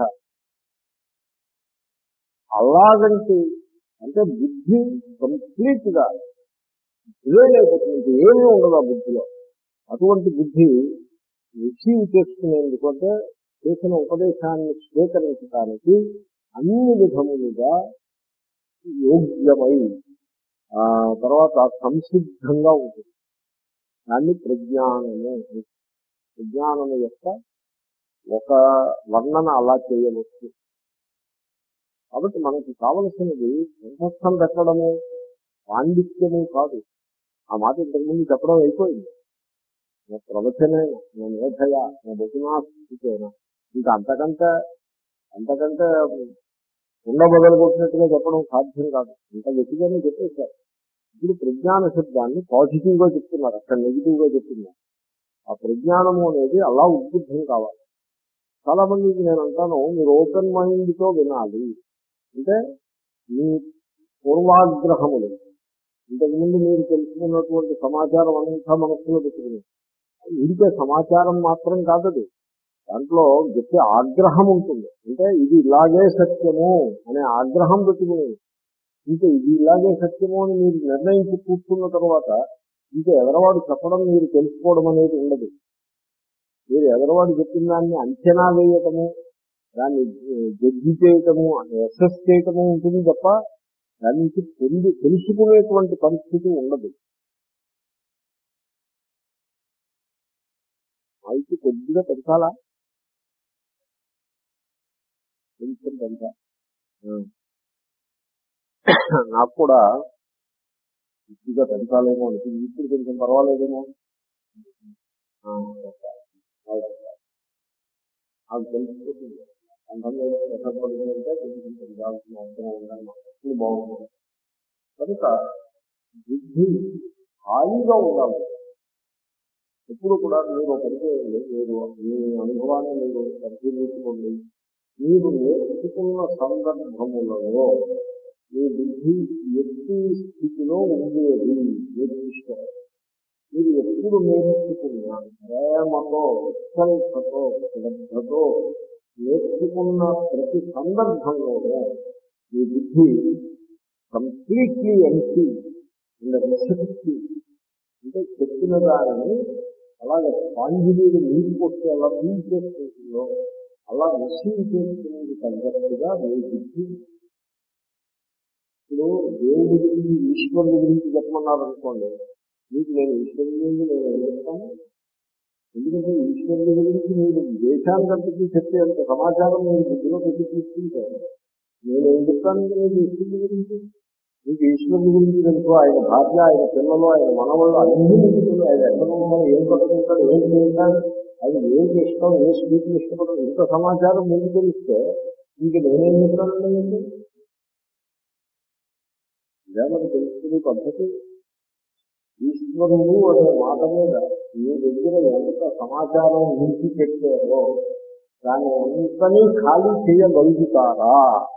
అలాగంటే అంటే బుద్ధి కంప్లీట్ గా ఇవేలేకపోతుంది, ఏమీ ఉండదు ఆ బుద్ధిలో. అటువంటి బుద్ధి రిసీవ్ చేసుకునేందుకు అంటే చేసిన ఉపదేశాన్ని స్వీకరించడానికి అన్ని విధములుగా యోగ్యమై ఆ తర్వాత సంసిద్ధంగా ఉంటుంది. దాన్ని ప్రజ్ఞానము, ప్రజ్ఞానము యొక్క ఒక వర్ణన అలా చేయవచ్చు. కాబట్టి మనకి కావలసినది కంఠస్థం పెట్టడము పాండిత్యము కాదు. ఆ మాట ఇంతకుముందు చెప్పడం అయిపోయింది. నా ప్రవచనే నా మేధయ నా బహునాస్థితేనా, ఇంకా అంతకంటే అంతకంటే ఉండ బదులు కొట్టినట్టుగా చెప్పడం సాధ్యం కాదు. ఇంత గట్టిగానే చెప్పేశారు. ఇప్పుడు ప్రజ్ఞాన శబ్దాన్ని పాజిటివ్ గా చెప్తున్నారు, అక్కడ నెగిటివ్ గా చెప్తున్నారు. ఆ ప్రజ్ఞానము అనేది అలా ఉద్బుద్ధం కావాలి. చాలా మందికి నేను అంటాను, మీరు ఓపెన్ మైండ్ తో వినాలి. అంటే మీ పూర్వాగ్రహములు ఇంతకుముందు మీరు తెలుసుకున్నటువంటి సమాచారం అంతా మనస్సులో పెట్టుకుని, ఇంకే సమాచారం మాత్రం కాదది, దాంట్లో గట్టి ఆగ్రహం ఉంటుంది. అంటే ఇది ఇలాగే సత్యము అనే ఆగ్రహం పెట్టుకుని, ఇంకా ఇది ఇలాగే సత్యము అని మీరు నిర్ణయించి కూర్చున్న తర్వాత ఇంకా ఎదరవాడు చెప్పడం మీరు తెలుసుకోవడం అనేది ఉండదు. మీరు ఎదరవాడు చెప్పిన దాన్ని అంచనా వేయటము, దాన్ని జడ్జి చేయటము, అసెస్ చేయటము ఉంటుంది తప్ప దాని నుంచి పొంది తెలుసుకునేటువంటి పరిస్థితి ఉండదు. అయితే కొద్దిగా పెంచాలా, కొంచెం పెంచా. నాకు కూడా కొద్దిగా పెంచాలేమో అనిపించింది. ఇప్పుడు కొంచెం పర్వాలేదేమో. నాకు తెలిసిపోతుంది పంతొమ్మిది కష్టపడుతుంటే కొంచెం పెంచాల్సిన అవసరం ఉందని బాగుంటుంది. కనుక బుద్ధి ఖాళీగా ఉండాలి. ఎప్పుడు కూడా మీరు పరిచయండి, మీరు మీ అనుభవాన్ని మీరు పరిశీలించుకోండి. మీరు నేర్చుకున్న సందర్భములలో మీ బుద్ధి ఎట్టి స్థితిలో ఉండేది నిర్దిష్టం. మీరు ఎప్పుడు నేర్చుకున్న ప్రేమతో ఉత్కంఠతో శ్రద్ధతో నేర్చుకున్న ప్రతి సందర్భంలోనే మీ బుద్ధి కంప్లీట్లీ ఎంటీ అండ్ రిసెప్టివ్. అంటే చెప్పిన దానిని అలాగే స్పాంజి మీద నీరు పోస్తే అలా ఫీల్ చేసుకుంటుందో అలా రిసీవ్ చేసుకునేది తగ్గట్టుగా మీ బుద్ధి. ఇప్పుడు దేవుడి గురించి ఈశ్వరుడి గురించి చెప్పమన్నారు అనుకోండి, మీకు నేను ఈశ్వరుని గురించి నేను ఏం చెప్తాను? ఎందుకంటే ఈశ్వరుని గురించి మీరు దేశానికంతకీ చెప్పే అంత సమాచారం మీరు బుద్ధిలో పెట్టి తీసుకుంటే నేనేం చెప్తాను మీకు ఈశ్వరుని గురించి? మీకు ఈశ్వరుని గురించి తెలుసు, ఆయన భార్య, ఆయన పిల్లలు, ఆయన మనవాళ్ళు అన్నీ మీకు ఆయన ఎక్కడ ఉన్నాడు, ఏం పట్టుకుంటాడు, ఏం చేస్తాడు, ఆయన ఏం ఇష్టం, ఏ స్వీట్లు ఇష్టపడదు, ఇంత సమాచారం మీకు తెలిస్తే ఇంక నేనేం చెప్తానండి మీకు? ఇదే మనకు తెలుసుకునే పద్ధతి. ఈశ్వరుడు అనే మాట మీద మీ దగ్గర ఎంత సమాచారం నిలిచి పెట్టారో దాన్ని అంతని ఖాళీ చేయగలుగుతారా?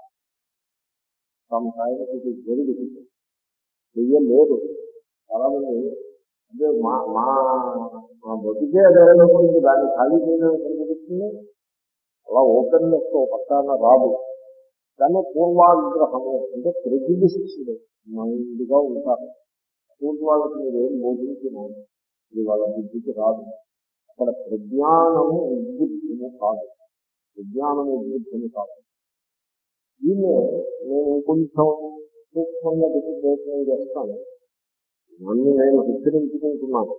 సంసారానికి జరుగుతుంది, చెయ్యలేదు. చాలా మంది అంటే మా మా మా బతికే అదేటప్పుడు దాన్ని ఖాళీ చేయడం కనిపిస్తుంది. అలా ఓపెన్నెస్ పక్కన రాదు. దాన్ని పూర్వాగ్రహము అంటే ప్రెజుడిస్డ్ మైండ్గా ఉంటారు. పూర్వాళ్ళకి మీరు ఏం బోధించినా ఇది వాళ్ళ బుద్ధికి రాదు. అక్కడ ప్రజ్ఞానము ఉద్బుద్ధము కాదు, విజ్ఞానము ఉద్బుద్ధము కాదు. దీన్నే నేను కొంచెం సూక్ష్మంగా పెట్టి ప్రయత్నం చేస్తాను. నన్ను నేను హెచ్చరించుకుంటున్నాను.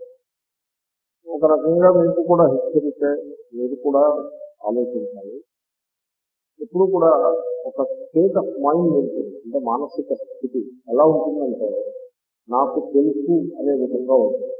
ఒక రకంగా మీకు కూడా హెచ్చరిస్తే మీరు కూడా ఆలోచించాలి. ఎప్పుడు కూడా ఒక స్టేట్ ఆఫ్ మైండ్ ఉంటుంది, అంటే మానసిక స్థితి ఎలా ఉంటుందంటే నాకు తెలుసు అనే విధంగా ఉంటుంది.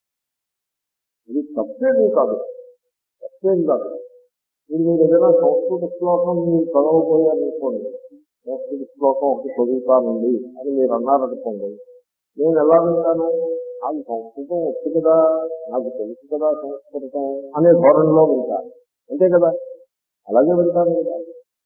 ఇది తప్పేమీ కాదు, తప్పేం కాదు. మీరు మీరు ఏదైనా సంస్కృత శ్లోకం మీరు చదవబోయారనుకోండి, సంస్కృత శ్లోకం ఒకటి చదువుతానండి అని మీరు అన్నారనుకోండి, నేను ఎలా వింటాను? నాకు సంస్కృతం వచ్చు కదా, నాకు తెలుసు కదా సంస్కృతం అనే ధోరణిలో వింటాను, అంతే కదా? అలాగే వింటాను కదా.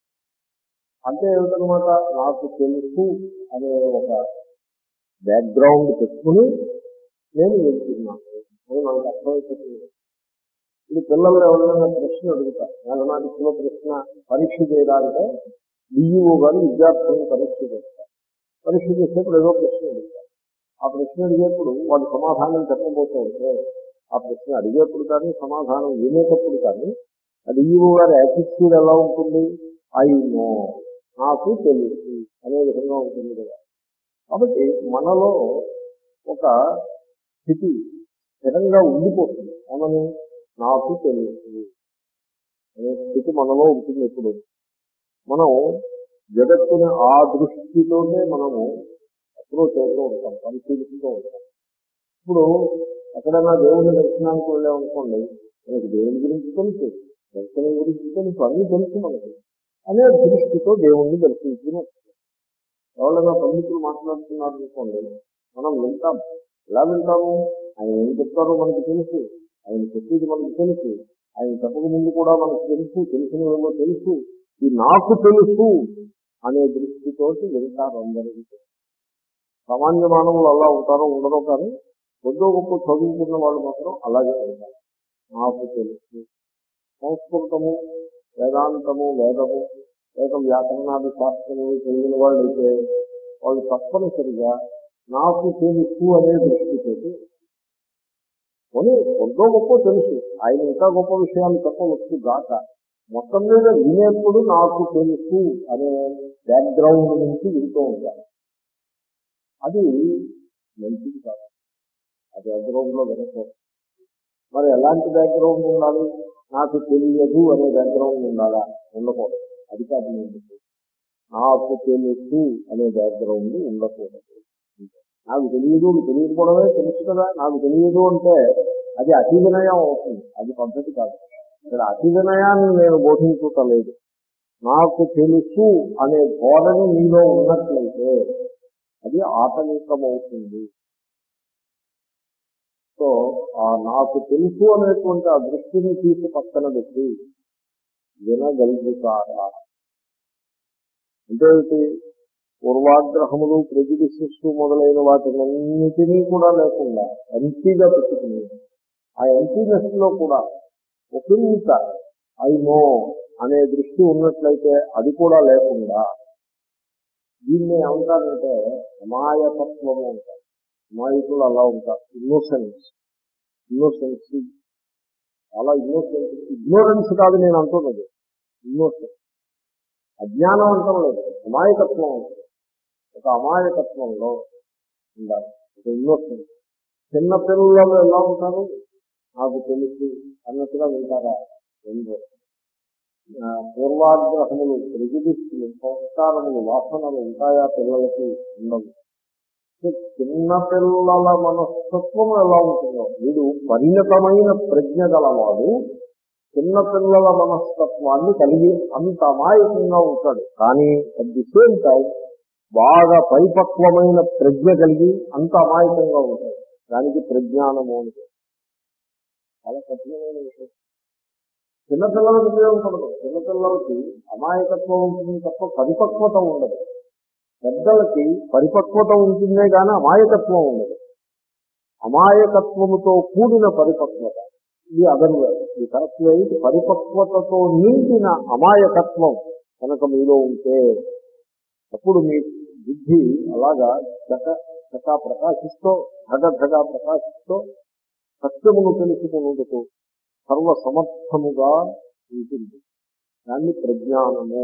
అంటే ఏమిటనమాట, నాకు తెలుసు అనే ఒక బ్యాక్గ్రౌండ్ పెట్టుకుని నేను వెళ్తున్నాను. నేను నాకు అర్థమైపోతుంది. ఇది పిల్లలు ఎవరైనా ప్రశ్న అడుగుతారు. మ్యాథమెటిక్స్లో ప్రశ్న పరీక్ష చేయడానికి డిఈఓ గారు విద్యార్థులను పరీక్ష చేస్తారు. పరీక్ష చేసేప్పుడు ఏదో ప్రశ్న అడుగుతారు. ఆ ప్రశ్న అడిగేప్పుడు వాళ్ళు సమాధానం చెప్పబోతూ ఉంటే ఆ ప్రశ్న అడిగేప్పుడు కానీ సమాధానం వినేటప్పుడు కానీ ఆ డిఈఓ గారి యాటిట్యూడ్ ఎలా ఉంటుంది? ఐ నో, నాకు తెలుసు అనే విధంగా ఉంటుంది కదా. కాబట్టి మనలో ఒక స్థితి స్థిరంగా ఉండిపోతుంది. ఏమని? నాకు తెలుసు అనే స్థితి మనలో ఉంటుంది. ఎప్పుడు మనం జగత్తుని ఆ దృష్టితోనే మనము అప్రోచ్ అవుతూ ఉంటాం, పరిశీలిస్తూ ఉంటాం. ఇప్పుడు ఎక్కడైనా దేవుని దర్శనానికి వెళ్ళామనుకోండి, మనకి దేవుని గురించి తెలుసు, దర్శనం గురించి తెలుసు, అన్నీ తెలుసు మనకి అనే దృష్టితో దేవుణ్ణి దర్శించుకుని వస్తుంది. ఎవరైనా పండితులు మాట్లాడుతున్నారు అనుకోండి, మనం వింటాం. ఎలా వింటాము? ఆయన ఏం చెప్తారో మనకు తెలుసు, ఆయన చెప్పేది మనకు తెలుసు, ఆయన చెప్పక ముందు కూడా మనకు తెలుసు, తెలిసినవేమో తెలుసు. ఈ నాకు తెలుసు అనే దృష్టితోటి వింటారు అందరికీ. సామాన్య మానవులు అలా ఉంటారో ఉండరో కానీ కొద్దో గొప్ప చదువుకున్న వాళ్ళు మాత్రం అలాగే ఉంటారు. నాకు తెలుసు. సంస్కృతము, వేదాంతము, వేదము, లేక వ్యాకరణాది శాస్త్రములు చదివిన వాళ్ళు అయితే వాళ్ళు తప్పనిసరిగా నాకు తెలుసు అనే దృష్టితోటి కొని కొద్దో గొప్ప తెలుసు, ఆయన ఇంకా గొప్ప విషయాలు చెప్పవచ్చు గాక, మొత్తం మీద వినేప్పుడు నాకు తెలుసు అనే బ్యాక్గ్రౌండ్ నుంచి వింటూ ఉంటారు. అది మంచిది కాదు. ఆ బ్యాక్గ్రౌండ్లో వినకూడదు. మరి ఎలాంటి బ్యాక్గ్రౌండ్ ఉండాలి? నాకు తెలియదు అనే బ్యాక్గ్రౌండ్ ఉండాలా? ఉండకూడదు. అది కాదు. నాకు తెలుసు అనే బ్యాక్గ్రౌండ్ ఉండకూడదు. నాకు తెలియదు, తెలియకపోవడమే తెలుసు కదా. నాకు తెలియదు అంటే అది అతి వినయం అవుతుంది, అది పద్ధతి కాదు. ఇక్కడ అతి వినయాన్ని నేను బోధించుకోలేదు. నాకు తెలుసు అనే బోధన మీలో ఉన్నట్లయితే అది ఆటంకమవుతుంది. సో ఆ నాకు తెలుసు అనేటువంటి ఆ దృష్టిని తీసి పక్కన పెట్టి వినగలుగుతారా అంటే పూర్వాగ్రహములు, ప్రెజుడిసెస్ మొదలైన వాటినన్నిటినీ కూడా లేకుండా ఎంపీగా పెట్టుకుని ఆ ఎంపీనెస్ లో కూడా ఒకంత ఐ నో అనే దృష్టి ఉన్నట్లయితే అది కూడా లేకుండా దీన్ని ఏమంటారంటే అమాయకత్వము అంటారు. అమాయకులు అలా ఉంటారు. ఇన్నోసెన్స్ ఇన్నోసెన్స్ చాలా ఇన్నోసెన్స్. ఇగ్నోరెన్స్ కాదు నేను అంటున్నది, ఇన్నోసెన్స్. అజ్ఞానం అంటాం లేదు, అమాయకత్వం ఉంటుంది. ఒక అమాయకత్వంలో ఉండాలి, ఒక ఇన్నోసెన్స్. చిన్నపిల్లలు ఎలా ఉంటారు? నాకు తెలిసి అన్నట్టుగా వింటారా? రెండు పూర్వాగ్రహములు, ప్రెజుడిస్టులు, సంస్కారములు, వాసనలు ఉంటాయా పిల్లలకి? ఉండవు. చిన్నపిల్లల మనస్తత్వం ఎలా ఉంటుందో, వీడు పరిణతమైన ప్రజ్ఞ గలవాడు చిన్నపిల్లల మనస్తత్వాన్ని కలిగి అంత అమాయకంగా ఉంటాడు. కానీ అట్ ది సేమ్ టైం బాగా పరిపక్వమైన ప్రజ్ఞ కలిగి అంత అమాయకంగా ఉంటాడు. దానికి ప్రజ్ఞానము అంటే చాలా కఠినమైన విషయం. చిన్నపిల్లలకు ఉపయోగపడదు. చిన్నపిల్లలకి అమాయకత్వం ఉంటుంది తప్ప పరిపక్వత ఉండదు. పెద్దలకి పరిపక్వత ఉంటుందే కానీ అమాయకత్వం ఉండదు. అమాయకత్వముతో కూడిన పరిపక్వత, ఇది అదర్వే. ఈ కరెక్ట్ ఇది పరిపక్వతతో నిండిన అమాయకత్వం కనుక మీలో ఉంటే అప్పుడు మీ బుద్ధి అలాగా చక చకా ప్రకాశిస్తూ ధగ ధగా ప్రకాశిస్తూ సత్యమును తెలుసుకునేందుకు సర్వసమర్థముగా ఉంటుంది. దాన్ని ప్రజ్ఞానము.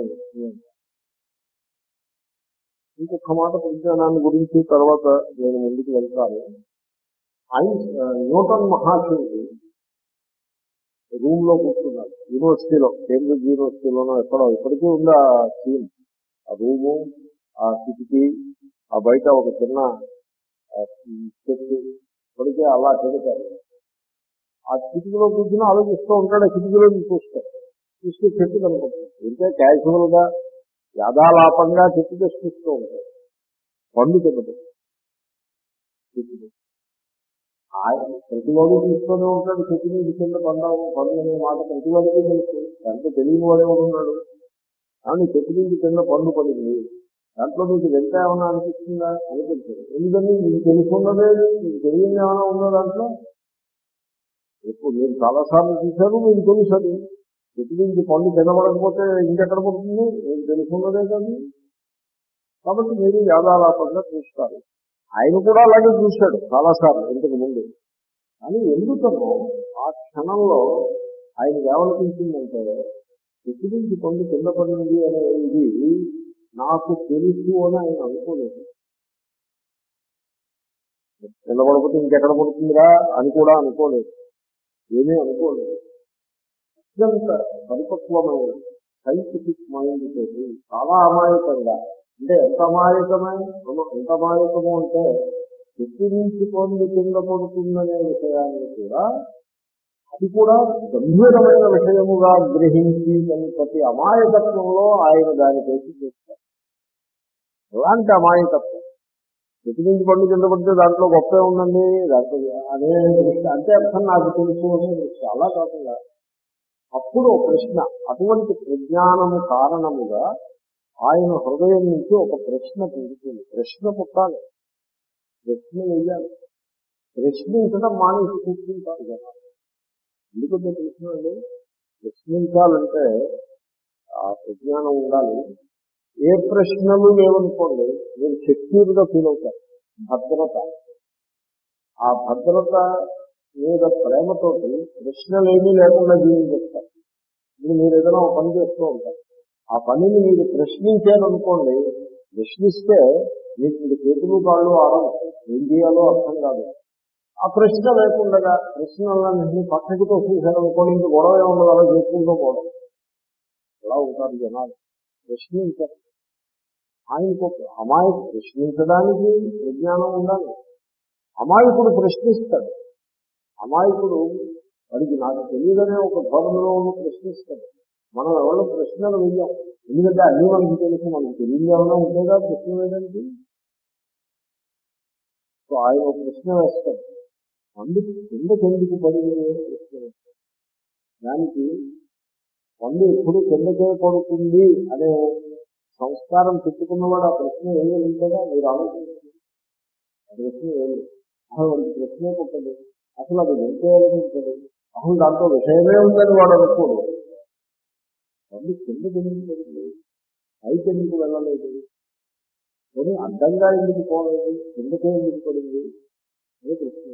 ఇంకొక మాట ప్రజ్ఞానాన్ని గురించి తర్వాత నేను ముందుకు వెళ్తాను. న్యూటన్ మహాశయుడు రూమ్ లో కూర్చున్నాడు యూనివర్సిటీలో, కేంబ్రిడ్జ్ యూనివర్సిటీలోనో ఎక్కడో, ఇప్పటికీ ఉంది ఆ సీన్. ఆ రూము, ఆ కిటికీ, ఆ బయట ఒక చిన్న చెట్టు, ఇప్పటికే అలా చెడుతారు. ఆ కిటికీలో కూర్చుని ఆలోచిస్తూ ఉంటాడు. ఆ కిటికీలో చూస్తాడు, చూస్తే చెట్టు కనుకుంటుంది. ఇంకే క్యాజువల్ గా యాదాలాపంగా చెట్టు చూస్తూ ఉంటాడు. పండు తినదు. ప్రతివాడు చూస్తూనే ఉంటాడు. చెట్టు మీద కింద పండాము పండు అనే మాట ప్రతివాడికి తెలుసు. దాంట్లో తెలియని వాడే ఉన్నాడు. కానీ చెట్టు మీద కింద పండు పడింది, దాంట్లో మీకు వెంట ఏమైనా అనిపిస్తుందా? అనిపించదు. ఎందుకని మీకు తెలుసున్నదే, మీకు తెలియని ఏమైనా ఉందో దాంట్లో? ఇప్పుడు మీరు చాలాసార్లు చూశారు, మీకు తెలుసు. అది చెట్టు నుంచి పండు తినబడకపోతే ఇంకెక్కడ పడుతుంది? మీకు తెలుసున్నదే కాదు. కాబట్టి మీరు యాదాలాపంగా చూస్తారు. ఆయన కూడా అలాగే చూశాడు చాలాసార్లు ఇంతకు ముందు. కానీ ఎందుకనో ఆ క్షణంలో ఆయన ఏమనిపించిందంటే, చెట్టు నుంచి పండు కింద పడింది అనేది నాకు తెలుసు అని ఆయన అనుకోలేదు. కింద పడిపోతే ఇంకెక్కడ పడుతుందిరా అని కూడా అనుకోలేదు. ఏమీ అనుకోలేదు. అత్యంత పరిపక్వమైన సైంటిఫిక్ మైండ్ తోటి చాలా అమాయకంగా, అంటే ఎంత అమాయకమే ఎంత అమాయకము అంటే చెట్టు నుంచి పండు కింద పడుతుందనే విషయాన్ని కూడా, అది కూడా గంభీరమైన విషయముగా గ్రహించి ప్రతి అమాయకత్వంలో ఆయన దానిపైకి చేస్తారు. అలాంటి అమాయకత్వం. చెట్టు నుంచి పండు కింద పడితే దాంట్లో గొప్పే ఉందండి దాంట్లో అనే దృష్టి, అంటే అర్థం నాకు తెలుసు అనే దృష్టి. అలా కాకుండా అప్పుడు ప్రశ్న, అటువంటి ప్రజ్ఞానము కారణముగా ఆయన హృదయం నుంచి ఒక ప్రశ్న పుడుతుంది. ప్రశ్న పుట్టాలి, ప్రశ్న వేయాలి. ప్రశ్నించడం మానేసి కూర్చుంటారు కదా. ఎందుకంటే ప్రశ్నండి, ప్రశ్నించాలంటే ఆ ప్రజ్ఞానం ఉండాలి. ఏ ప్రశ్నలు లేవనుకోండి మీరు సెక్యూర్గా ఫీల్ అవుతారు. భద్రత, ఆ భద్రత మీద ప్రేమతోటి ప్రశ్నలేమీ లేకుండా జీవించేస్తారు. ఇప్పుడు మీరు ఏదైనా ఒక పని చేస్తూ ఉంటారు, ఆ పనిని మీరు ప్రశ్నించారనుకోండి, ప్రశ్నిస్తే మీకు మీరు చేతులు కాళ్ళు ఆడవు, ఏం చేయాలో అర్థం కాదు. ఆ ప్రశ్న లేకుండా ప్రశ్నలన్నింటినీ పక్కకి తోసేశారనుకోండి, ఇంక గొడవ ఏమన్నది, అలా చేసుకుంటూ పోవడం. అలా ఉంటారు జనాలు. ప్రశ్నించారు. ఆయనకు అమాయకు ప్రశ్నించడానికి విజ్ఞానం ఉండాలి. అమాయకుడు ప్రశ్నిస్తాడు. అమాయకుడు వాడికి నాకు తెలియదనే ఒక ధోరణిలో ఉన్న ప్రశ్నిస్తాడు. మనం ఎవరో ప్రశ్నలు వెయ్యాం, ఎందుకంటే అన్ని మనకి తెలుసు, మనకు తెలియదు ఏమైనా ఉంటుందా ప్రశ్న వేయడానికి. సో ఆయన ఒక ప్రశ్న వేస్తాడు, అందుకు కిందకి ఎందుకు పడింది ప్రశ్న వేస్తాడు. దానికి పండు ఎప్పుడు కిందకే పడుతుంది అనే సంస్కారం పెట్టుకున్నవాడు ఆ ప్రశ్న ఏమీ ఉంటుందా? మీరు ఆలోచించండి. ఆ ప్రశ్న ఏమి అసలు వాడికి ప్రశ్నే పుట్టదు, అసలు అది వెంటేయాలనించదు, అసలు దాంట్లో విషయమే ఉందని వాడు అనుకోడు. పండు కిందకి ఎందుకు పడింది, పైకి ఎందుకు వెళ్ళలేదు, కానీ అడ్డంగా ఎందుకు పోలేదు, కిందకే ఎందుకు పడింది అనే ప్రశ్న.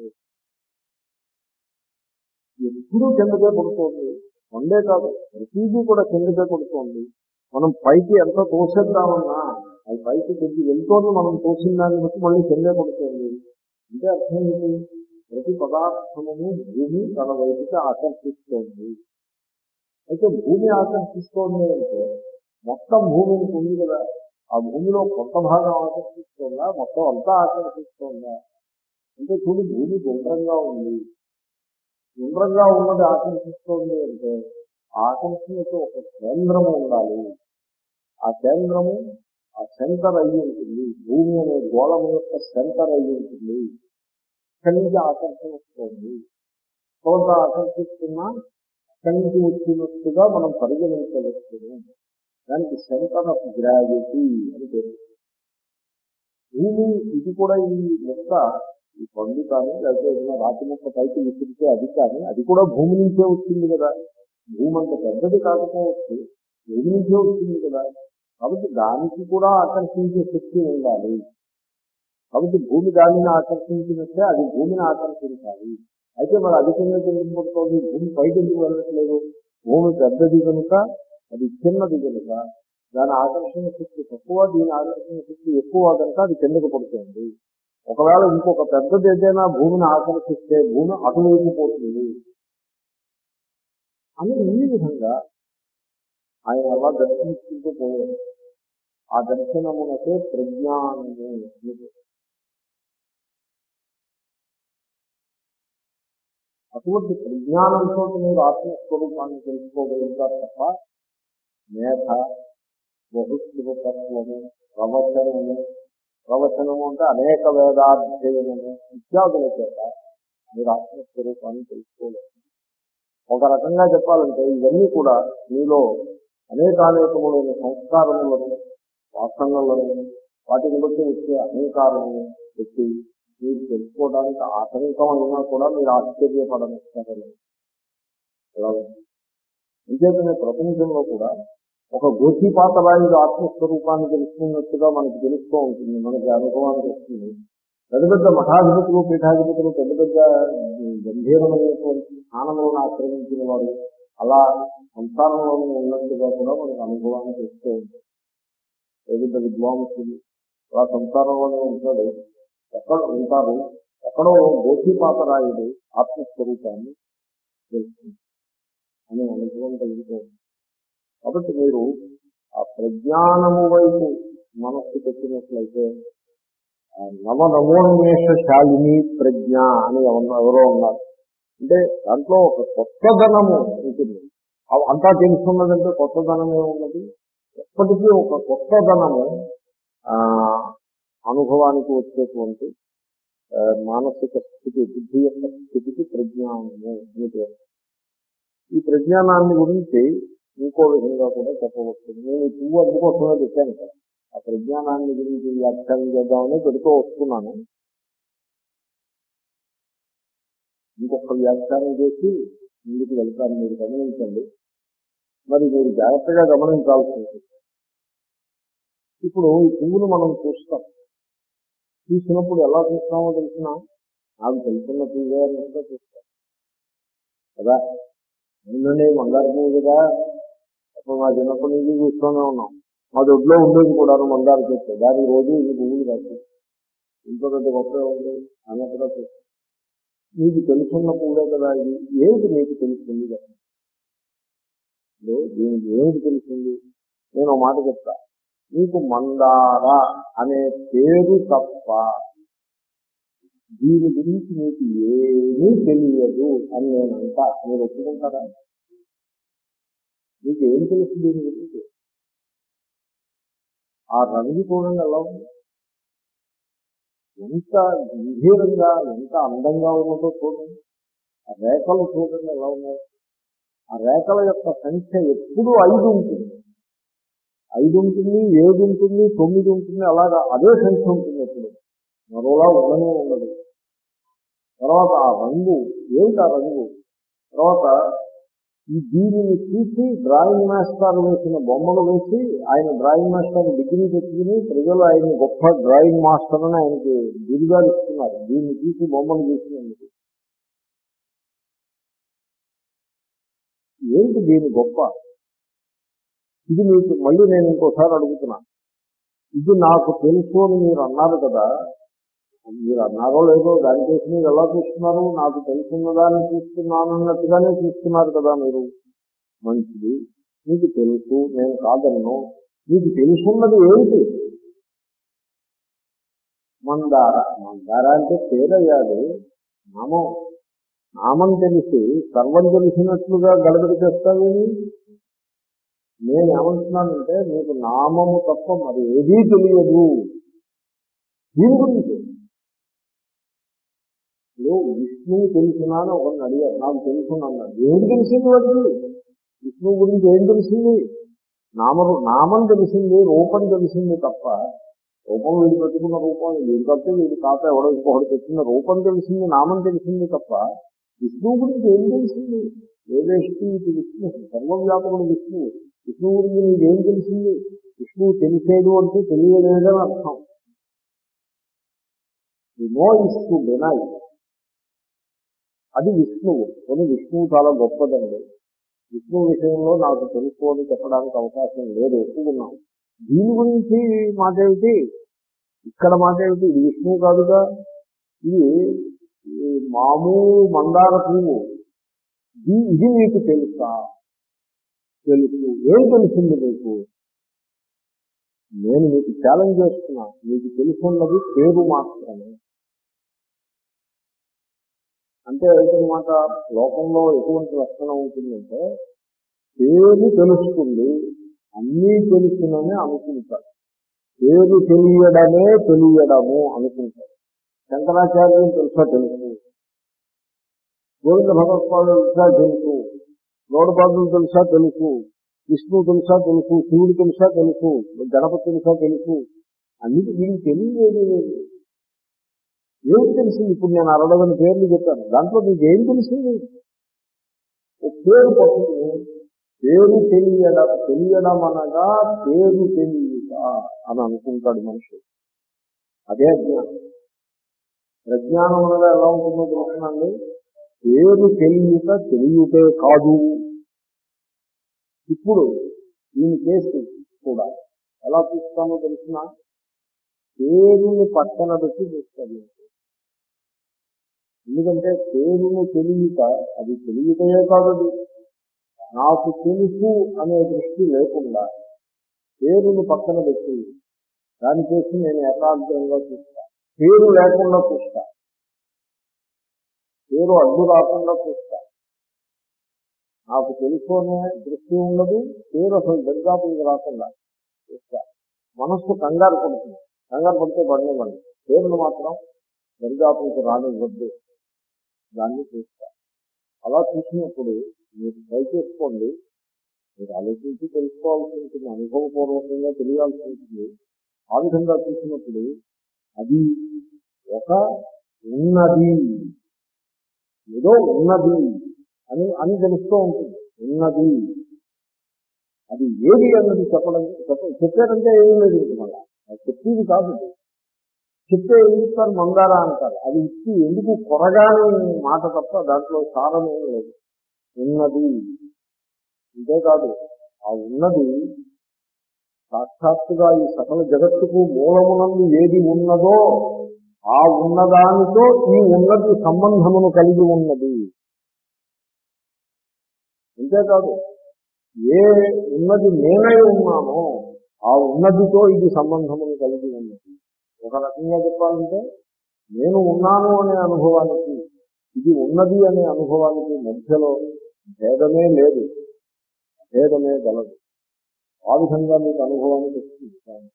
ఎప్పుడూ కిందకే పడుతోంది. వండే కాదు, ప్రతిదీ కూడా కిందకే పడుతోంది. మనం పైకి ఎంత తోసేద్దామన్నా అది పైకి కొద్ది వెళ్తోంది, మనం తోసిన దాన్ని బట్టి మళ్ళీ కిందే పడుతోంది. అంటే అర్థం ఏంటి? ప్రతి పదార్థమును భూమి తన వైపుకి ఆకర్షిస్తోంది. అయితే భూమి ఆకర్షిస్తోంది అంటే మొత్తం భూమి ఉంది కదా, ఆ భూమిలో కొంత భాగం ఆకర్షిస్తోందా, మొత్తం అంతా ఆకర్షిస్తోందా అంటే చూడు, భూమి గుండ్రంగా ఉంది, గుండ్రంగా ఉన్నది ఆకర్షిస్తోంది అంటే ఆకర్షణకు ఒక కేంద్రము ఉండాలి. ఆ కేంద్రము ఆ సెంటర్ అయ్యి ఉంటుంది, భూమి అనే గోళం యొక్క సెంటర్ అయ్యి ఉంటుంది. ఇక్కడి నుంచి ఆకర్షణ వస్తుంది, కొంత ఆకర్షిస్తున్నా ఇక్కడి నుంచి వచ్చినట్టుగా మనం పరిగణించవచ్చు. దానికి సెంటర్ ఆఫ్ గ్రావిటీ అని పేరు. భూమి ఇది కూడా ఈ మొక్క, ఈ పండు కానీ లేకపోతే ఏదైనా రాతి మొక్క పైకి విసిరితే అది కానీ అది కూడా భూమి నుంచే వచ్చింది కదా. భూమి అంత పెద్దది కాకపోవచ్చు, భూమి నుంచే వచ్చింది కదా. కాబట్టి దానికి కూడా ఆకర్షించే శక్తి ఉండాలి. కాబట్టి భూమి దానిని ఆకర్షించినట్టే అది భూమిని ఆకర్షించాలి. అయితే మరి అధికంగా ఎందుకు పడుతుంది, భూమి పైకి ఎందుకు వెళ్ళట్లేదు? భూమి పెద్దది కనుక, అది చిన్నది కనుక దాని ఆకర్షణ శక్తి తక్కువ, దీని ఆకర్షణ శక్తి ఎక్కువ కనుక అది కిందకు పడుతుంది. ఒకవేళ ఇంకొక పెద్దది ఏదైనా భూమిని ఆకర్షిస్తే భూమి అటువైపు పోతుంది అని ఈ విధంగా ఆయన అలా దర్శించుకుంటూ పోయారు. ఆ దర్శనమునకే ప్రజ్ఞానము. అటువంటి ప్రజ్ఞానంతో మీరు ఆత్మస్వరూపాన్ని తెలుసుకోగలుగుతారు తప్ప మేధ, బహుశ్రుతత్వము, ప్రవచనము, ప్రవచనము అంటే అనేక వేదాధ్యయనము ఇత్యాదుల చేత మీరు ఆత్మస్వరూపాన్ని తెలుసుకోలేదు. ఒక రకంగా చెప్పాలంటే ఇవన్నీ కూడా మీలో అనేకానేకములైన సంస్కారములను, వాసనలను, వాటిని బట్టి వచ్చే అహంకారము పెట్టి మీరు తెలుసుకోవడానికి ఆటంకం అయినా కూడా మీరు ఆశ్చర్యపడనిస్తారు. అంతేకానే ప్రపంచంలో కూడా ఒక గోచీపాతరాయుడు ఆత్మస్వరూపాన్ని తెలుసుకున్నట్టుగా మనకు తెలుస్తూ ఉంటుంది, మనకి అనుభవానికి వస్తుంది. పెద్ద పెద్ద మఠాధిపతులు, పీఠాధిపతులు, పెద్ద పెద్ద గంభీరమైనటువంటి స్థానములను ఆక్రమించిన వారు అలా సంసారంలో ఉన్నట్టుగా కూడా మనకు అనుభవానికి వస్తూ ఉంటుంది. పెద్ద విద్వాంసులు అలా సంసారంలోనే ఉంటాడు, ఎక్కడ ఉంటారు, ఎక్కడో గోచీపాతరాయుడు ఆత్మస్వరూపాన్ని తెలుస్తుంది అనే అనుభవం కలుగుతుంది. కాబట్టి మీరు ఆ ప్రజ్ఞానము వైపు మనస్సు పెట్టినట్లయితే నవ నవోన్మేషశాలిని ప్రజ్ఞ అని ఎవరో ఉన్నారు. అంటే దాంట్లో ఒక కొత్తదనము ఉంటుంది. అంతా తెలుసుకున్నదంటే కొత్తదనమే ఉన్నది. ఎప్పటికీ ఒక కొత్తదనము అనుభవానికి వచ్చేటువంటి మానసిక స్థితి, బుద్ధి యొక్క స్థితికి ప్రజ్ఞానము అని పేరు. ఈ ప్రజ్ఞానాన్ని గురించి ఇంకో విధంగా కూడా చెప్పవచ్చు. నేను ఈ పువ్వు అందుకోసమే చెప్పాను కదా, ఆ ప్రజ్ఞానాన్ని గురించి వ్యాఖ్యానం చేద్దామని పెడుతూ వస్తున్నాను. ఇంకొక వ్యాఖ్యానం చేసి ముందుకు వెళ్తాను, మీరు గమనించండి. మరి మీరు జాగ్రత్తగా గమనించాల్సి ఉంటుంది. ఇప్పుడు ఈ పువ్వును మనం చూస్తాం, చూసినప్పుడు ఎలా చూస్తామో తెలిసిన నాకు తెలుసున్న పువ్వే అన్నట్టుగా చూస్తాం కదా. నిన్ననే మందార పువ్వు కదా, అప్పుడు మా చిన్నప్పటి నుంచి చూస్తూనే ఉన్నాం. మా దొడ్లో ఉండేది కూడా మందార చెట్టు, దానికి రోజు ఇది పువ్వులు కాదు, ఇంట్లో పెద్ద గొప్ప ఉంది అన్నట్టుగా చూస్తాం. మీకు తెలుసున్న పువ్వే కదా ఇది, ఏమిటి మీకు తెలుస్తుంది కదా, దీనికి ఏమిటి తెలిసింది? నేను ఒక మాట చెప్తా, మీకు మందార అనే పేరు తప్ప దీని గురించి మీకు ఏమీ తెలియదు అని నేను అంటా. మీరు ఒప్పుకుంటారా? మీకు ఏం తెలుసు దీని గురించి? ఆ రంగు చూడండి ఎలా ఉంది, ఎంత గంభీరంగా, ఎంత అందంగా ఉన్నదో చూడండి. ఆ రేఖలు చూడండి ఎలా ఉన్నాయి. ఆ రేఖల యొక్క సంఖ్య ఎప్పుడూ ఐదు ఉంటుంది, ఐదు ఉంటుంది, ఏడు ఉంటుంది, తొమ్మిది ఉంటుంది, అలాగా అదే సంఖ్య ఉంటుంది ఎప్పుడు, మరోలా ఉండనే ఉండదు. తర్వాత ఆ రంగు ఏమిటి? ఆ రంగు తర్వాత ఈ దీనిని చూసి డ్రాయింగ్ మాస్టర్ వేసిన బొమ్మలు వేసి ఆయన డ్రాయింగ్ మాస్టర్ డిగ్రీ తెచ్చుకుని ప్రజలు ఆయన గొప్ప డ్రాయింగ్ మాస్టర్ అని ఆయనకి బిరుదాలు ఇస్తున్నారు, దీన్ని చూసి బొమ్మలు వేసినందుకు. ఏంటి దీని గొప్ప? ఇది మీకు మళ్ళీ నేను ఇంకోసారి అడుగుతున్నా, ఇది నాకు తెలుసు అని మీరు అన్నారు కదా, మీరు అన్నారో లేదో దానికేసి మీరు ఎలా చూస్తున్నారు? నాకు తెలుసున్నదాన్ని చూస్తున్నాను అన్నట్టుగానే చూస్తున్నారు కదా మీరు. మంచిది, మీకు తెలుసు, నేను కాదన్ను. మీకు తెలుసున్నది ఏమిటి? మందార. మందార అంటే పేరయ్యాది, నామం. నామం తెలిసి సర్వం తెలిసినట్లుగా గడబడి చేస్తావేమి? నేను ఏమంటున్నానంటే మీకు నామము తప్ప మరి ఏదీ తెలియదు. దీని గురించి ఇప్పుడు విష్ణువు తెలిసినా అని ఒకరిని అడిగారు, నాకు తెలుసున్నాను. ఏం తెలిసింది వాడికి? విష్ణువు గురించి ఏం తెలిసింది? నామరు నామం తెలిసింది, రూపం తెలిసింది తప్ప, రూపం వీడు పెట్టుకున్న రూపం వీడి తప్ప వీడి కాక ఎవడో ఇంకొకటి పెట్టిన రూపం తెలిసింది, నామం తెలిసింది తప్ప విష్ణువు గురించి ఏం తెలిసింది? ఏదేష్టి ఇది విష్ణు, సర్వవ్యాపకుడు విష్ణువు. విష్ణువు గురించి నీకేం తెలిసింది? విష్ణువు తెలిసేడు అంటే తెలియలేదని అర్థం. Know is to deny. అది విష్ణువు. కానీ విష్ణువు చాలా గొప్పదండి. విష్ణువు విషయంలో నాకు తెలుసు అని చెప్పడానికి అవకాశం లేదు, ఒప్పుకున్నాం. దీని గురించి మాట ఏమిటి? ఇక్కడ మాట ఏమిటి? ఇది విష్ణువు కాదుగా, ఇది మామూలు మందార పువ్వు. ఇది మీకు తెలుసా? తెలుసు. ఏం తెలిసింది మీకు? నేను మీకు ఛాలెంజ్ చేస్తున్నా, మీకు తెలుసున్నది పేరు మాత్రమే. అంటే ఏంటన్నమాట, లోకంలో ఎటువంటి లక్షణం ఉంటుందంటే పేరు తెలుస్తుంది, అన్నీ తెలుసునని అనుకుంటారు. పేరు తెలియడమే తెలియడము అనుకుంటారు. శంకరాచార్యులు తెలుసా? తెలుసు. గోవింద భగవత్పాదులు తెలుసా? తెలుసు. గౌడపాదులు తెలుసా? తెలుసు. విష్ణువు తెలుసా? తెలుసు. శివుడు తెలుసా? తెలుసు. గణపతి తెలుసా? తెలుసు. అన్నిటి వీరికి తెలియలేదు. ఏమి తెలిసింది? ఇప్పుడు నేను అరవై పేర్లు చెప్పాను, దాంట్లో మీకు ఏం తెలిసింది? ఒక పేరు పట్టుకుని పేరు తెలియడం తెలియడం అనగా పేరు తెలియట అని అనుకుంటాడు మనిషి. అదే అజ్ఞానం. ప్రజ్ఞానం అనగా ఎలా ఉంటుందో తెలుసునండి. పేరు తెలియట తెలియటే కాదు. ఇప్పుడు దీని కేసు కూడా ఎలా చూస్తామో తెలిసిన, పేరుని పక్కన పెట్టి చూస్తాను. ఎందుకంటే పేరును తెలియట అది తెలియటయే కాదు. నాకు తెలుసు అనే దృష్టి లేకుండా పేరును పక్కన పెట్టి దానికోసం నేను ఏకాగ్రంగా చూస్తా. పేరు లేకుండా చూస్తా, పేరు అడ్డు రాకుండా చూస్తా. నాకు తెలుసు అనే దృష్టి ఉండదు, పేరు అసలు దరిదాపులకు రాకుండా చూస్తా. మనస్సు కంగారు పడుతుంది, కంగారు పడితే పడినివ్వండి, పేరును మాత్రం దరిదాపులకు రానివ్వద్దు, దాన్ని చూస్తా. అలా చూసినప్పుడు మీరు ట్రై చేసుకోండి. మీరు ఆలోచించి తెలుసుకోవాల్సి ఉంటుంది, అనుభవపూర్వకంగా తెలియాల్సి ఉంటుంది. ఆ విధంగా చూసినప్పుడు అది ఒక ఉన్నది, ఏదో ఉన్నది అని అని తెలుస్తూ ఉంటుంది. ఉన్నది అది ఏది అన్నది చెప్పడం చెప్ప చెప్పారంటే ఏమీ లేదు. మళ్ళా చెప్పేది కాదు, చెప్తే ఏం చెప్తారు? మందార అంటారు. అది ఇచ్చి ఎందుకు కొరగాని మాట తప్ప దాంట్లో సారం ఏం లేదు. ఉన్నది అంతేకాదు, ఆ ఉన్నది సాక్షాత్తుగా ఈ సకల జగత్తుకు మూలమునందు ఏది ఉన్నదో ఆ ఉన్నదానితో ఈ ఉన్నది సంబంధమును కలిగి ఉన్నది. అంతేకాదు, ఏ ఉన్నది నేనై ఉన్నానో ఆ ఉన్నదితో ఇది సంబంధమును కలిగి ఉన్నది. ఒక రకంగా చెప్పాలంటే నేను ఉన్నాను అనే అనుభవానికి ఇది ఉన్నది అనే అనుభవానికి మధ్యలో భేదమే లేదు, భేదమే గలదు. ఆ విధంగా మీకు అనుభవానికి వస్తుంది.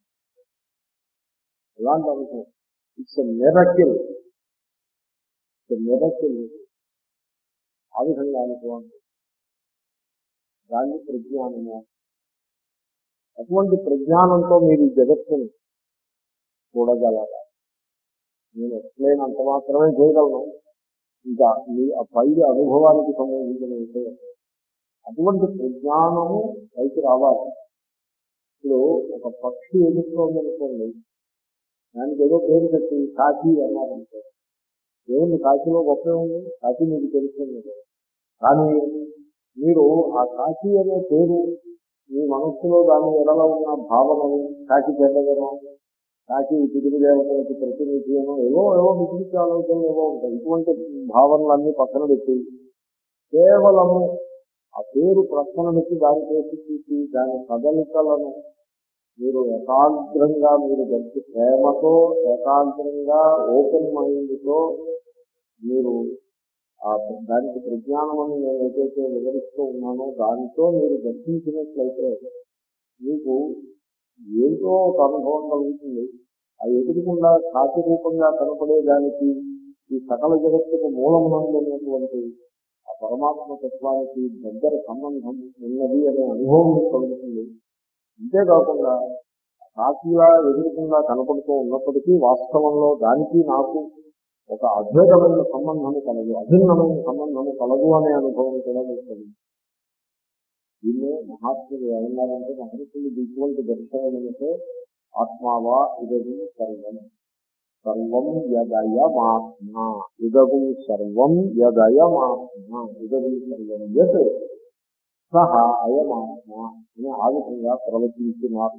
ఎలాంటి అనుభవం? It's a miracle, it's a miracle. ఆ విధంగా అనుభవం దాన్ని ప్రజ్ఞానము. అటువంటి ప్రజ్ఞానంతో మీరు జగత్తుని చూడగలరా? నేను ఎక్స్ప్లెయిన్ అంత మాత్రమే చేయగలను, ఇంకా మీ ఆ పై అనుభవానికి సంబంధించిన విషయం. అటువంటి ప్రజ్ఞానము పైకి రావాలి. ఇప్పుడు ఒక పక్షి ఎదుర్కోందనుకోండి, దానికి ఏదో పేరు పెట్టి కాకి అన్నారంటే ఏముంది? కాకిలో గొప్ప ఉంది, కాకి మీకు తెలుస్తుంది. కానీ మీరు ఆ కాకి అనే పేరు మీ మనస్సులో దాని ఎడలో ఉన్న భావనలు, కాకి చెడ్డదనం, కాకి పితృదేవతలకి ప్రతినిధ్యమో ఏవో ఏవో వికృతి ఆలోచనలు ఏవో ఉంటాయి. ఇటువంటి భావనలన్నీ పక్కన పెట్టి కేవలము ఆ పేరు ప్రశ్న పెట్టి దాని చేసి చూసి దాని కదలికలను మీరు ఏకాగ్రంగా మీరు గడిచి ప్రేమతో ఏకాగ్రంగా ఓపెన్ మైండ్తో మీరు ఆ దానికి ప్రజ్ఞానమని నేను ఏదైతే వివరిస్తూ ఉన్నానో దానితో మీరు దర్శించినట్లయితే మీకు ఏంటో ఒక అనుభవం కలుగుతుంది. ఆ ఎదురుకుండా కాకి రూపంగా కనపడేదానికి ఈ సకల జగత్తుకు మూలమునందున్నటువంటి ఆ పరమాత్మ తత్వానికి దగ్గర సంబంధం ఉన్నది అనే అనుభవం కలుగుతుంది. అంతేకాకుండా కాకిలా ఎదురుకుండా కనపడుతూ ఉన్నప్పటికీ వాస్తవంలో దానికి నాకు ఒక అభేదమైన సంబంధము కలదు, అభిన్నమైన సంబంధము కలదు అనే అనుభవం కూడా ఉంటుంది. దీన్నే మహాత్ములు ఏమన్నారంటే, మహర్షులు ఇటువంటి దర్శనమైతే ఆత్మావా ఇదగు సర్వం సర్వం యదయమాత్మ ఇదగు సర్వం యదయమాత్మ ఇదగు సర్వం యత్ సహ అయమాత్మ అని ఆ విధంగా ప్రవచించినారు.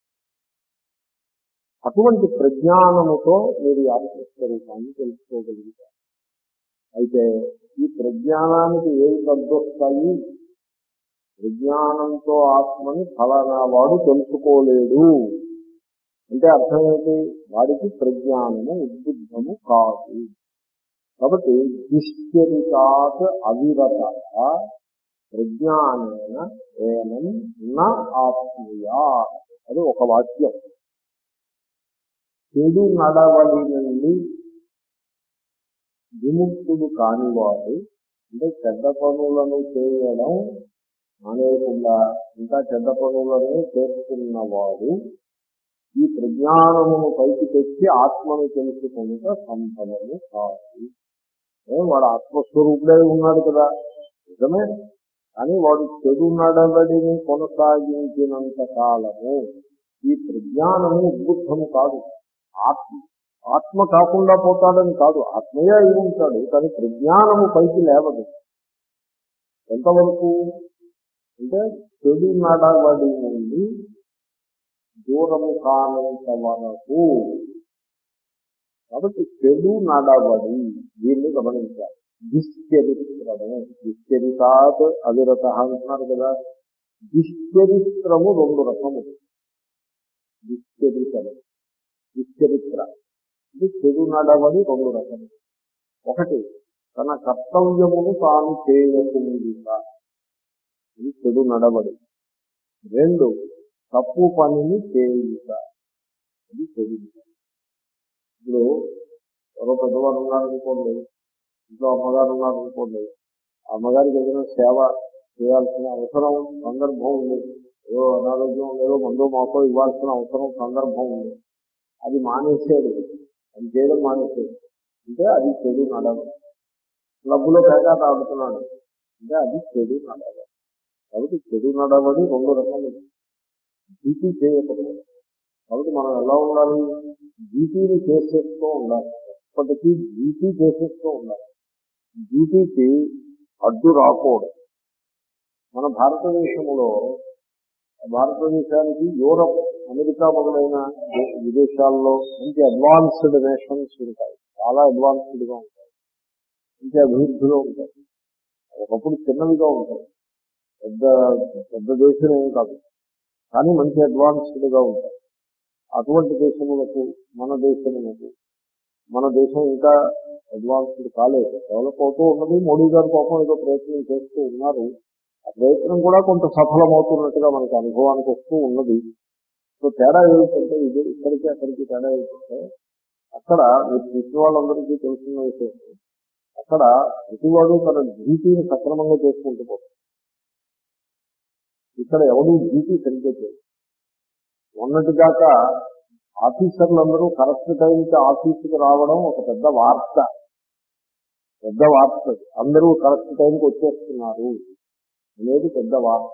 అటువంటి ప్రజ్ఞానముతో మీరు ఆత్మస్వరూపాన్ని తెలుసుకోగలుగుతారు. అయితే ఈ ప్రజ్ఞానానికి ఏవి తగ్గొస్తాయి? విజ్ఞానంతో ఆత్మని ఫలానా వాడు తెలుసుకోలేడు అంటే అర్థం ఏంటి? వాడికి ప్రజ్ఞానము ఉద్బుద్ధము కాదు. కాబట్టి దుశ్చరితాత్ అవిరత ప్రజ్ఞానేన ఏనం నా ఆత్మీయా అది ఒక వాక్యం. చెడు నడవడి నుండి విముక్తుడు కానివాడు అంటే చెడ్డ పనులను చేయడం అనేకుండా ఇంకా చెడ్డ పనులను చేస్తున్నవాడు ఈ ప్రజ్ఞానమును పైకి తెచ్చి ఆత్మను తెలుసుకుంటే సంభవము కాదు. వాడు ఆత్మస్వరూపుడై ఉన్నాడు కదా, నిజమే. కానీ వాడు చెడు నడవడిని కొనసాగించినంత కాలము ఈ ప్రజ్ఞానము ఉద్బుద్ధము కాదు. ఆత్మ ఆత్మ కాకుండా పోతాడని కాదు, ఆత్మయే అయి ఉంటాడు. కానీ ప్రజ్ఞానము పైకి లేవదు. ఎంతవరకు అంటే చెడు నడవడి నుండి దూరము కానంత వరకు. కాబట్టి చెడు నడవడి దీన్ని గమనించాలి. దుశ్చరిత్రము దుశ్చరితాత్ అవిరత అంటున్నారు కదా. దుశ్చరిత్రము రెండు రకము. దుశ్చరిత్రము దుశ్చరిత్ర ఇది చెడు నడవడి రెండు రకము. ఒకటి తన కర్తవ్యమును తాను చేయకుండా ఇది చెడు నడవడి. రెండు తప్పు పనిని చేయుట ఇది చెడు. ఇప్పుడు ఎవరో పెద్దవారు ఉన్నారనుకోండి, ఇంట్లో అమ్మగారు ఉన్నారనుకోండి, అమ్మగారికి ఏదైనా సేవ చేయాల్సిన అవసరం సందర్భం ఉంది, ఏదో అనారోగ్యం ఏదో మందో మాకో ఇవ్వాల్సిన అవసరం సందర్భం ఉంది, అది మానేసేది, అది చేయడం మానేసేది అంటే అది చెడు నడవడి. క్లబ్లో పేకాట ఆడుతున్నాడు అంటే అది చెడు నడవడి. కాబట్టి చెడు నడవడి రెండు రకాలు. డ్యూటీ చేయకూడదు. కాబట్టి మనం ఎలా ఉండాలి? డ్యూటీని చేసేస్తూ ఉండాలి. ఎప్పటికీ డ్యూటీ చేసేస్తూ ఉండాలి. డ్యూటీకి అడ్డు రాకూడదు. మన భారతదేశంలో భారతదేశానికి యూరప్ అమెరికా మొదలైన విదేశాల్లో మంచి అడ్వాన్స్డ్ నేషన్స్ ఉంటాయి, చాలా అడ్వాన్స్డ్గా ఉంటాయి, మంచి అభివృద్ధిలో ఉంటాయి. ఒకప్పుడు చిన్నవిగా ఉంటాయి, పెద్ద పెద్ద దేశం ఏం కాదు, కానీ మంచి అడ్వాన్స్డ్గా ఉంటాయి. అటువంటి దేశములకు మన దేశములకు మన దేశం ఇంకా అడ్వాన్స్డ్ కాలేదు, డెవలప్ అవుతూ ఉన్నది. మోడీ గారి కోసం ఏదో ప్రయత్నం చేస్తూ ఉన్నారు. ఆ ప్రయత్నం కూడా కొంత సఫలమవుతున్నట్టుగా మనకు అనుభవానికి వస్తూ ఉన్నది. సో తేడా ఏమిటంటే ఇది ఇక్కడికి అక్కడికి తేడా ఏమిటంటే అక్కడ మీరు చూసిన వాళ్ళందరికీ తెలుసున్న విషయం, అక్కడ ప్రతివాడు తన డ్యూటీని సక్రమంగా చేసుకుంటూ పోతాడు. ఇక్కడ ఎవరు డ్యూటీ సరిగ్గా చేయరు. మొన్నటిదాకా ఆఫీసర్లందరూ కరెక్ట్ టైంకి ఆఫీసుకి రావడం ఒక పెద్ద వార్త, పెద్ద వార్త. అందరూ కరెక్ట్ టైంకి వచ్చేస్తున్నారు అనేది పెద్ద వార్త.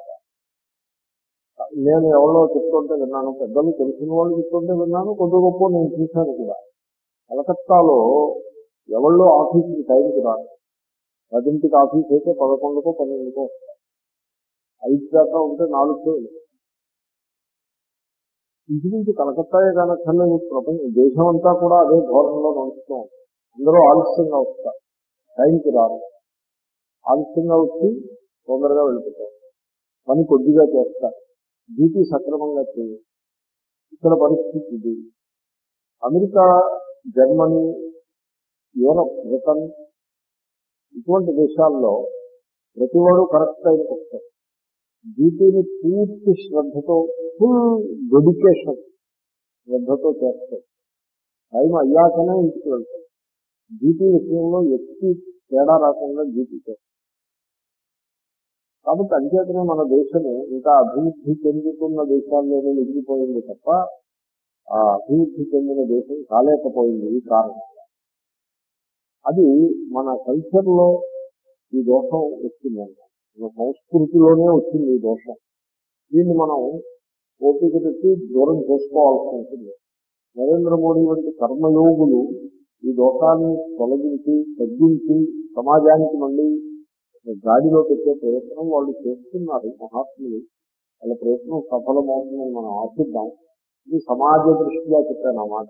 నేను ఎవరో చెప్తుంటే విన్నాను, పెద్దలు తెలిసిన వాళ్ళు చెప్తుంటే విన్నాను, కొద్ది గొప్ప నేను చూశాను కూడా. కలకత్తాలో ఎవరో ఆఫీసుకి టైంకి రాదు. పదింటికి ఆఫీస్ అయితే పదకొండుకో పన్నెండుకో వస్తారు. ఐదు దాకా ఉంటే నాలుగు ఇంచుమించు కలకత్తాయే కానక్కర్లేదు, ప్రపంచం దేశం అంతా కూడా అదే ధోరణిలో నడుస్తూ ఉంటుంది. అందరూ ఆలస్యంగా వస్తారు, టైంకి రారు, ఆలస్యంగా వచ్చి తొందరగా వెళ్ళిపోతారు, పని కొద్దిగా చేస్తారు, డ్యూటీ సక్రమంగా చేయాలి. ఇక్కడ పరిస్థితి ఇది. అమెరికా, జర్మనీ, యూరప్, బ్రిటన్ ఇటువంటి దేశాల్లో ప్రతివాడు కరెక్ట్ టైంకి వస్తారు. డ్యూటీని పూర్తి శ్రద్ధతో, ఫుల్ డెడికేషన్ శ్రద్ధతో చేస్తారు. టైం అయ్యాకనే ఇంటికి వెళ్తారు. డ్యూటీ విషయంలో ఎత్తి తేడా రాకుండా డ్యూటీ చేస్తారు. కాబట్టి అంచేతనే మన దేశము ఇంకా అభివృద్ధి చెందుతున్న దేశాల్లోనే మిగిలిపోయింది తప్ప ఆ అభివృద్ధి చెందిన దేశం కాలేకపోయింది ఈ కారణం. అది మన కల్చర్లో ఈ దోషం వచ్చిందంట, మన సంస్కృతిలోనే వచ్చింది ఈ దోషం. దీన్ని మనం ఓపిక పెట్టి దూరం చేసుకోవాల్సి ఉంటుంది. నరేంద్ర మోడీ వంటి కర్మయోగులు ఈ దోషాన్ని తొలగించి తగ్గించి సమాజానికి మళ్ళీ గాడిలో పెట్టే ప్రయత్నం వాళ్ళు చేస్తున్నారు మహాత్ములు. వాళ్ళ ప్రయత్నం సఫలమవుతుందని మనం ఆశిద్దాం. ఇది సమాజ దృష్ట్యా చెప్పానమాట.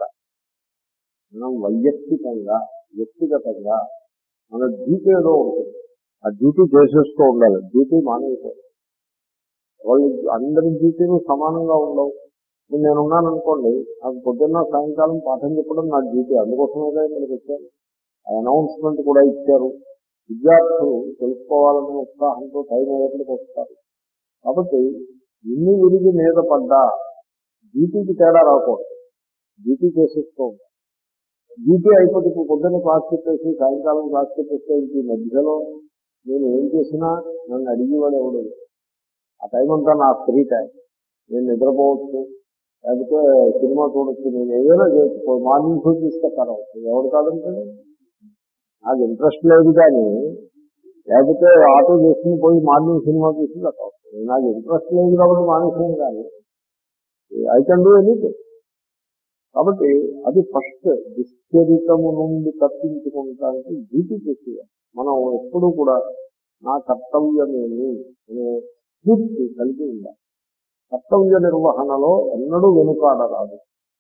మనం వైయక్తికంగా వ్యక్తిగతంగా మన డ్యూటీ ఏదో ఉంటుంది, ఆ డ్యూటీ చేసేస్తూ ఉండాలి, డ్యూటీ మానేయాలి. వాళ్ళు అందరి డ్యూటీలు సమానంగా ఉండవు. ఇప్పుడు నేనున్నాను అనుకోండి, నాకు పొద్దున్న సాయంకాలం పాఠం చెప్పడం నా డ్యూటీ, అందుకోసమే ఇక్కడికి వచ్చాను. ఆ అనౌన్స్మెంట్ కూడా ఇచ్చారు. విద్యార్థులు తెలుసుకోవాలనే ఉత్సాహంతో టైం అయ్యేట్లకి వస్తారు. కాబట్టి ఇన్ని విరిగి మీద పడ్డా డ్యూటీకి తేడా రాకూడదు, డ్యూటీ చేసేస్తూ ఉంటాం. డ్యూటీ అయిపోతే ఇప్పుడు పొద్దున్న క్లాస్ చెప్పేసి సాయంకాలం క్లాస్ చెప్పేస్తే ఈ మధ్యలో నేను ఏం చేసినా నన్ను అడిగేవాడు ఎవడు. ఆ టైం అంతా నా ఫ్రీ టైం, నేను నిద్రపోవచ్చు, లేకపోతే సినిమా చూడొచ్చు, నేను ఏదైనా చేసుకో, మార్నింగ్ షో తీసుకొస్తారవచ్చు, ఎవరు కాదంటే నాకు ఇంట్రెస్ట్ లేదు. కానీ లేకపోతే ఆటో చేసుకుని పోయి మార్నింగ్ సినిమా తీసుకుని కట్టవచ్చు, నాకు ఇంట్రెస్ట్ లేదు కాబట్టి మానేసాను. కానీ ఐ కెన్ డూ ఎనీథింగ్. కాబట్టి అది ఫస్ట్ దుశ్చరితము నుండి తప్పించుకోవడానికి డ్యూటీ చేసేయాలి. మనం ఎప్పుడూ కూడా నా కర్తవ్యమేమి అనే స్ఫూర్తి కలిగి ఉండాలి. కర్తవ్య నిర్వహణలో ఎన్నడూ వెనుకాడరాదు.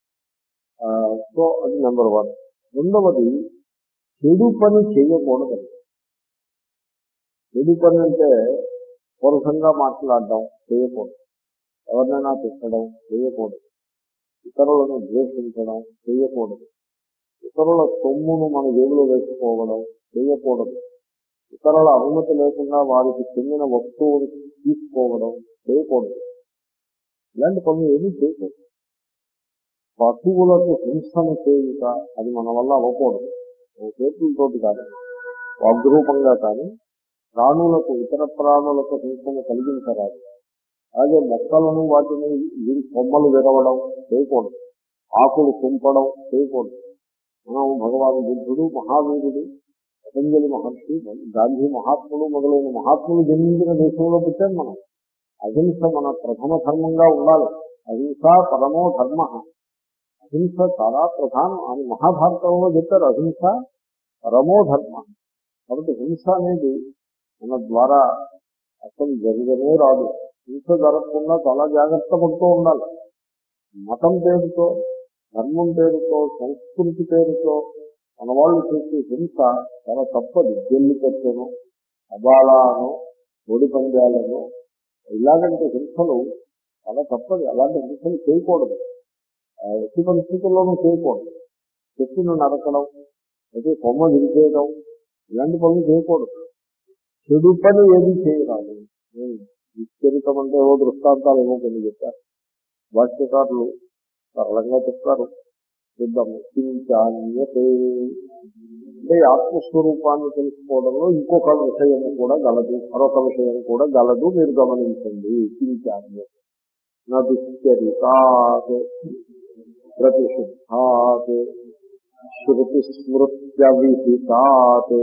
సో అది నెంబర్ వన్. రెండవది, చెడు పని చేయకూడదు. చెడు పని అంటే పరుషంగా మాట్లాడడం చేయకూడదు, ఎవరినైనా తిట్టడం చేయకూడదు, ఇతరులను ద్వేషించడం చేయకూడదు, ఇతరుల సొమ్మును మన జేబులో వేసుకోవడం చేయకూడదు, ఇతరుల అనుమతి లేకుండా వారికి చెందిన వస్తువులు తీసుకోవడం చేయకూడదు. ఇలాంటి పనులు ఏమీ చేయకూడదు. పశువులకు హింసను చేయుట అది మన వల్ల అవ్వకూడదు. చేతులతోటి కానీ వాగ్రూపంగా కానీ ప్రాణులకు, ఇతర ప్రాణులకు హింసను కలిగించరాదు. అలాగే మొక్కలను వాటిని కొమ్మలు విరవడం చేయకూడదు, ఆకులు తుంపడం చేయకూడదు. మనం భగవాన్ బుద్ధుడు, మహావీరుడు, పతంజలి మహర్షి, గాంధీ మహాత్ములు మొదలైన మహాత్ములు జన్మించిన దేశంలో పుట్టాను మనం. అహింస మన ప్రథమ ధర్మంగా ఉండాలి. అహింస పరమో ధర్మ. అహింస చాలా ప్రధానం అని మహాభారతంలో చెప్పారు. అహింస పరమో ధర్మ. కాబట్టి హింస అనేది మన ద్వారా అసలు జరగనే రాదు. హింస జరగకుండా చాలా జాగ్రత్త పడుతూ ఉండాలి. మతం పేరుతో, ధర్మం పేరుతో, సంస్కృతి పేరుతో మన వాళ్ళు చేసే హింస చాలా తప్పదు. జల్లి కట్టను, అబాలాను, ఒడి పందాలను ఇలాగంటే హింసలు చాలా తప్పదు. అలాంటి హింసలు చేయకూడదు, ఎట్టి పరిస్థితుల్లోనూ చేయకూడదు. చెట్టును నరకడం, అయితే కొమ్మ విరిచేయడం ఇలాంటి పనులు చేయకూడదు. చెడు పని ఏది చేయరాదు. విచరితం అంటే ఏవో దృష్టాంతాలు ఏమో కొన్ని చెప్పారు భాష్యకారులు, సరళంగా చెప్తారు. చూద్దాము. కించాన్యతే అంటే ఆత్మస్వరూపాన్ని తెలుసుకోవడంలో ఇంకొక విషయం కూడా గలదు, మరొక విషయం కూడా గలదు, మీరు గమనించండి. కించాన్యతే నదుశ్చరితాత్ ప్రతిషిద్ధాత్ శృతి స్మృత్య విహితాత్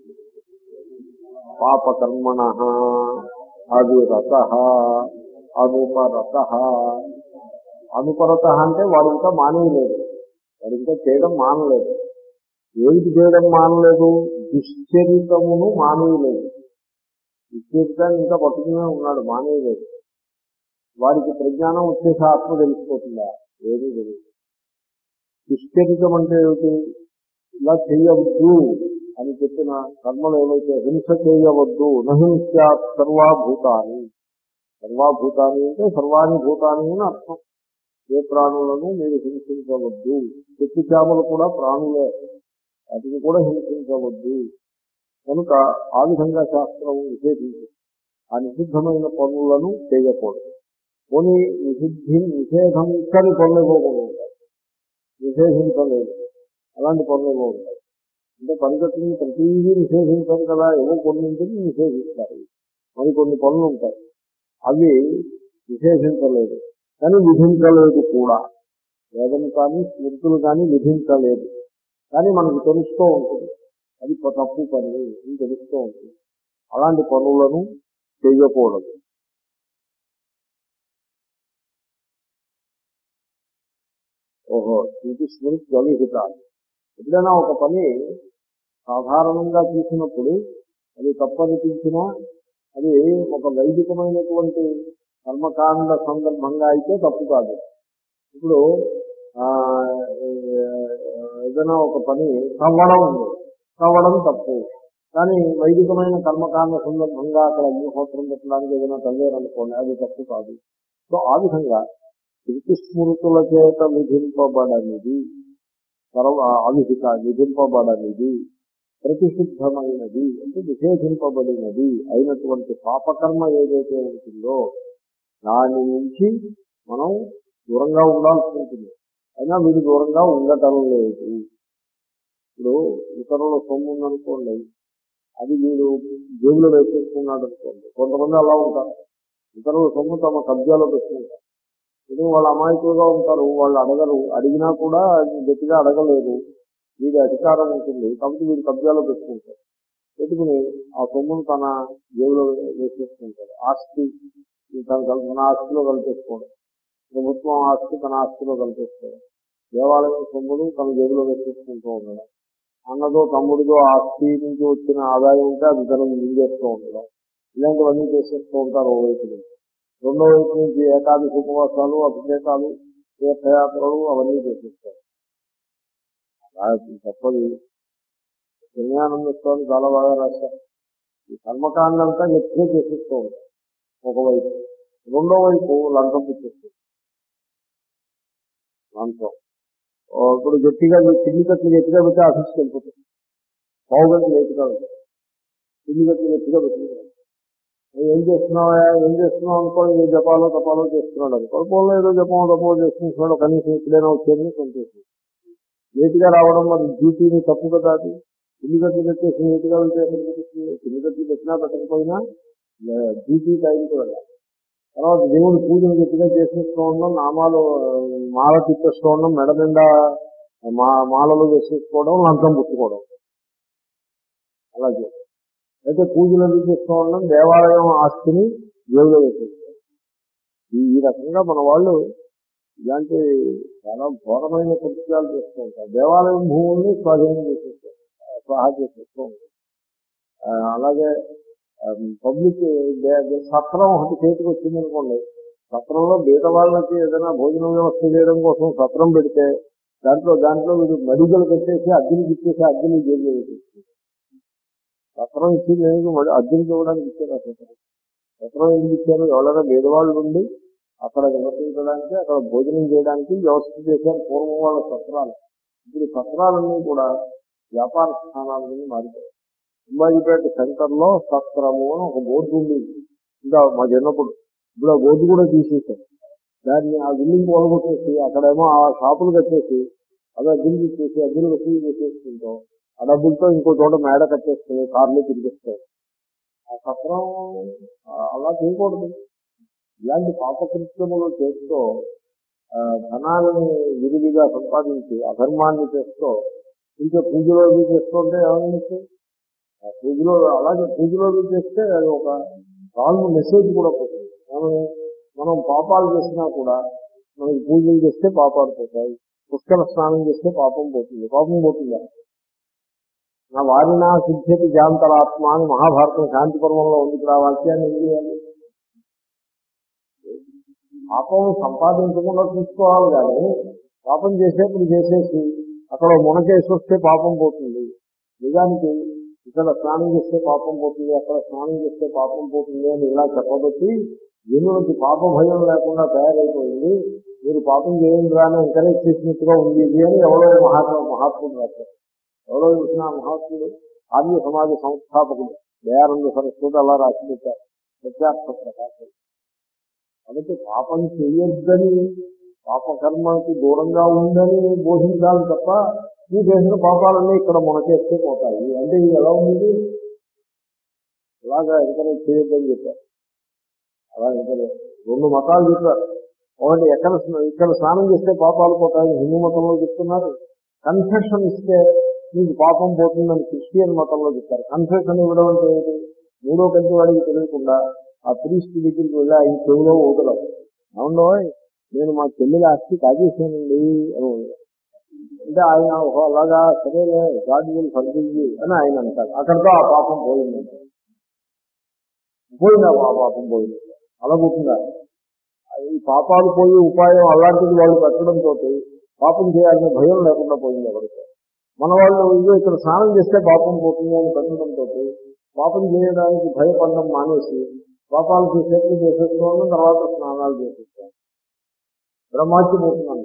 పాపకర్మణ అవిరత అనుపరత. అనుపరత అంటే వాడు ఇంకా మానేయలేదు, వాడు ఇంకా చేయడం మానలేదు. ఏమిటి చేయడం మానలేదు? దుశ్చరితమును మానేయలేదు. దుశ్చరితాన్ని ఇంకా పట్టుకునే ఉన్నాడు, మానేయలేదు. వారికి ప్రజ్ఞానం వచ్చేసి ఆత్మ తెలిసిపోతుందా? ఏమీ తెలియదు. హిస్టరికం అంటే ఏమిటి? ఇలా చేయవద్దు అని చెప్పిన కర్మలు ఏవైతే హింస చేయవద్దు, నహింస్యాత్ సర్వాభూతాన్ని, సర్వాభూతాన్ని అంటే సర్వాణి భూతాన్ని అని అర్థం. ఏ ప్రాణులను మీరు హింసించవద్దు. చెట్టు చేమలు కూడా ప్రాణులే, వాటిని కూడా హింసించవద్దు. కనుక ఆ విధంగా శాస్త్రం నిషేధించింది. ఆ నిషిద్ధమైన పనులను చేయకూడదు. పోనీ నిషిద్ధి నిషేధించని పనులు ఇవ్వకూడదు, నిషేధించలేదు అలాంటి పనులు ఇవ్వ ఉంటాయి. అంటే పరిగెత్తుని ప్రతిదీ నిషేధించారు కదా, ఏవో కొన్నింటిని నిషేధిస్తారు. మరి కొన్ని పనులు ఉంటాయి అవి నిషేధించలేదు కానీ విధించలేదు కూడా. వేదం కానీ స్మృతులు కానీ విధించలేదు, కానీ మనకు తెలుస్తూ ఉంటుంది అది తప్పు పని అని తెలుస్తూ ఉంటుంది. అలాంటి పనులను చేయకూడదు. ఓహో ఇది స్మృతి గవిహిత. ఎప్పుడైనా ఒక పని సాధారణంగా చూసినప్పుడు అది తప్పనిపించినా అది ఒక వైదికమైనటువంటి కర్మకాండ సందర్భంగా అయితే తప్పు కాదు. ఇప్పుడు ఏదైనా ఒక పని కవ్వడం ఉంది, కవ్వడం తప్పు. కానీ వైదికమైన కర్మకాండ సందర్భంగా అక్కడ అగ్నిహోత్రం పెట్టడానికి ఏదైనా తల్లేరనుకోండి, అది తప్పు కాదు. సో ఆ విధంగా శృతి స్మృతుల చేత విధింపబడనిది సర్వ అవిహిత, విధింపబడనిది ప్రతిషిద్ధమైనది అంటే నిషేధింపబడినది అయినటువంటి పాపకర్మ ఏదైతే ఉంటుందో దాని నుంచి మనం దూరంగా ఉండాల్సి ఉంటుంది. అయినా వీడు దూరంగా ఉండటం లేదు. ఇప్పుడు ఇతరుల సొమ్ము ఉందనుకోండి, అది వీడు జేబులో వేసేసుకున్నాడు అనుకోండి. కొంతమంది అలా ఉంటారు, ఇతరుల సొమ్ము తమ కబ్జాలో పెట్టుకుంటారు. ఇది వాళ్ళు అమాయకులుగా ఉంటారు, వాళ్ళు అడగరు, అడిగినా కూడా గట్టిగా అడగలేదు. వీడి అధికారం ఉంటుంది కాబట్టి వీడు కబ్జాలో పెట్టుకుంటారు. పెట్టుకుని ఆ సొమ్మును తన జేబులో వేసేసుకుంటారు. ఆస్తి తన తన ఆస్తిలో కలిపేసుకోవడం, ప్రభుత్వం ఆస్తి తన ఆస్తిలో కలిపేసుకోవడం, దేవాలయం సొమ్మును తన జేబులో వేసేసుకుంటూ ఉండడం, అన్నదో తమ్ముడితో ఆస్తి నుంచి వచ్చిన ఆదాయం ఉంటే అది తనకు మింగేస్తూ ఉండడం, ఇలాంటివన్నీ చేసేస్తూ ఉంటారు. ఓ వైపు నుంచి రెండో వైపు నుంచి ఏకాదశి ఉపవాసాలు, అభిషేకాలు, తీర్థయాత్రలు అవన్నీ చేసేస్తారు. అలా తప్పది. జ్ఞానానంద స్వామి చాలా బాగా రాశారు. ఈ కర్మకాండంతా ఎక్కువ చేసేస్తూ ఉంటారు ఒకవైపు. రెండో వైపు లంచం పుచ్చేస్తుంది. లంచం ఇప్పుడు గట్టిగా తిండి కట్లు గట్టిగా పెట్టి ఆఫీస్కి వెళ్ళిపోతుంది. పావు గంట లేటుగా వెళ్తారు. తిండి కట్లు గట్టిగా పెట్టుకుంటారు. ఏం చేస్తున్నావా ఏం చేస్తున్నావు అనుకో, ఏ జపాలో తపాలో చేస్తున్నాడు అనుకో, పోలో ఏదో జపమో తపో చేస్తున్నాడు, కనీసం ఇప్పుడైనా వచ్చేది సంతోషం. లేటుగా రావడం మరి డ్యూటీని తప్పు కదా. అది తిండి కట్లు పెట్టేసి లేటుగా వెళ్తే ఎక్కడికి పెట్టుతుంది? తిండి కట్లు పెట్టినా పెట్టకపోయినా డ్యూటీ టైంకి వెళ్ళాలి. తర్వాత దేవుడి పూజలు గట్టిగా చేసేస్తూ ఉండడం, నామాలు మాల తిప్పేస్తూ ఉండడం, మెడ నిండా మా మాలలు వేసేసుకోవడం, లంచం పుచ్చుకోవడం అలా చేస్తాం. అయితే పూజలు అవి చేస్తూ ఉండడం, దేవాలయం ఆస్తిని జేబులో వేసేసుకోవడం. ఈ ఈ రకంగా మన వాళ్ళు ఇలాంటి చాలా ఘోరమైన కృత్యాలు చేస్తూ ఉంటారు. దేవాలయం భూముల్ని స్వాధీనం చేసేస్తారు, స్వాహా చేసేస్తూ ఉంటారు. అలాగే పబ్లిక్ సత్రం ఒకటి చేతికి వచ్చిందనుకోండి, సత్రంలో బీద వాళ్ళకి ఏదైనా భోజనం వ్యవస్థ చేయడం కోసం సత్రం పెడితే దాంట్లో దాంట్లో వీడు మడిగలు పెట్టేసి అద్దెలకు ఇచ్చేసి అద్దెలు జైలు వేసేస్తుంది. సత్రం ఇచ్చింది ఎందుకు? అద్దెలకు ఇవ్వడానికి ఇచ్చారు. అసలు సత్రం ఎందుకు ఇచ్చారు? ఎవరైనా బీదవాళ్ళు ఉండి అక్కడ నివసించడానికి, అక్కడ భోజనం చేయడానికి వ్యవస్థ చేశారు పూర్వం వాళ్ళ సత్రాలు. ఇప్పుడు సత్రాలన్నీ కూడా వ్యాపార స్థానాల మీద మారిపోయాయి. అంబాజీపేట సెంటర్ లో సత్రము అని ఒక బోర్డు ఉంది. ఇంకా మా చిన్నప్పుడు ఇప్పుడు ఆ బోర్డు కూడా తీసేసారు. దాన్ని ఆ బిల్డింగ్ పోలగొట్టేసి అక్కడేమో ఆ షాపులు కట్టేసి అదే అద్దెలు ఇచ్చేసి అద్దెలు వసూలు చేసేసుకుంటాం. ఆ డబ్బులతో ఇంకో చోట మేడ కట్టేసుకుని కార్లు తిరిగిస్తాయి. ఆ సత్రం అలా చేయకూడదు. ఇలాంటి పాపకృత్యములు చేస్తూ ధనాన్ని విరివిగా సంపాదించి అధర్మాన్ని చేస్తూ ఇంకా పూజలో చేస్తుంటే ఏమైంది? పూజలో అలాగే పూజలో చేస్తే అది ఒక రాంగ్ మెసేజ్ కూడా పోతుంది. మనం మనం పాపాలు చేసినా కూడా మనకి పూజలు చేస్తే పాపాలు పోతాయి, పుష్కర స్నానం చేస్తే పాపం పోతుంది. పాపం పోతుందా? నా వారినా సిద్ధ్యతి జాంతరాత్మ అని మహాభారతం శాంతి పర్వంలో ఉంది. ఆ వాక్యాన్ని ఏం చేయాలి? పాపం సంపాదించకుండా చూసుకోవాలి కానీ పాపం చేసేప్పుడు చేసేసి అక్కడ మునకేసి వస్తే పాపం పోతుంది. నిజానికి ఇక్కడ స్నానం చేస్తే పాపం పోతుంది, అక్కడ స్నానం చేస్తే పాపం పోతుంది అని ఇలా చెప్పబట్టి జనులకి పాప భయం లేకుండా తయారైపోయింది. మీరు పాపం చేయండి అని ఎంకరేజ్ చేసినట్టుగా ఉంది ఇది అని ఎవరో మహాత్మ మహాత్ముడు రాశారు. ఎవరో చూసిన మహాత్ముడు ఆర్య సమాజ సంస్థాపకుడు దయానంద సరస్వతి అలా రాసి పెట్టారు సత్యార్థ ప్రకాశం. కాబట్టి పాపం చేయొద్దని, పాపకర్మకి దూరంగా ఉందని బోధించాలి తప్ప ఈ చేసిన పాపాలన్నీ ఇక్కడ మునకేస్తే పోతాయి అంటే ఇది ఎలా ఉంది? అలాగా ఎంకరేజ్ చేయొద్దని చెప్పారు. అలా ఎంకరేజ్ రెండు మతాలు చెప్పారు. ఒకటి ఎక్కడ ఇక్కడ స్నానం చేస్తే పాపాలు పోతాయని హిందూ మతంలో చెప్తున్నారు. కన్ఫెషన్ ఇస్తే మీకు పాపం పోతుందని క్రిస్టియన్ మతంలో చెప్తారు. కన్ఫెషన్ ఇవ్వడం అంటే ఏంటి? మూడో కంటి వాడికి తెలియకుండా ఆ ప్రీస్ట్ దగ్గరికి వెళ్ళి ఆయన చెవిలో ఊదడం, అవునో నేను మా చెల్లెల ఆస్తి కాజేసానండి అని. అంటే ఆయన అలాగా సరేలే గాడ్ విల్ ఫర్గివ్ అని ఆయన అంటారు. అక్కడితో ఆ పాపం పోయిందంటే పోయిందా ఆ పాపం పోయింది. అలా పోతుందా? ఈ పాపాలు పోయి ఉపాయం అలాంటిది వాళ్ళు పెట్టడంతో పాపం చేయాలనే భయం లేకుండా పోయింది ఎవరికి. మన వాళ్ళు ఇదో ఇక్కడ స్నానం చేస్తే పాపం పోతుంది అని పెట్టడంతో పాపం చేయడానికి భయపడడం మానేసి పాపాలు చేసేట్లు చేసేసుకోవడం, తర్వాత స్నానాలు చేసేసుకోవడం. బ్రహ్మాత్యం పోతున్నాను.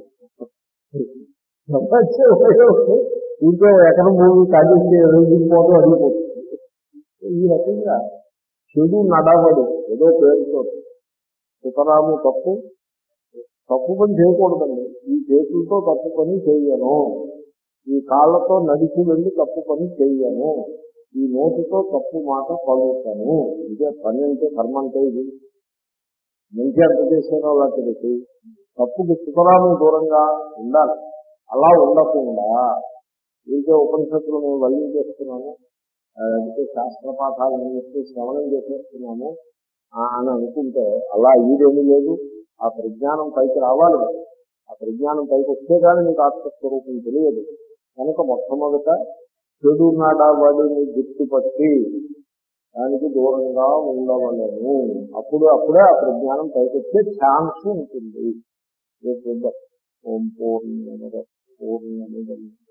ఇంకో ఎకరం భూమి కాజేసి పోవడం అడిగిపోతుంది. ఈ రకంగా చెడు నడవడు ఏదో పేరుతో సుతరాము తప్పు తప్పు పని చేయకూడదండి. ఈ చేతులతో తప్పు పని చేయను, ఈ కాళ్ళతో నడిచి వెళ్ళి తప్పు పని చేయను, ఈ నోటితో తప్పు మాట పలుకుతాను. ఇదే పని అంటే కర్మ అంటే ఇది. మంచి అర్థ చేసేనో అలా తెలిసి తప్పుకి సుతరాము దూరంగా ఉండాలి. అలా ఉండకుండా ఇంకే ఉపనిషత్తులు మేము వల్లి చేస్తున్నాము, అంటే శాస్త్ర పాఠాలను చెప్పి శ్రవణం చేసేస్తున్నాము అని అనుకుంటే అలా ఈడేమీ లేదు. ఆ ప్రజ్ఞానం పైకి రావాలి. ఆ ప్రజ్ఞానం పైకి వస్తే కానీ మీకు ఆత్మస్వరూపం తెలియదు. కనుక మొట్టమొదట చెడు నడవడిని గుర్తుపట్టి దానికి దూరంగా ఉండవలను. అప్పుడు అప్పుడే ఆ ప్రజ్ఞానం పైకి వచ్చే ఛాన్స్ ఉంటుంది. ఓం పూర్ణముద పూర్ణమిదం